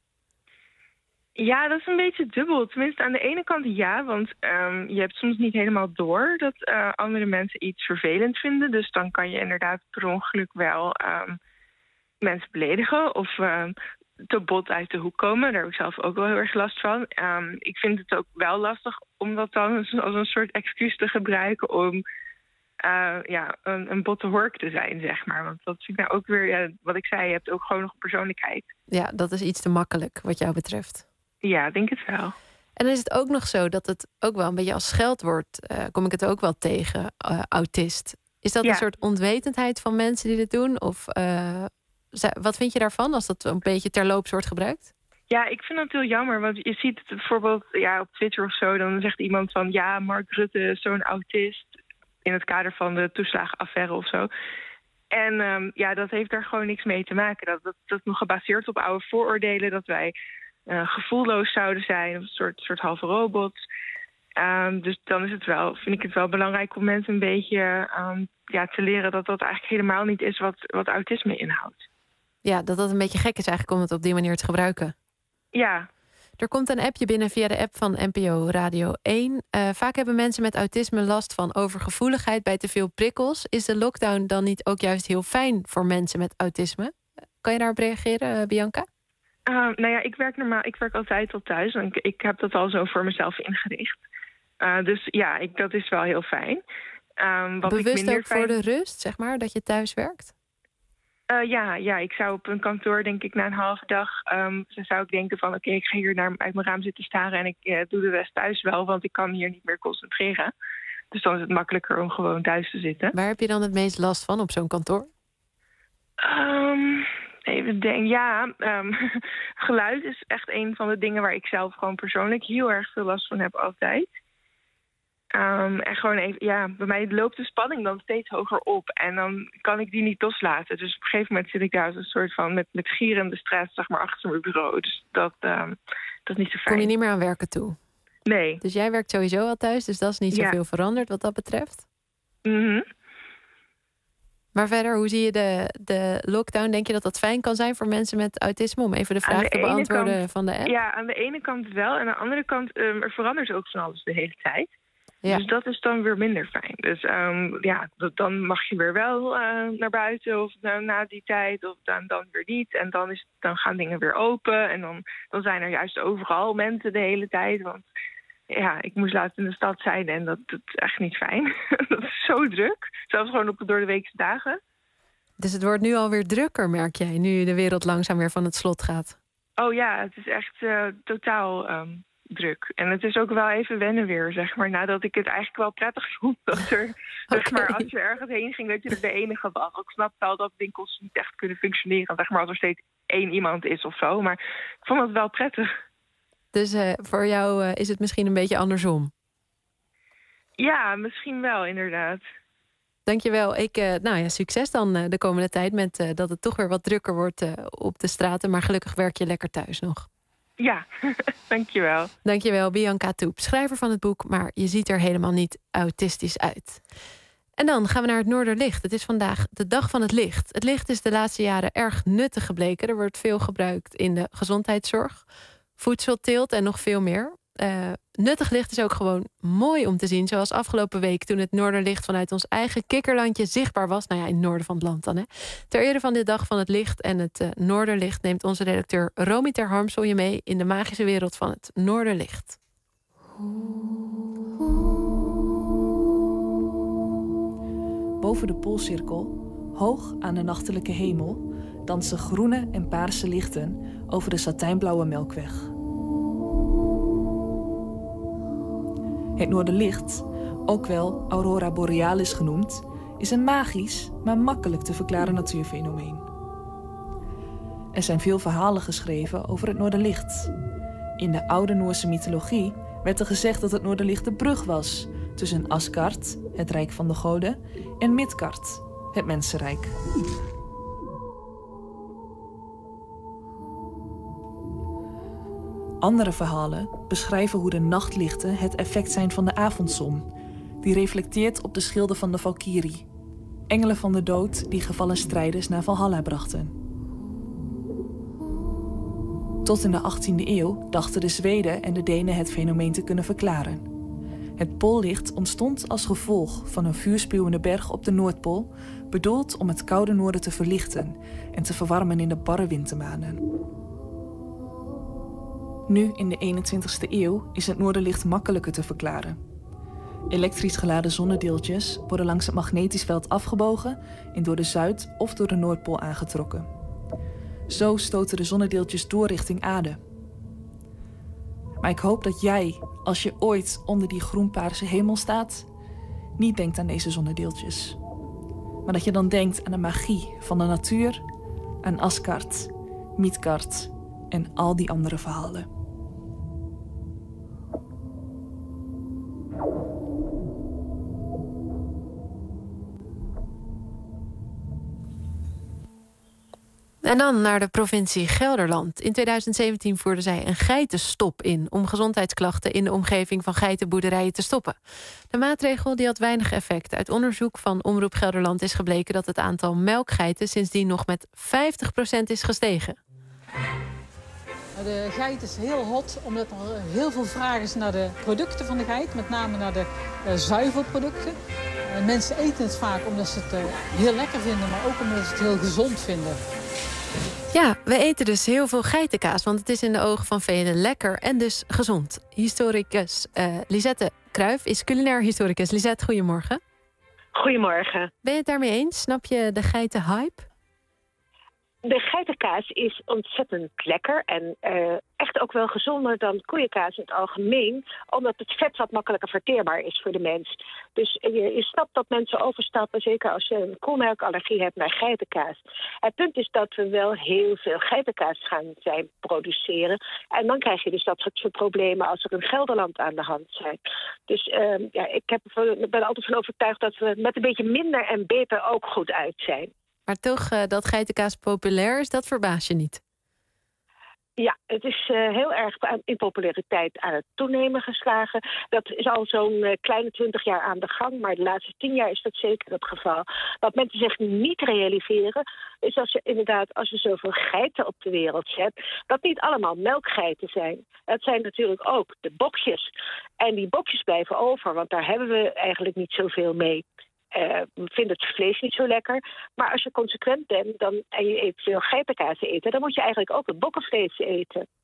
ja, dat is een beetje dubbel. Tenminste, aan de ene kant ja, want um, je hebt soms niet helemaal door dat uh, andere mensen iets vervelend vinden. Dus dan kan je inderdaad per ongeluk wel um, mensen beledigen of um, te bot uit de hoek komen. Daar heb ik zelf ook wel heel erg last van. Um, ik vind het ook wel lastig om dat dan als als een soort excuus te gebruiken om uh, ja, een, een botte hork te zijn, zeg maar. Want dat vind ik nou ook weer, ja, wat ik zei, je hebt ook gewoon nog een persoonlijkheid. Ja, dat is iets te makkelijk wat jou betreft. Ja, ik denk het wel. En dan is het ook nog zo dat het ook wel een beetje als scheldwoord, uh, kom ik het ook wel tegen, uh, autist. Is dat Ja. een soort onwetendheid van mensen die dit doen? Of uh, za- wat vind je daarvan als dat een beetje terloops wordt gebruikt? Ja, ik vind dat heel jammer, want je ziet het bijvoorbeeld ja, op Twitter of zo, dan zegt iemand van ja, Mark Rutte is zo'n autist in het kader van de toeslagenaffaire of zo. En um, ja, dat heeft daar gewoon niks mee te maken. Dat, dat, dat is nog gebaseerd op oude vooroordelen, dat wij uh, gevoelloos zouden zijn, of een soort, soort halve robots. Um, dus dan is het wel, vind ik het wel belangrijk om mensen een beetje um, ja, te leren dat dat eigenlijk helemaal niet is wat, wat autisme inhoudt. Ja, dat dat een beetje gek is eigenlijk om het op die manier te gebruiken. Ja. Er komt een appje binnen via de app van N P O Radio één. Uh, vaak hebben mensen met autisme last van overgevoeligheid bij te veel prikkels. Is de lockdown dan niet ook juist heel fijn voor mensen met autisme? Kan je daarop reageren, uh, Bianca? Uh, nou ja, ik werk normaal, ik werk altijd al thuis. En ik, ik heb dat al zo voor mezelf ingericht. Uh, dus ja, ik, dat is wel heel fijn. Um, wat ik Bewust minder ook fijn... voor de rust, zeg maar, dat je thuis werkt? Uh, ja, ja, ik zou op een kantoor, denk ik, na een halve dag... Um, dan zou ik denken van, oké, okay, ik ga hier naar, uit mijn raam zitten staren... en ik uh, doe de rest thuis wel, want ik kan hier niet meer concentreren. Dus dan is het makkelijker om gewoon thuis te zitten. Waar heb je dan het meest last van op zo'n kantoor? Um, even denken, ja, um, geluid is echt een van de dingen waar ik zelf gewoon persoonlijk heel erg veel last van heb altijd. Um, en gewoon even, ja, bij mij loopt de spanning dan steeds hoger op en dan kan ik die niet loslaten. Dus op een gegeven moment zit ik daar als een soort van met, met gierende stress, zeg maar, achter mijn bureau. Dus dat, um, dat is niet zo fijn. Kom je niet meer aan werken toe? Nee. Dus jij werkt sowieso al thuis, dus dat is niet zoveel Ja. veranderd wat dat betreft? Mm-hmm. Maar verder, hoe zie je de, de lockdown? Denk je dat dat fijn kan zijn voor mensen met autisme? Om even de Aan vraag de te ene beantwoorden kant- van de app. Ja, aan de ene kant wel. En aan de andere kant, um, er verandert ook van alles de hele tijd. Ja. Dus dat is dan weer minder fijn. Dus um, ja, dat, dan mag je weer wel uh, naar buiten of uh, na die tijd of dan, dan weer niet. En dan, is, dan gaan dingen weer open en dan, dan zijn er juist overal mensen de hele tijd. Want ja, ik moest laatst in de stad zijn en dat, dat is echt niet fijn. Dat is zo druk. Zelfs gewoon op de door de weekse dagen. Dus het wordt nu alweer drukker, merk jij, nu de wereld langzaam weer van het slot gaat. Oh ja, het is echt uh, totaal um, druk. En het is ook wel even wennen weer, zeg maar. Nadat ik het eigenlijk wel prettig vond dat er, okay. zeg maar, als je ergens heen ging, dat je er de enige was. Ik snap wel dat winkels niet echt kunnen functioneren, zeg maar, als er steeds één iemand is of zo. Maar ik vond het wel prettig. Dus uh, voor jou uh, is het misschien een beetje andersom? Ja, misschien wel, inderdaad. Dankjewel. Ik, uh, nou ja, succes dan uh, de komende tijd met uh, dat het toch weer wat drukker wordt uh, op de straten. Maar gelukkig werk je lekker thuis nog. Ja, dankjewel. Dankjewel, Bianca Toep, schrijver van het boek, maar je ziet er helemaal niet autistisch uit. En dan gaan we naar het Noorderlicht. Het is vandaag de dag van het licht. Het licht is de laatste jaren erg nuttig gebleken. Er wordt veel gebruikt in de gezondheidszorg, voedselteelt en nog veel meer. Uh, nuttig licht is ook gewoon mooi om te zien. Zoals afgelopen week toen het Noorderlicht vanuit ons eigen kikkerlandje zichtbaar was. Nou ja, in het noorden van het land dan. Hè. Ter ere van de dag van het licht en het uh, Noorderlicht neemt onze redacteur Romy ter Harmsel je mee in de magische wereld van het Noorderlicht. Boven de Poolcirkel, hoog aan de nachtelijke hemel, dansen groene en paarse lichten over de satijnblauwe melkweg. Het Noorderlicht, ook wel Aurora Borealis genoemd, is een magisch, maar makkelijk te verklaren natuurfenomeen. Er zijn veel verhalen geschreven over het Noorderlicht. In de oude Noorse mythologie werd er gezegd dat het Noorderlicht de brug was tussen Asgard, het rijk van de goden, en Midgard, het mensenrijk. Andere verhalen beschrijven hoe de nachtlichten het effect zijn van de avondzon, die reflecteert op de schilden van de Valkyrie, engelen van de dood die gevallen strijders naar Valhalla brachten. Tot in de achttiende eeuw dachten de Zweden en de Denen het fenomeen te kunnen verklaren. Het poollicht ontstond als gevolg van een vuurspuwende berg op de Noordpool, bedoeld om het koude noorden te verlichten en te verwarmen in de barre wintermaanden. Nu, in de eenentwintigste eeuw, is het Noorderlicht makkelijker te verklaren. Elektrisch geladen zonnedeeltjes worden langs het magnetisch veld afgebogen en door de Zuid- of door de Noordpool aangetrokken. Zo stoten de zonnedeeltjes door richting aarde. Maar ik hoop dat jij, als je ooit onder die groenpaarse hemel staat, niet denkt aan deze zonnedeeltjes. Maar dat je dan denkt aan de magie van de natuur, aan Asgard, Midgard en al die andere verhalen. En dan naar de provincie Gelderland. In tweeduizend zeventien voerde zij een geitenstop in om gezondheidsklachten in de omgeving van geitenboerderijen te stoppen. De maatregel die had weinig effect. Uit onderzoek van Omroep Gelderland is gebleken dat het aantal melkgeiten sindsdien nog met vijftig procent is gestegen. De geit is heel hot, omdat er heel veel vraag is naar de producten van de geit. Met name naar de uh, zuivelproducten. Uh, mensen eten het vaak omdat ze het uh, heel lekker vinden, maar ook omdat ze het heel gezond vinden. Ja, we eten dus heel veel geitenkaas, want het is in de ogen van velen lekker en dus gezond. Historicus uh, Lisette Kruijf is culinair historicus. Lisette, goedemorgen. Goedemorgen. Ben je het daarmee eens? Snap je de geitenhype? De geitenkaas is ontzettend lekker en uh, echt ook wel gezonder dan koeienkaas in het algemeen, omdat het vet wat makkelijker verteerbaar is voor de mens. Dus uh, je, je snapt dat mensen overstappen, zeker als je een koelmelkallergie hebt, naar geitenkaas. Het punt is dat we wel heel veel geitenkaas gaan zijn produceren en dan krijg je dus dat soort problemen als er in Gelderland aan de hand zijn. Dus uh, ja, ik heb, ik ben er altijd van overtuigd dat we met een beetje minder en beter ook goed uit zijn. Maar toch, uh, dat geitenkaas populair is, dat verbaast je niet? Ja, het is uh, heel erg in populariteit aan het toenemen geslagen. Dat is al zo'n uh, kleine twintig jaar aan de gang, maar de laatste tien jaar is dat zeker het geval. Wat mensen zich niet realiseren, is als je inderdaad, als je zoveel geiten op de wereld hebt, dat niet allemaal melkgeiten zijn. Dat zijn natuurlijk ook de bokjes. En die bokjes blijven over, want daar hebben we eigenlijk niet zoveel mee. Uh, vind het vlees niet zo lekker. Maar als je consequent bent dan, en je eet veel geitenkaas eten, dan moet je eigenlijk ook het bokkenvlees eten.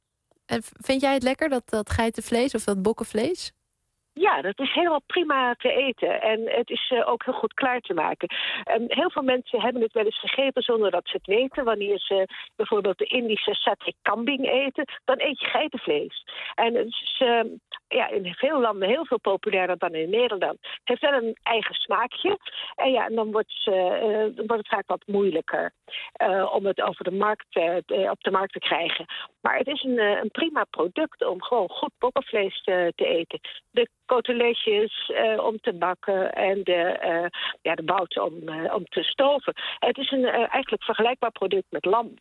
En vind jij het lekker, dat, dat geitenvlees of dat bokkenvlees? Ja, dat is helemaal prima te eten. En het is uh, ook heel goed klaar te maken. Um, heel veel mensen hebben het wel eens gegeten zonder dat ze het weten. Wanneer ze bijvoorbeeld de Indische satay kambing eten, dan eet je geitenvlees. En het is uh, ja, in veel landen heel veel populairder dan in Nederland. Het heeft wel een eigen smaakje. En ja, en dan wordt, uh, uh, dan wordt het vaak wat moeilijker uh, om het over de markt, uh, op de markt te krijgen. Maar het is een, uh, een prima product om gewoon goed bokkenvlees te, te eten. De coteletjes uh, om te bakken en de, uh, ja, de bouten om, uh, om te stoven. Het is een uh, eigenlijk vergelijkbaar product met lam.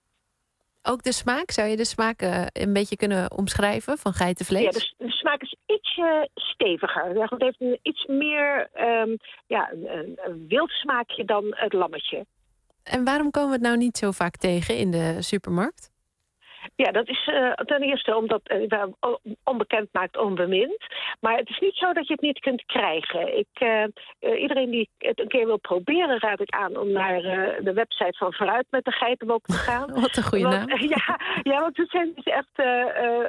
Ook de smaak? Zou je de smaak uh, een beetje kunnen omschrijven van geitenvlees? Ja, de, de smaak is ietsje steviger. Het heeft een iets meer um, ja, een, een, een wild smaakje dan het lammetje. En waarom komen we het nou niet zo vaak tegen in de supermarkt? Ja, dat is uh, ten eerste omdat uh, onbekend maakt onbemind. Maar het is niet zo dat je het niet kunt krijgen. Ik, uh, uh, iedereen die het een keer wil proberen, raad ik aan om naar uh, de website van Vooruit met de Geitenbok te gaan. Wat een goede want, naam. Uh, ja, ja, want we zijn dus echt uh,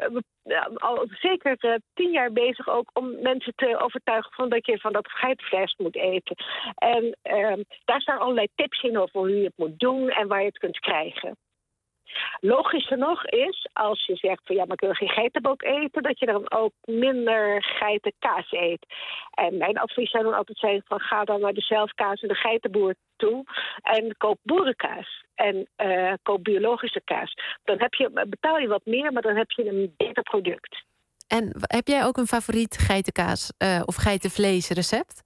uh, al zeker uh, tien jaar bezig ook om mensen te overtuigen van dat je van dat geitenvlees moet eten. En uh, daar staan allerlei tips in over hoe je het moet doen en waar je het kunt krijgen. Logischer nog is, als je zegt van ja, maar ik wil geen geitenbok eten, dat je dan ook minder geitenkaas eet. En mijn advies zou dan altijd zijn van ga dan naar de zelfkaas en de geitenboer toe en koop boerenkaas. En uh, koop biologische kaas. Dan heb je, betaal je wat meer, maar dan heb je een beter product. En heb jij ook een favoriet geitenkaas uh, of geitenvleesrecept?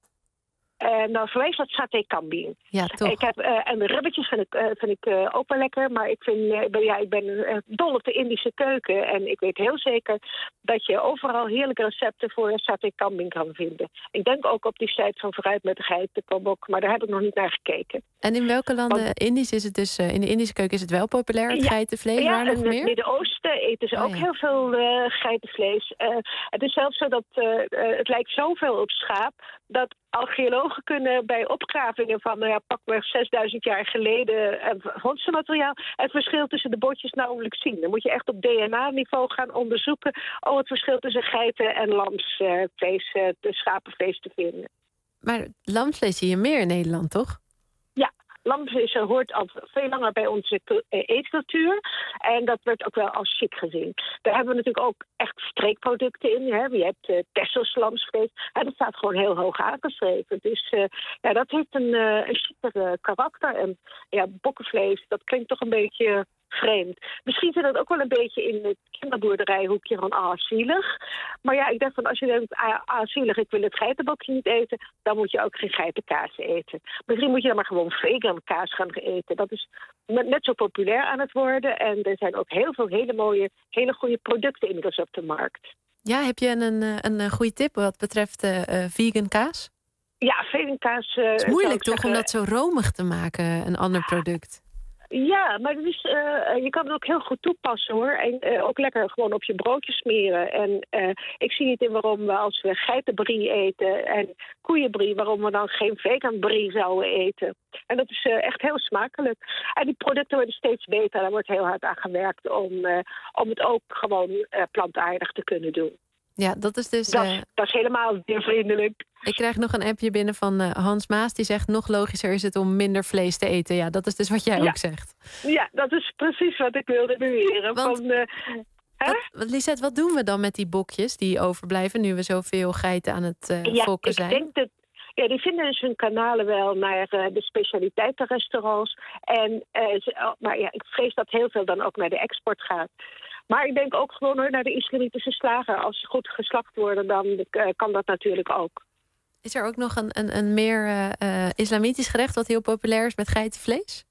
Uh, nou, voor mij is dat satay kambing. Ja, toch. Ik heb, uh, en de ribbetjes vind ik, uh, vind ik uh, ook wel lekker. Maar ik, vind, uh, ben, ja, ik ben uh, dol op de Indische keuken. En ik weet heel zeker dat je overal heerlijke recepten voor satay kambing kan vinden. Ik denk ook op die site van Vooruit met de Geitenbok. Maar daar heb ik nog niet naar gekeken. En in welke landen Want, Indisch is het dus? Uh, in de Indische keuken is het wel populair, het ja, geitenvlees? Ja, waar nog in meer? het Midden-Oosten eten ze oh, ook ja. heel veel uh, geitenvlees. Uh, het is zelfs zo dat uh, uh, het lijkt zoveel op schaap dat archeologen kunnen bij opgravingen van nou ja, pakweg zesduizend jaar geleden uh, vondstenmateriaal het verschil tussen de botjes nauwelijks zien. Dan moet je echt op D N A-niveau gaan onderzoeken om het verschil tussen geiten en lamsvlees, uh, de schapenvlees te vinden. Maar lamsvlees zie je meer in Nederland, toch? Ja. Lamsvlees hoort al veel langer bij onze eetcultuur. En dat werd ook wel als chic gezien. Daar hebben we natuurlijk ook echt streekproducten in. Hè. Je hebt uh, Texels lamsvlees. En dat staat gewoon heel hoog aangeschreven. Dus uh, ja, dat heeft een, uh, een chiquer uh, karakter. En ja, bokkenvlees, dat klinkt toch een beetje vreemd. Misschien zit dat ook wel een beetje in het kinderboerderijhoekje van ah, zielig. Maar ja, ik dacht van als je denkt, ah, ah zielig, ik wil het geitenbokje niet eten, dan moet je ook geen geitenkaas eten. Misschien moet je dan maar gewoon vegan kaas gaan eten. Dat is net zo populair aan het worden. En er zijn ook heel veel hele mooie, hele goede producten inmiddels op de markt. Ja, heb je een, een, een goede tip wat betreft uh, uh, vegan kaas? Ja, vegan kaas. Uh, het is moeilijk toch zeggen, om dat zo romig te maken, een ander product? Ja, maar het is, uh, je kan het ook heel goed toepassen hoor. En uh, ook lekker gewoon op je broodje smeren. En uh, ik zie niet in waarom we als we geitenbrie eten en koeienbrie, waarom we dan geen vegan brie zouden eten. En dat is uh, echt heel smakelijk. En die producten worden steeds beter. Daar wordt heel hard aan gewerkt om, uh, om het ook gewoon uh, plantaardig te kunnen doen. Ja, dat is dus... Dat, uh, dat is helemaal diervriendelijk. Ik krijg nog een appje binnen van uh, Hans Maas. Die zegt, nog logischer is het om minder vlees te eten. Ja, dat is dus wat jij ja. ook zegt. Ja, dat is precies wat ik wilde beweren. Want, van, uh, wat, wat, Lisette, wat doen we dan met die bokjes die overblijven... nu we zoveel geiten aan het uh, ja, fokken ik zijn? Denk dat, ja, die vinden dus hun kanalen wel naar uh, de specialiteitenrestaurants. En, uh, ze, oh, maar ja, ik vrees dat heel veel dan ook naar de export gaat. Maar ik denk ook gewoon hoor, naar de islamitische slager. Als ze goed geslacht worden, dan uh, kan dat natuurlijk ook. Is er ook nog een, een, een meer uh, uh, islamitisch gerecht wat heel populair is met geitenvlees?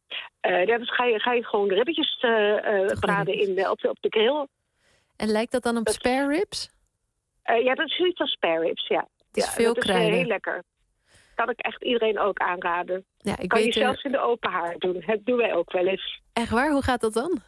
Uh, dan ga je, ga je gewoon ribbetjes uh, uh, braden in de, op, de, op de grill. En lijkt dat dan op dat, spare ribs? Uh, ja, dat is zoiets als spare ribs, ja. Het is ja, veel dat kruiden. is uh, heel lekker. Kan ik echt iedereen ook aanraden. Ja, ik kan weet je er... zelfs in de open haard doen. Dat doen wij ook wel eens. Echt waar? Hoe gaat dat dan?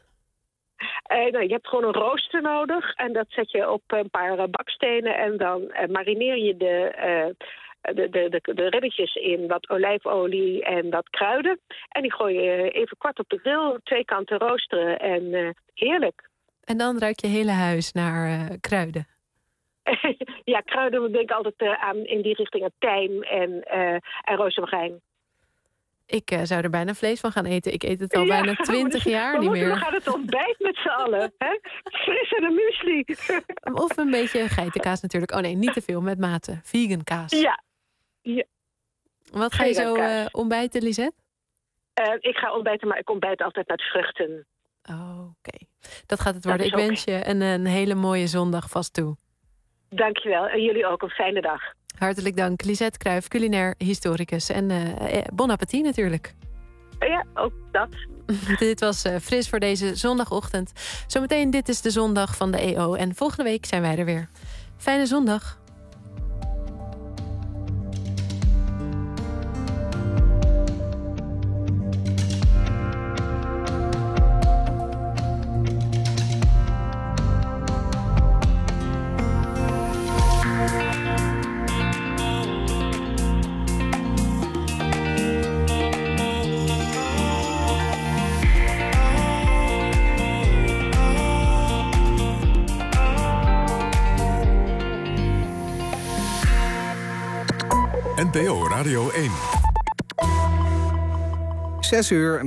Uh, nou, je hebt gewoon een rooster nodig. En dat zet je op een paar uh, bakstenen. En dan uh, marineer je de, uh, de, de, de, de ribbetjes in wat olijfolie en wat kruiden. En die gooi je even kwart op de grill. Twee kanten roosteren. En uh, heerlijk. En dan ruikt je hele huis naar uh, kruiden. Ja, kruiden, we denken altijd uh, aan in die richting aan tijm en, uh, en rozemarijn. Ik uh, zou er bijna vlees van gaan eten. Ik eet het al ja, bijna twintig jaar niet meer. We gaan het ontbijt met z'n allen. Hè? Fris en een muesli. Of een beetje geitenkaas natuurlijk. Oh nee, niet te veel, met mate. Vegan kaas. Ja. ja. Wat ga je zo uh, ontbijten, Lisette? Uh, ik ga ontbijten, maar ik ontbijt altijd met vruchten. Oh, oké. Okay. Dat gaat het worden. Ik wens je een, een hele mooie zondag vast toe. Dankjewel. En jullie ook een fijne dag. Hartelijk dank. Lisette Cruijff, culinair historicus. En uh, bon appétit natuurlijk. Ja, ook dat. Dit was uh, Fris voor deze zondagochtend. Zometeen Dit is de Zondag van de E O. En volgende week zijn wij er weer. Fijne zondag. N P O Radio één. Zes uur.